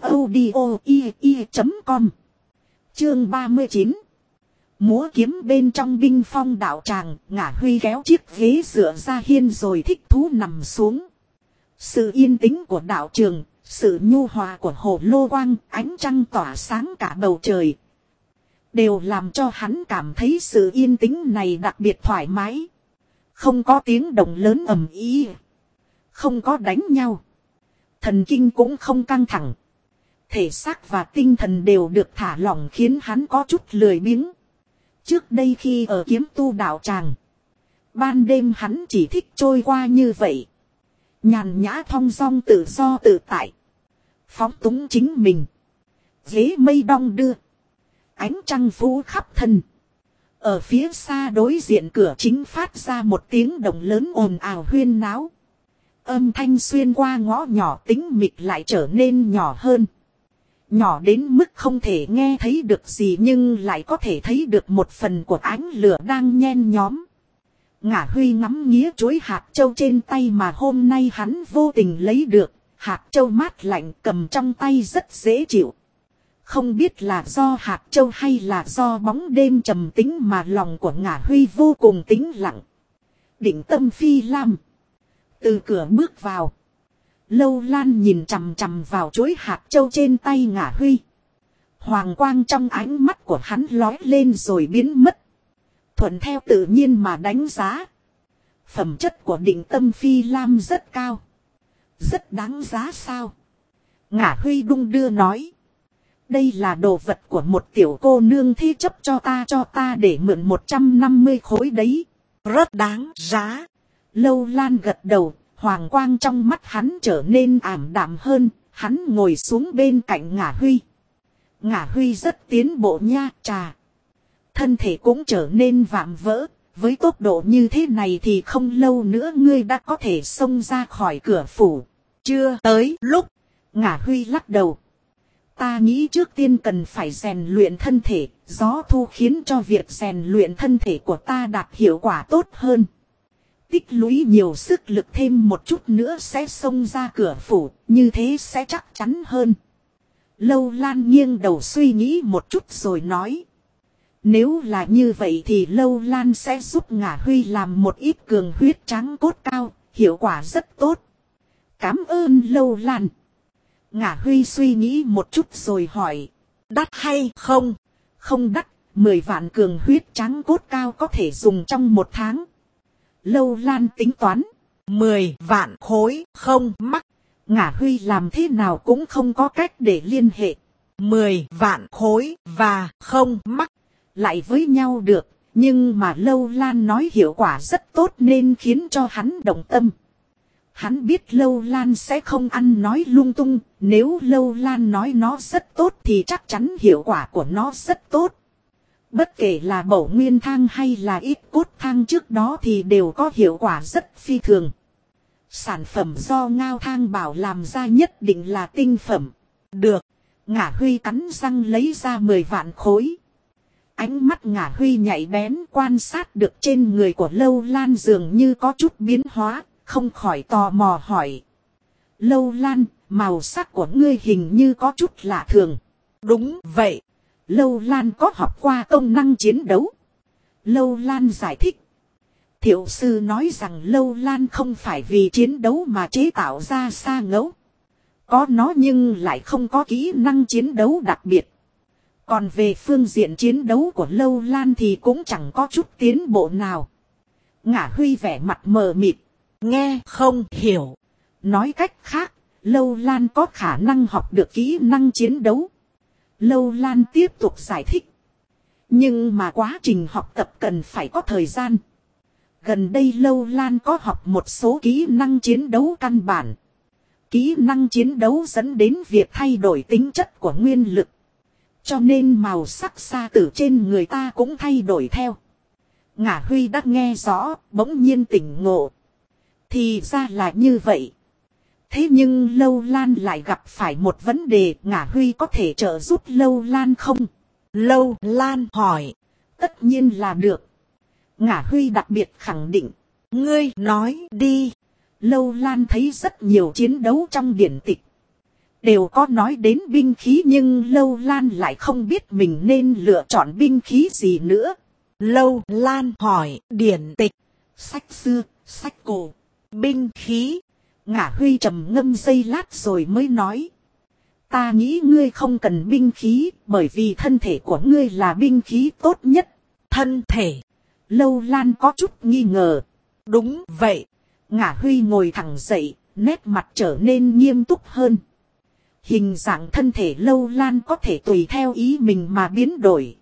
audio.com. Chương 39. Múa kiếm bên trong binh phong đạo tràng, Ngả Huy kéo chiếc ghế dựa ra hiên rồi thích thú nằm xuống. Sự yên tĩnh của đạo trường, sự nhu hòa của hồ lô quang, ánh trăng tỏa sáng cả bầu trời. Đều làm cho hắn cảm thấy sự yên tĩnh này đặc biệt thoải mái. Không có tiếng động lớn ầm ĩ. Không có đánh nhau. Thần kinh cũng không căng thẳng. Thể xác và tinh thần đều được thả lỏng khiến hắn có chút lười biếng. Trước đây khi ở kiếm tu đạo tràng. Ban đêm hắn chỉ thích trôi qua như vậy. Nhàn nhã thong dong tự do tự tại. Phóng túng chính mình. Ghế mây đong đưa. Ánh trăng phủ khắp thân. Ở phía xa đối diện cửa chính phát ra một tiếng động lớn ồn ào huyên náo. Âm thanh xuyên qua ngõ nhỏ tĩnh mịch lại trở nên nhỏ hơn. Nhỏ đến mức không thể nghe thấy được gì nhưng lại có thể thấy được một phần của ánh lửa đang nhen nhóm. Ngả Huy ngắm nghía chuối hạt châu trên tay mà hôm nay hắn vô tình lấy được. Hạt châu mát lạnh cầm trong tay rất dễ chịu. Không biết là do hạt châu hay là do bóng đêm trầm tĩnh mà lòng của Ngả Huy vô cùng tĩnh lặng. Định tâm phi lam. Từ cửa bước vào. Lâu Lan nhìn chằm chằm vào chuỗi hạt châu trên tay Ngả Huy. Hoàng quang trong ánh mắt của hắn lói lên rồi biến mất. Thuận theo tự nhiên mà đánh giá. Phẩm chất của Định Tâm Phi Lam rất cao. Rất đáng giá sao? Ngả Huy đung đưa nói. Đây là đồ vật của một tiểu cô nương thế chấp cho ta để mượn 150 khối đấy. Rất đáng giá. Lâu Lan gật đầu, hoàng quang trong mắt hắn trở nên ảm đạm hơn, hắn ngồi xuống bên cạnh Ngả Huy. Ngả Huy rất tiến bộ nha, trà. Thân thể cũng trở nên vạm vỡ, với tốc độ như thế này thì không lâu nữa ngươi đã có thể xông ra khỏi cửa phủ. Chưa tới lúc. Ngả Huy lắc đầu. Ta nghĩ trước tiên cần phải rèn luyện thân thể, gió thu khiến cho việc rèn luyện thân thể của ta đạt hiệu quả tốt hơn. Tích lũy nhiều sức lực thêm một chút nữa sẽ xông ra cửa phủ, như thế sẽ chắc chắn hơn. Lâu Lan nghiêng đầu suy nghĩ một chút rồi nói. Nếu là như vậy thì Lâu Lan sẽ giúp Ngả Huy làm một ít cường huyết tráng cốt cao, hiệu quả rất tốt. Cảm ơn Lâu Lan. Ngả Huy suy nghĩ một chút rồi hỏi. Đắt hay không? Không đắt, 10 vạn cường huyết tráng cốt cao có thể dùng trong 1 tháng. Lâu Lan tính toán. 10 vạn khối không mắc. Ngả Huy làm thế nào cũng không có cách để liên hệ. 10 vạn khối và không mắc. Lại với nhau được, nhưng mà Lâu Lan nói hiệu quả rất tốt nên khiến cho hắn động tâm. Hắn biết Lâu Lan sẽ không ăn nói lung tung, nếu Lâu Lan nói nó rất tốt thì chắc chắn hiệu quả của nó rất tốt. Bất kể là bổ nguyên thang hay là ít cốt thang trước đó thì đều có hiệu quả rất phi thường. Sản phẩm do Ngao Thang bảo làm ra nhất định là tinh phẩm. Được, Ngả Huy cắn răng lấy ra 10 vạn khối. Ánh mắt Ngả Huy nhạy bén quan sát được trên người của Lâu Lan dường như có chút biến hóa, không khỏi tò mò hỏi. Lâu Lan, màu sắc của ngươi hình như có chút lạ thường. Đúng vậy. Lâu Lan có học qua công năng chiến đấu. Lâu Lan giải thích. Thiệu sư nói rằng Lâu Lan không phải vì chiến đấu mà chế tạo ra sa ngẫu. Có nó nhưng lại không có kỹ năng chiến đấu đặc biệt. Còn về phương diện chiến đấu của Lâu Lan thì cũng chẳng có chút tiến bộ nào. Ngả Huy vẻ mặt mờ mịt. Nghe không hiểu. Nói cách khác, Lâu Lan có khả năng học được kỹ năng chiến đấu. Lâu Lan tiếp tục giải thích. Nhưng mà quá trình học tập cần phải có thời gian. Gần đây Lâu Lan có học một số kỹ năng chiến đấu căn bản. Kỹ năng chiến đấu dẫn đến việc thay đổi tính chất của nguyên lực. Cho nên màu sắc sa tử trên người ta cũng thay đổi theo. Ngả Huy đã nghe rõ, bỗng nhiên tỉnh ngộ. Thì ra là như vậy. Thế nhưng Lâu Lan lại gặp phải một vấn đề, Ngả Huy có thể trợ giúp Lâu Lan không? Lâu Lan hỏi. Tất nhiên là được. Ngả Huy đặc biệt khẳng định. Ngươi nói đi. Lâu Lan thấy rất nhiều chiến đấu trong điển tịch. Đều có nói đến binh khí nhưng Lâu Lan lại không biết mình nên lựa chọn binh khí gì nữa. Lâu Lan hỏi điển tịch. Sách xưa, sách cổ. Binh khí. Ngả Huy trầm ngâm giây lát rồi mới nói. Ta nghĩ ngươi không cần binh khí bởi vì thân thể của ngươi là binh khí tốt nhất. Thân thể. Lâu Lan có chút nghi ngờ. Đúng vậy. Ngả Huy ngồi thẳng dậy, nét mặt trở nên nghiêm túc hơn. Hình dạng thân thể Lâu Lan có thể tùy theo ý mình mà biến đổi.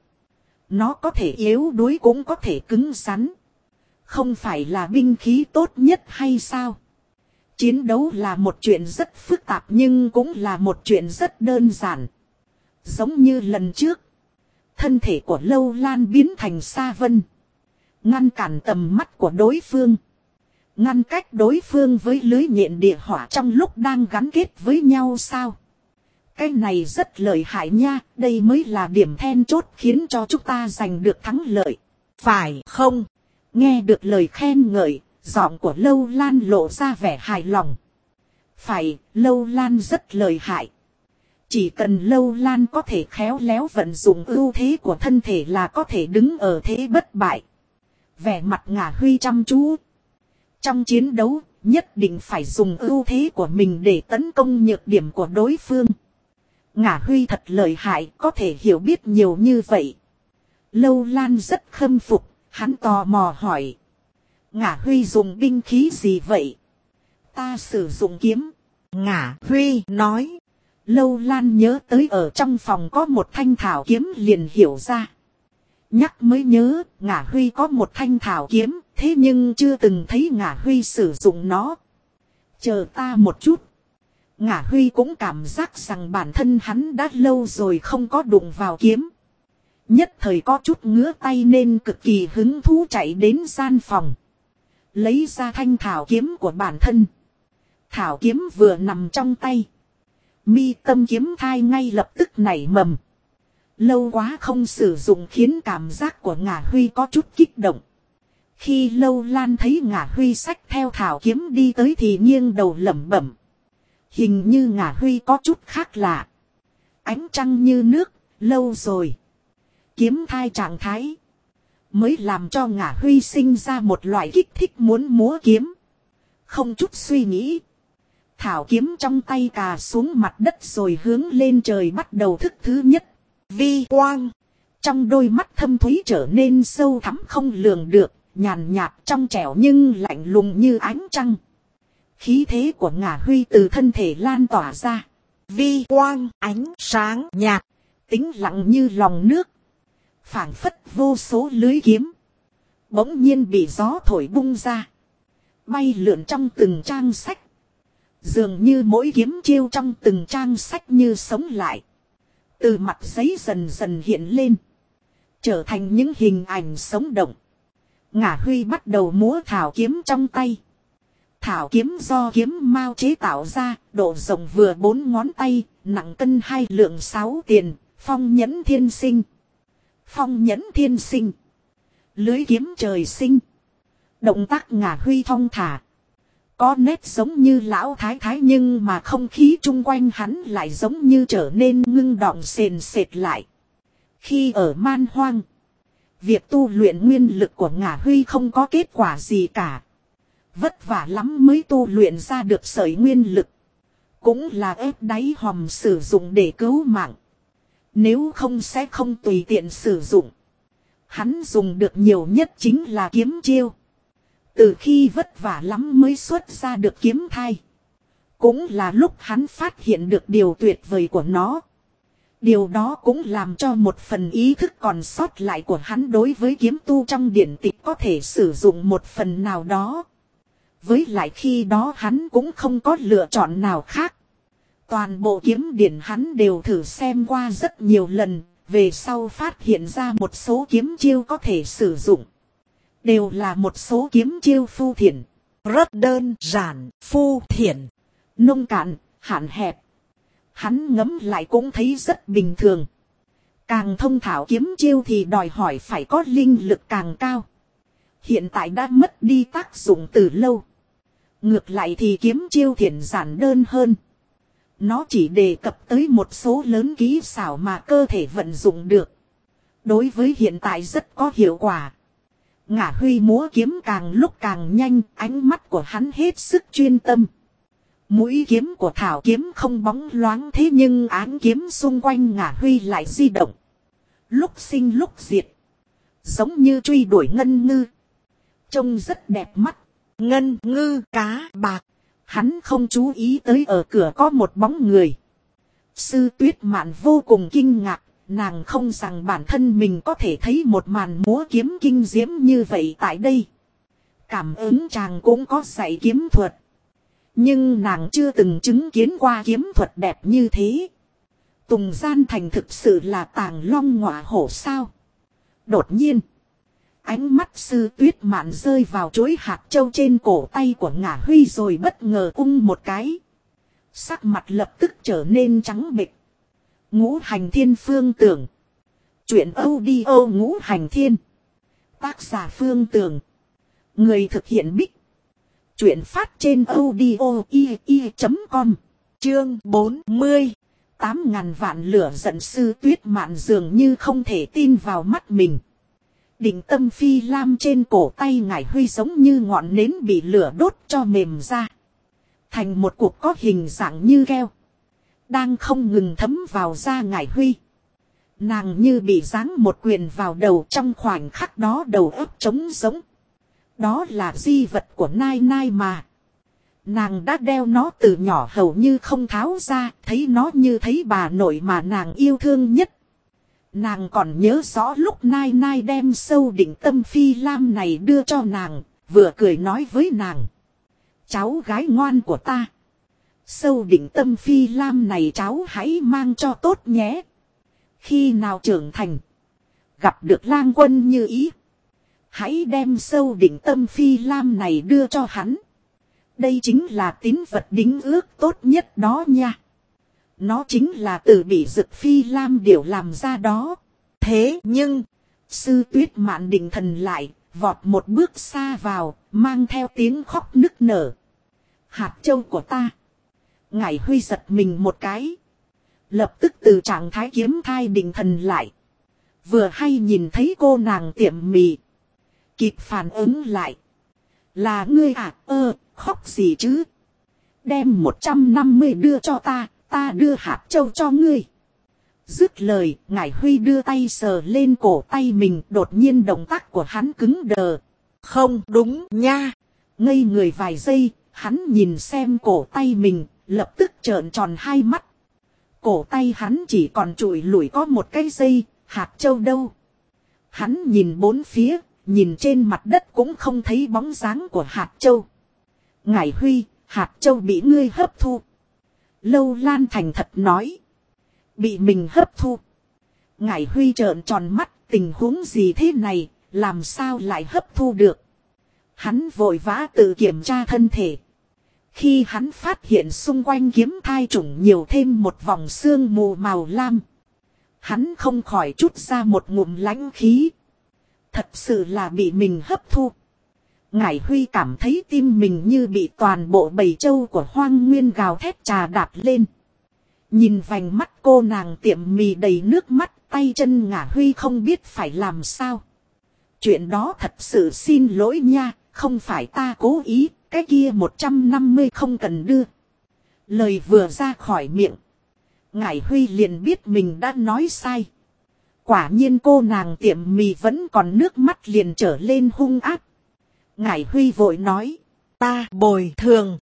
Nó có thể yếu đuối cũng có thể cứng rắn. Không phải là binh khí tốt nhất hay sao? Chiến đấu là một chuyện rất phức tạp nhưng cũng là một chuyện rất đơn giản. Giống như lần trước, thân thể của Lâu Lan biến thành sa vân. Ngăn cản tầm mắt của đối phương. Ngăn cách đối phương với lưới nhện địa hỏa trong lúc đang gắn kết với nhau sao? Cái này rất lợi hại nha, đây mới là điểm then chốt khiến cho chúng ta giành được thắng lợi. Phải không? Nghe được lời khen ngợi, giọng của Lâu Lan lộ ra vẻ hài lòng. Phải, Lâu Lan rất lợi hại. Chỉ cần Lâu Lan có thể khéo léo vận dụng ưu thế của thân thể là có thể đứng ở thế bất bại. Vẻ mặt Ngả Huy chăm chú. Trong chiến đấu, nhất định phải dùng ưu thế của mình để tấn công nhược điểm của đối phương. Ngả Huy thật lợi hại, có thể hiểu biết nhiều như vậy. Lâu Lan rất khâm phục, hắn tò mò hỏi. Ngả Huy dùng binh khí gì vậy? Ta sử dụng kiếm. Ngả Huy nói. Lâu Lan nhớ tới ở trong phòng có một thanh thảo kiếm liền hiểu ra. Nhắc mới nhớ, Ngả Huy có một thanh thảo kiếm, thế nhưng chưa từng thấy Ngả Huy sử dụng nó. Chờ ta một chút. Ngả Huy cũng cảm giác rằng bản thân hắn đã lâu rồi không có đụng vào kiếm. Nhất thời có chút ngứa tay nên cực kỳ hứng thú chạy đến gian phòng. Lấy ra thanh thảo kiếm của bản thân. Thảo kiếm vừa nằm trong tay. Mi tâm kiếm thai ngay lập tức nảy mầm. Lâu quá không sử dụng khiến cảm giác của Ngả Huy có chút kích động. Khi Lâu Lan thấy Ngả Huy xách theo thảo kiếm đi tới thì nghiêng đầu lẩm bẩm. Hình như Ngả Huy có chút khác lạ. Ánh trăng như nước, lâu rồi. Kiếm thai trạng thái. Mới làm cho Ngả Huy sinh ra một loại kích thích muốn múa kiếm. Không chút suy nghĩ. Thảo kiếm trong tay cà xuống mặt đất rồi hướng lên trời bắt đầu thức thứ nhất. Vi quang. Trong đôi mắt thâm thúy trở nên sâu thẳm không lường được. Nhàn nhạt trong trẻo nhưng lạnh lùng như ánh trăng. Khí thế của Ngả Huy từ thân thể lan tỏa ra. Vi quang, ánh sáng nhạt, tĩnh lặng như lòng nước. Phảng phất vô số lưới kiếm. Bỗng nhiên bị gió thổi bung ra. Bay lượn trong từng trang sách. Dường như mỗi kiếm chiêu trong từng trang sách như sống lại. Từ mặt giấy dần dần hiện lên. Trở thành những hình ảnh sống động. Ngả Huy bắt đầu múa thảo kiếm trong tay. Thảo kiếm do kiếm mao chế tạo ra, độ rộng vừa 4 ngón tay, nặng cân 2 lượng 6 tiền, phong nhẫn thiên sinh. Phong nhẫn thiên sinh. Lưới kiếm trời sinh. Động tác Ngả Huy thong thả. Có nét giống như lão thái thái nhưng mà không khí chung quanh hắn lại giống như trở nên ngưng đọng sền sệt lại. Khi ở man hoang, việc tu luyện nguyên lực của Ngả Huy không có kết quả gì cả. Vất vả lắm mới tu luyện ra được sợi nguyên lực. Cũng là ép đáy hòm sử dụng để cứu mạng. Nếu không sẽ không tùy tiện sử dụng. Hắn dùng được nhiều nhất chính là kiếm chiêu. Từ khi vất vả lắm mới xuất ra được kiếm thai. Cũng là lúc hắn phát hiện được điều tuyệt vời của nó. Điều đó cũng làm cho một phần ý thức còn sót lại của hắn đối với kiếm tu trong điển tịch có thể sử dụng một phần nào đó. Với lại khi đó hắn cũng không có lựa chọn nào khác. Toàn bộ kiếm điển hắn đều thử xem qua rất nhiều lần, về sau phát hiện ra một số kiếm chiêu có thể sử dụng. Đều là một số kiếm chiêu phu thiển. Rất đơn giản, phu thiển. Nông cạn, hạn hẹp. Hắn ngẫm lại cũng thấy rất bình thường. Càng thông thạo kiếm chiêu thì đòi hỏi phải có linh lực càng cao. Hiện tại đã mất đi tác dụng từ lâu. Ngược lại thì kiếm chiêu thiển giản đơn hơn. Nó chỉ đề cập tới một số lớn kỹ xảo mà cơ thể vận dụng được. Đối với hiện tại rất có hiệu quả. Ngả Huy múa kiếm càng lúc càng nhanh, ánh mắt của hắn hết sức chuyên tâm. Mũi kiếm của thảo kiếm không bóng loáng thế nhưng áng kiếm xung quanh Ngả Huy lại di động. Lúc sinh lúc diệt. Giống như truy đuổi ngân ngư. Trông rất đẹp mắt. Ngân ngư cá bạc. Hắn không chú ý tới ở cửa có một bóng người. Sư Tuyết Mạn vô cùng kinh ngạc. Nàng không rằng bản thân mình có thể thấy một màn múa kiếm kinh diễm như vậy tại đây. Cảm ứng chàng cũng có dạy kiếm thuật. Nhưng nàng chưa từng chứng kiến qua kiếm thuật đẹp như thế. Tùng Gian Thành thực sự là tàng long ngọa hổ sao. Đột nhiên. Ánh mắt Sư Tuyết Mạn rơi vào chuỗi hạt châu trên cổ tay của Ngả Huy rồi bất ngờ ung một cái. Sắc mặt lập tức trở nên trắng bệch. Ngũ Hành Thiên Phương Tưởng. Chuyện audio Ngũ Hành Thiên. Tác giả Phương Tưởng. Người thực hiện Bích. Chuyện phát trên audio.com. Chương 40. 8.000 vạn lửa giận Sư Tuyết Mạn dường như không thể tin vào mắt mình. Định tâm phi lam trên cổ tay Ngải Huy giống như ngọn nến bị lửa đốt cho mềm ra. Thành một cục có hình dạng như keo. Đang không ngừng thấm vào da Ngải Huy. Nàng như bị giáng một quyền vào đầu, trong khoảnh khắc đó đầu óc trống rỗng. Đó là di vật của Nai Nai mà. Nàng đã đeo nó từ nhỏ hầu như không tháo ra, thấy nó như thấy bà nội mà nàng yêu thương nhất. Nàng còn nhớ rõ lúc Nai Nai đem sâu định tâm phi lam này đưa cho nàng, vừa cười nói với nàng. Cháu gái ngoan của ta. Sâu định tâm phi lam này cháu hãy mang cho tốt nhé. Khi nào trưởng thành, gặp được lang quân như ý, hãy đem sâu định tâm phi lam này đưa cho hắn. Đây chính là tín vật đính ước tốt nhất đó nha. Nó chính là từ bị dực phi lam điểu làm ra đó. Thế nhưng, Sư Tuyết Mạn định thần lại, vọt một bước xa vào, mang theo tiếng khóc nức nở. Hạt châu của ta. Ngải Huy giật mình một cái. Lập tức từ trạng thái kiếm thai định thần lại. Vừa hay nhìn thấy cô nàng tiệm mì. Kịp phản ứng lại. Là ngươi à, khóc gì chứ? Đem 150 đưa cho ta đưa hạt châu cho ngươi. Dứt lời, Ngải Huy đưa tay sờ lên cổ tay mình, đột nhiên động tác của hắn cứng đờ. Không đúng nha. Ngây người vài giây, hắn nhìn xem cổ tay mình, lập tức trợn tròn hai mắt. Cổ tay hắn chỉ còn trụi lủi có một cái dây, hạt châu đâu. Hắn nhìn bốn phía, nhìn trên mặt đất cũng không thấy bóng dáng của hạt châu. Ngải Huy, hạt châu bị ngươi hấp thu. Lâu Lan thành thật nói. Bị mình hấp thu. Ngải Huy trợn tròn mắt, tình huống gì thế này, làm sao lại hấp thu được. Hắn vội vã tự kiểm tra thân thể. Khi hắn phát hiện xung quanh kiếm thai trùng nhiều thêm một vòng sương mù màu lam. Hắn không khỏi trút ra một ngụm lãnh khí. Thật sự là bị mình hấp thu. Ngải Huy cảm thấy tim mình như bị toàn bộ bầy trâu của Hoang Nguyên gào thét trà đạp lên. Nhìn vành mắt cô nàng tiệm mì đầy nước mắt, tay chân Ngải Huy không biết phải làm sao. Chuyện đó thật sự xin lỗi nha, không phải ta cố ý, cái kia 150 không cần đưa. Lời vừa ra khỏi miệng, Ngải Huy liền biết mình đã nói sai. Quả nhiên cô nàng tiệm mì vẫn còn nước mắt liền trở lên hung ác. Ngải Huy vội nói, ta bồi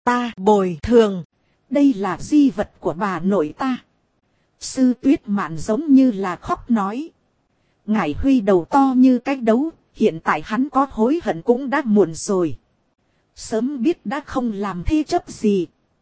thường. Đây là di vật của bà nội ta. Sư Tuyết Mạn giống như là khóc nói. Ngải Huy đầu to như cái đấu, hiện tại hắn có hối hận cũng đã muộn rồi. Sớm biết đã không làm thế chấp gì.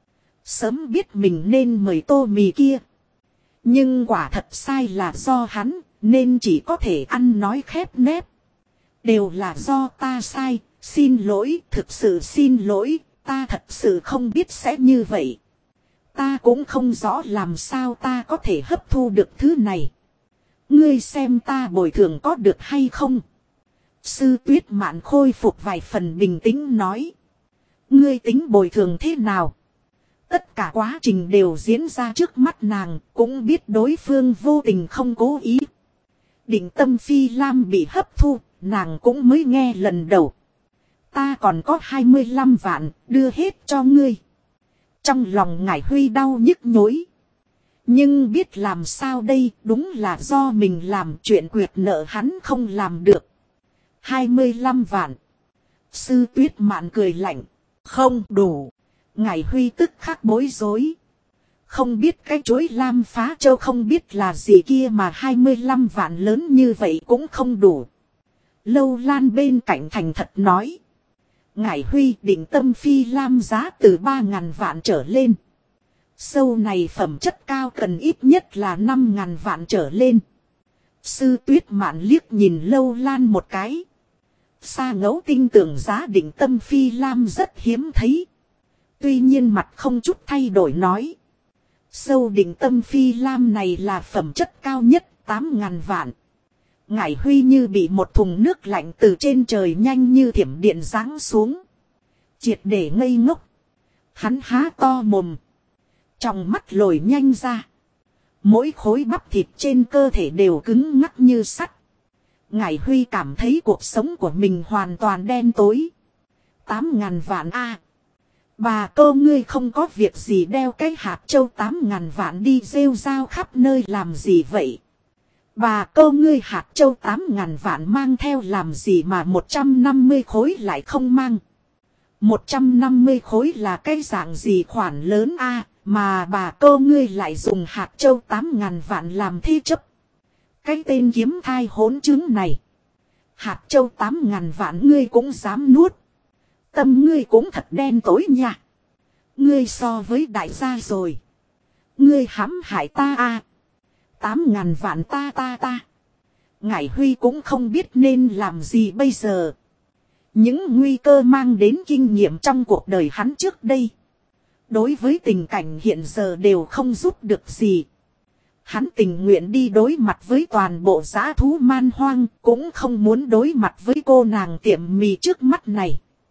Sớm biết mình nên mời tô mì kia. Nhưng quả thật sai là do hắn, nên chỉ có thể ăn nói khép nép. Đều là do ta sai, xin lỗi, thực sự xin lỗi, ta thật sự không biết sẽ như vậy. Ta cũng không rõ làm sao ta có thể hấp thu được thứ này. Ngươi xem ta bồi thường có được hay không? Sư Tuyết Mạn khôi phục vài phần bình tĩnh nói. Ngươi tính bồi thường thế nào? Tất cả quá trình đều diễn ra trước mắt nàng, cũng biết đối phương vô tình không cố ý. Định tâm phi lam bị hấp thu, nàng cũng mới nghe lần đầu. Ta còn có 25 vạn, đưa hết cho ngươi. Trong lòng Ngải Huy đau nhức nhối. Nhưng biết làm sao đây, đúng là do mình làm, chuyện quyệt nợ hắn không làm được. 25 vạn. Sư Tuyết Mạn cười lạnh. Không đủ. Ngải Huy tức khắc bối rối. Không biết cái chuối lam phá châu không biết là gì kia mà 25 vạn lớn như vậy cũng không đủ. Lâu Lan bên cạnh thành thật nói. Ngải Huy, định tâm phi lam giá từ 3.000 vạn trở lên. Sâu này phẩm chất cao cần ít nhất là 5.000 vạn trở lên. Sư Tuyết Mạn liếc nhìn Lâu Lan một cái. Sa Ngẫu tin tưởng giá định tâm phi lam rất hiếm thấy. Tuy nhiên mặt không chút thay đổi nói. Sâu định tâm phi lam này là phẩm chất cao nhất, 8.000 vạn. Ngải Huy như bị một thùng nước lạnh từ trên trời nhanh như thiểm điện giáng xuống. Triệt để ngây ngốc. Hắn há to mồm. Trong mắt lồi nhanh ra. Mỗi khối bắp thịt trên cơ thể đều cứng ngắc như sắt. Ngải Huy cảm thấy cuộc sống của mình hoàn toàn đen tối. 8.000 vạn a. Bà cô ngươi không có việc gì đeo cái hạt châu 8.000 vạn đi rêu rao khắp nơi làm gì vậy? Bà cô ngươi hạt châu 8.000 vạn mang theo làm gì mà 150 khối lại không mang? 150 khối là cái dạng gì khoản lớn a mà bà cô ngươi lại dùng hạt châu 8.000 vạn làm thế chấp? Cái tên kiếm thai hỗn chứng này. Hạt châu 8.000 vạn ngươi cũng dám nuốt. Tâm ngươi cũng thật đen tối nha. Ngươi so với đại gia rồi. Ngươi hãm hại ta a. 8.000 vạn ta. Ngải Huy cũng không biết nên làm gì bây giờ. Những nguy cơ mang đến kinh nghiệm trong cuộc đời hắn trước đây. Đối với tình cảnh hiện giờ đều không giúp được gì. Hắn tình nguyện đi đối mặt với toàn bộ dã thú man hoang. Cũng không muốn đối mặt với cô nàng tiệm mì trước mắt này.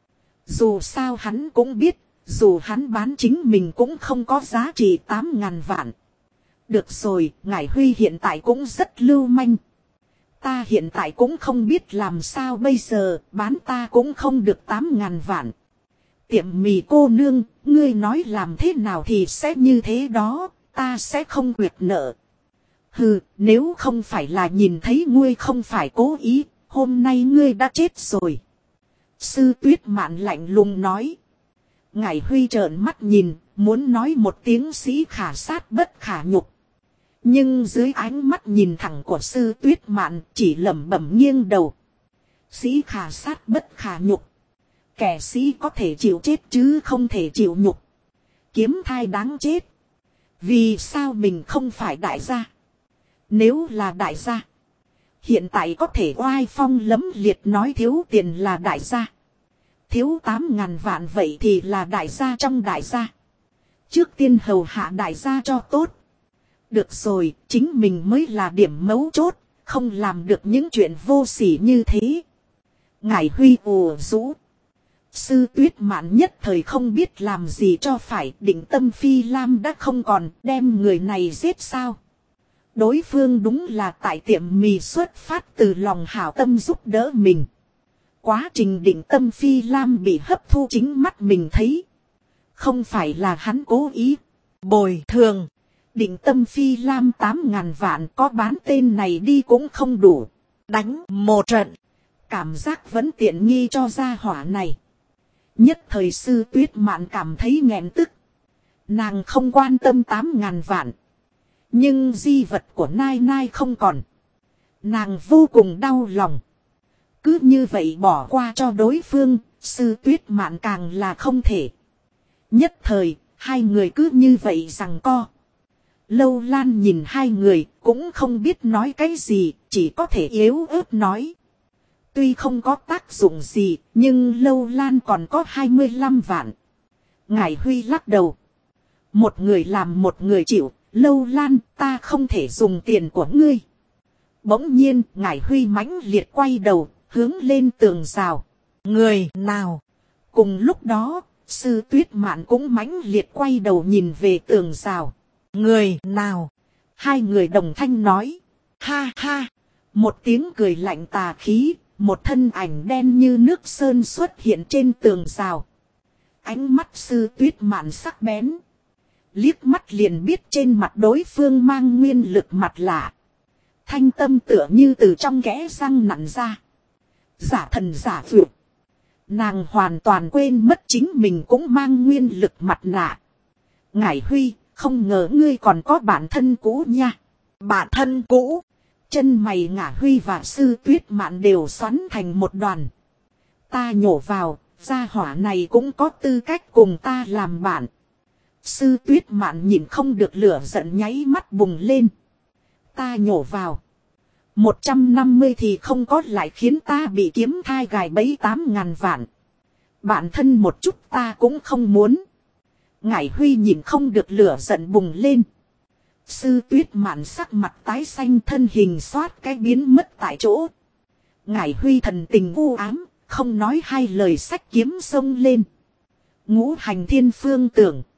Dù sao hắn cũng biết. Dù hắn bán chính mình cũng không có giá trị 8.000 vạn. Được rồi, Ngải Huy hiện tại cũng rất lưu manh. Ta hiện tại cũng không biết làm sao bây giờ, bán ta cũng không được 8.000 vạn. Tiệm mì cô nương, ngươi nói làm thế nào thì sẽ như thế đó, ta sẽ không quyệt nợ. Hừ, nếu không phải là nhìn thấy ngươi không phải cố ý, hôm nay ngươi đã chết rồi. Sư Tuyết Mạn lạnh lùng nói. Ngải Huy trợn mắt nhìn, muốn nói một tiếng sĩ khả sát bất khả nhục. Nhưng dưới ánh mắt nhìn thẳng của Sư Tuyết Mạn chỉ lẩm bẩm nghiêng đầu. Sĩ khả sát bất khả nhục. Kẻ sĩ có thể chịu chết chứ không thể chịu nhục. Kiếm thai đáng chết. Vì sao mình không phải đại gia? Nếu là đại gia, hiện tại có thể oai phong lẫm liệt nói thiếu tiền là đại gia. Thiếu 8.000 vạn vậy thì là đại gia trong đại gia. Trước tiên hầu hạ đại gia cho tốt. Được rồi, chính mình mới là điểm mấu chốt, không làm được những chuyện vô sỉ như thế. Ngải Huy ồ rũ. Sư Tuyết Mạn nhất thời không biết làm gì cho phải, Định Tâm Phi Lam đã không còn, đem người này giết sao? Đối phương đúng là tại tiệm mì xuất phát từ lòng hảo tâm giúp đỡ mình. Quá trình Định Tâm Phi Lam bị hấp thu chính mắt mình thấy. Không phải là hắn cố ý. Bồi thường. Định Tâm Phi Lam 8.000 vạn có bán tên này đi cũng không đủ. Đánh một trận. Cảm giác vẫn tiện nghi cho gia hỏa này. Nhất thời Sư Tuyết Mạn cảm thấy nghẹn tức. Nàng không quan tâm 8.000 vạn. Nhưng di vật của Nai Nai không còn. Nàng vô cùng đau lòng. Cứ như vậy bỏ qua cho đối phương, Sư Tuyết Mạn càng là không thể. Nhất thời, hai người cứ như vậy giằng co. Lâu Lan nhìn hai người, cũng không biết nói cái gì, chỉ có thể yếu ớt nói. Tuy không có tác dụng gì, nhưng Lâu Lan còn có 25 vạn. Ngải Huy lắc đầu. Một người làm một người chịu, Lâu Lan ta không thể dùng tiền của ngươi. Bỗng nhiên, Ngải Huy mãnh liệt quay đầu, hướng lên tường rào. Người nào? Cùng lúc đó, Sư Tuyết Mạn cũng mãnh liệt quay đầu nhìn về tường rào. Người nào? Hai người đồng thanh nói. Ha ha! Một tiếng cười lạnh tà khí, một thân ảnh đen như nước sơn xuất hiện trên tường rào. Ánh mắt Sư Tuyết Mạn sắc bén. Liếc mắt liền biết trên mặt đối phương mang nguyên lực mặt lạ. Thanh tâm tựa như từ trong kẽ răng nặn ra. Giả thần giả vượt. Nàng hoàn toàn quên mất chính mình cũng mang nguyên lực mặt nạ. Ngải Huy, không ngờ ngươi còn có bản thân cũ nha. Bản thân cũ. Chân mày Ngải Huy và Sư Tuyết Mạn đều xoắn thành một đoàn. Ta nhổ vào, gia hỏa này cũng có tư cách cùng ta làm bạn. Sư Tuyết Mạn nhìn không được lửa giận nháy mắt bùng lên. Ta nhổ vào. 150 thì không có lại khiến ta bị kiếm thai gài bẫy 8.000 vạn. Bản thân một chút ta cũng không muốn. Ngải Huy nhìn không được lửa giận bùng lên. Sư Tuyết Mạn sắc mặt tái xanh, thân hình xoát cái biến mất tại chỗ. Ngải Huy thần tình u ám, không nói hai lời, xách kiếm xông lên. Ngũ hành thiên phương tưởng.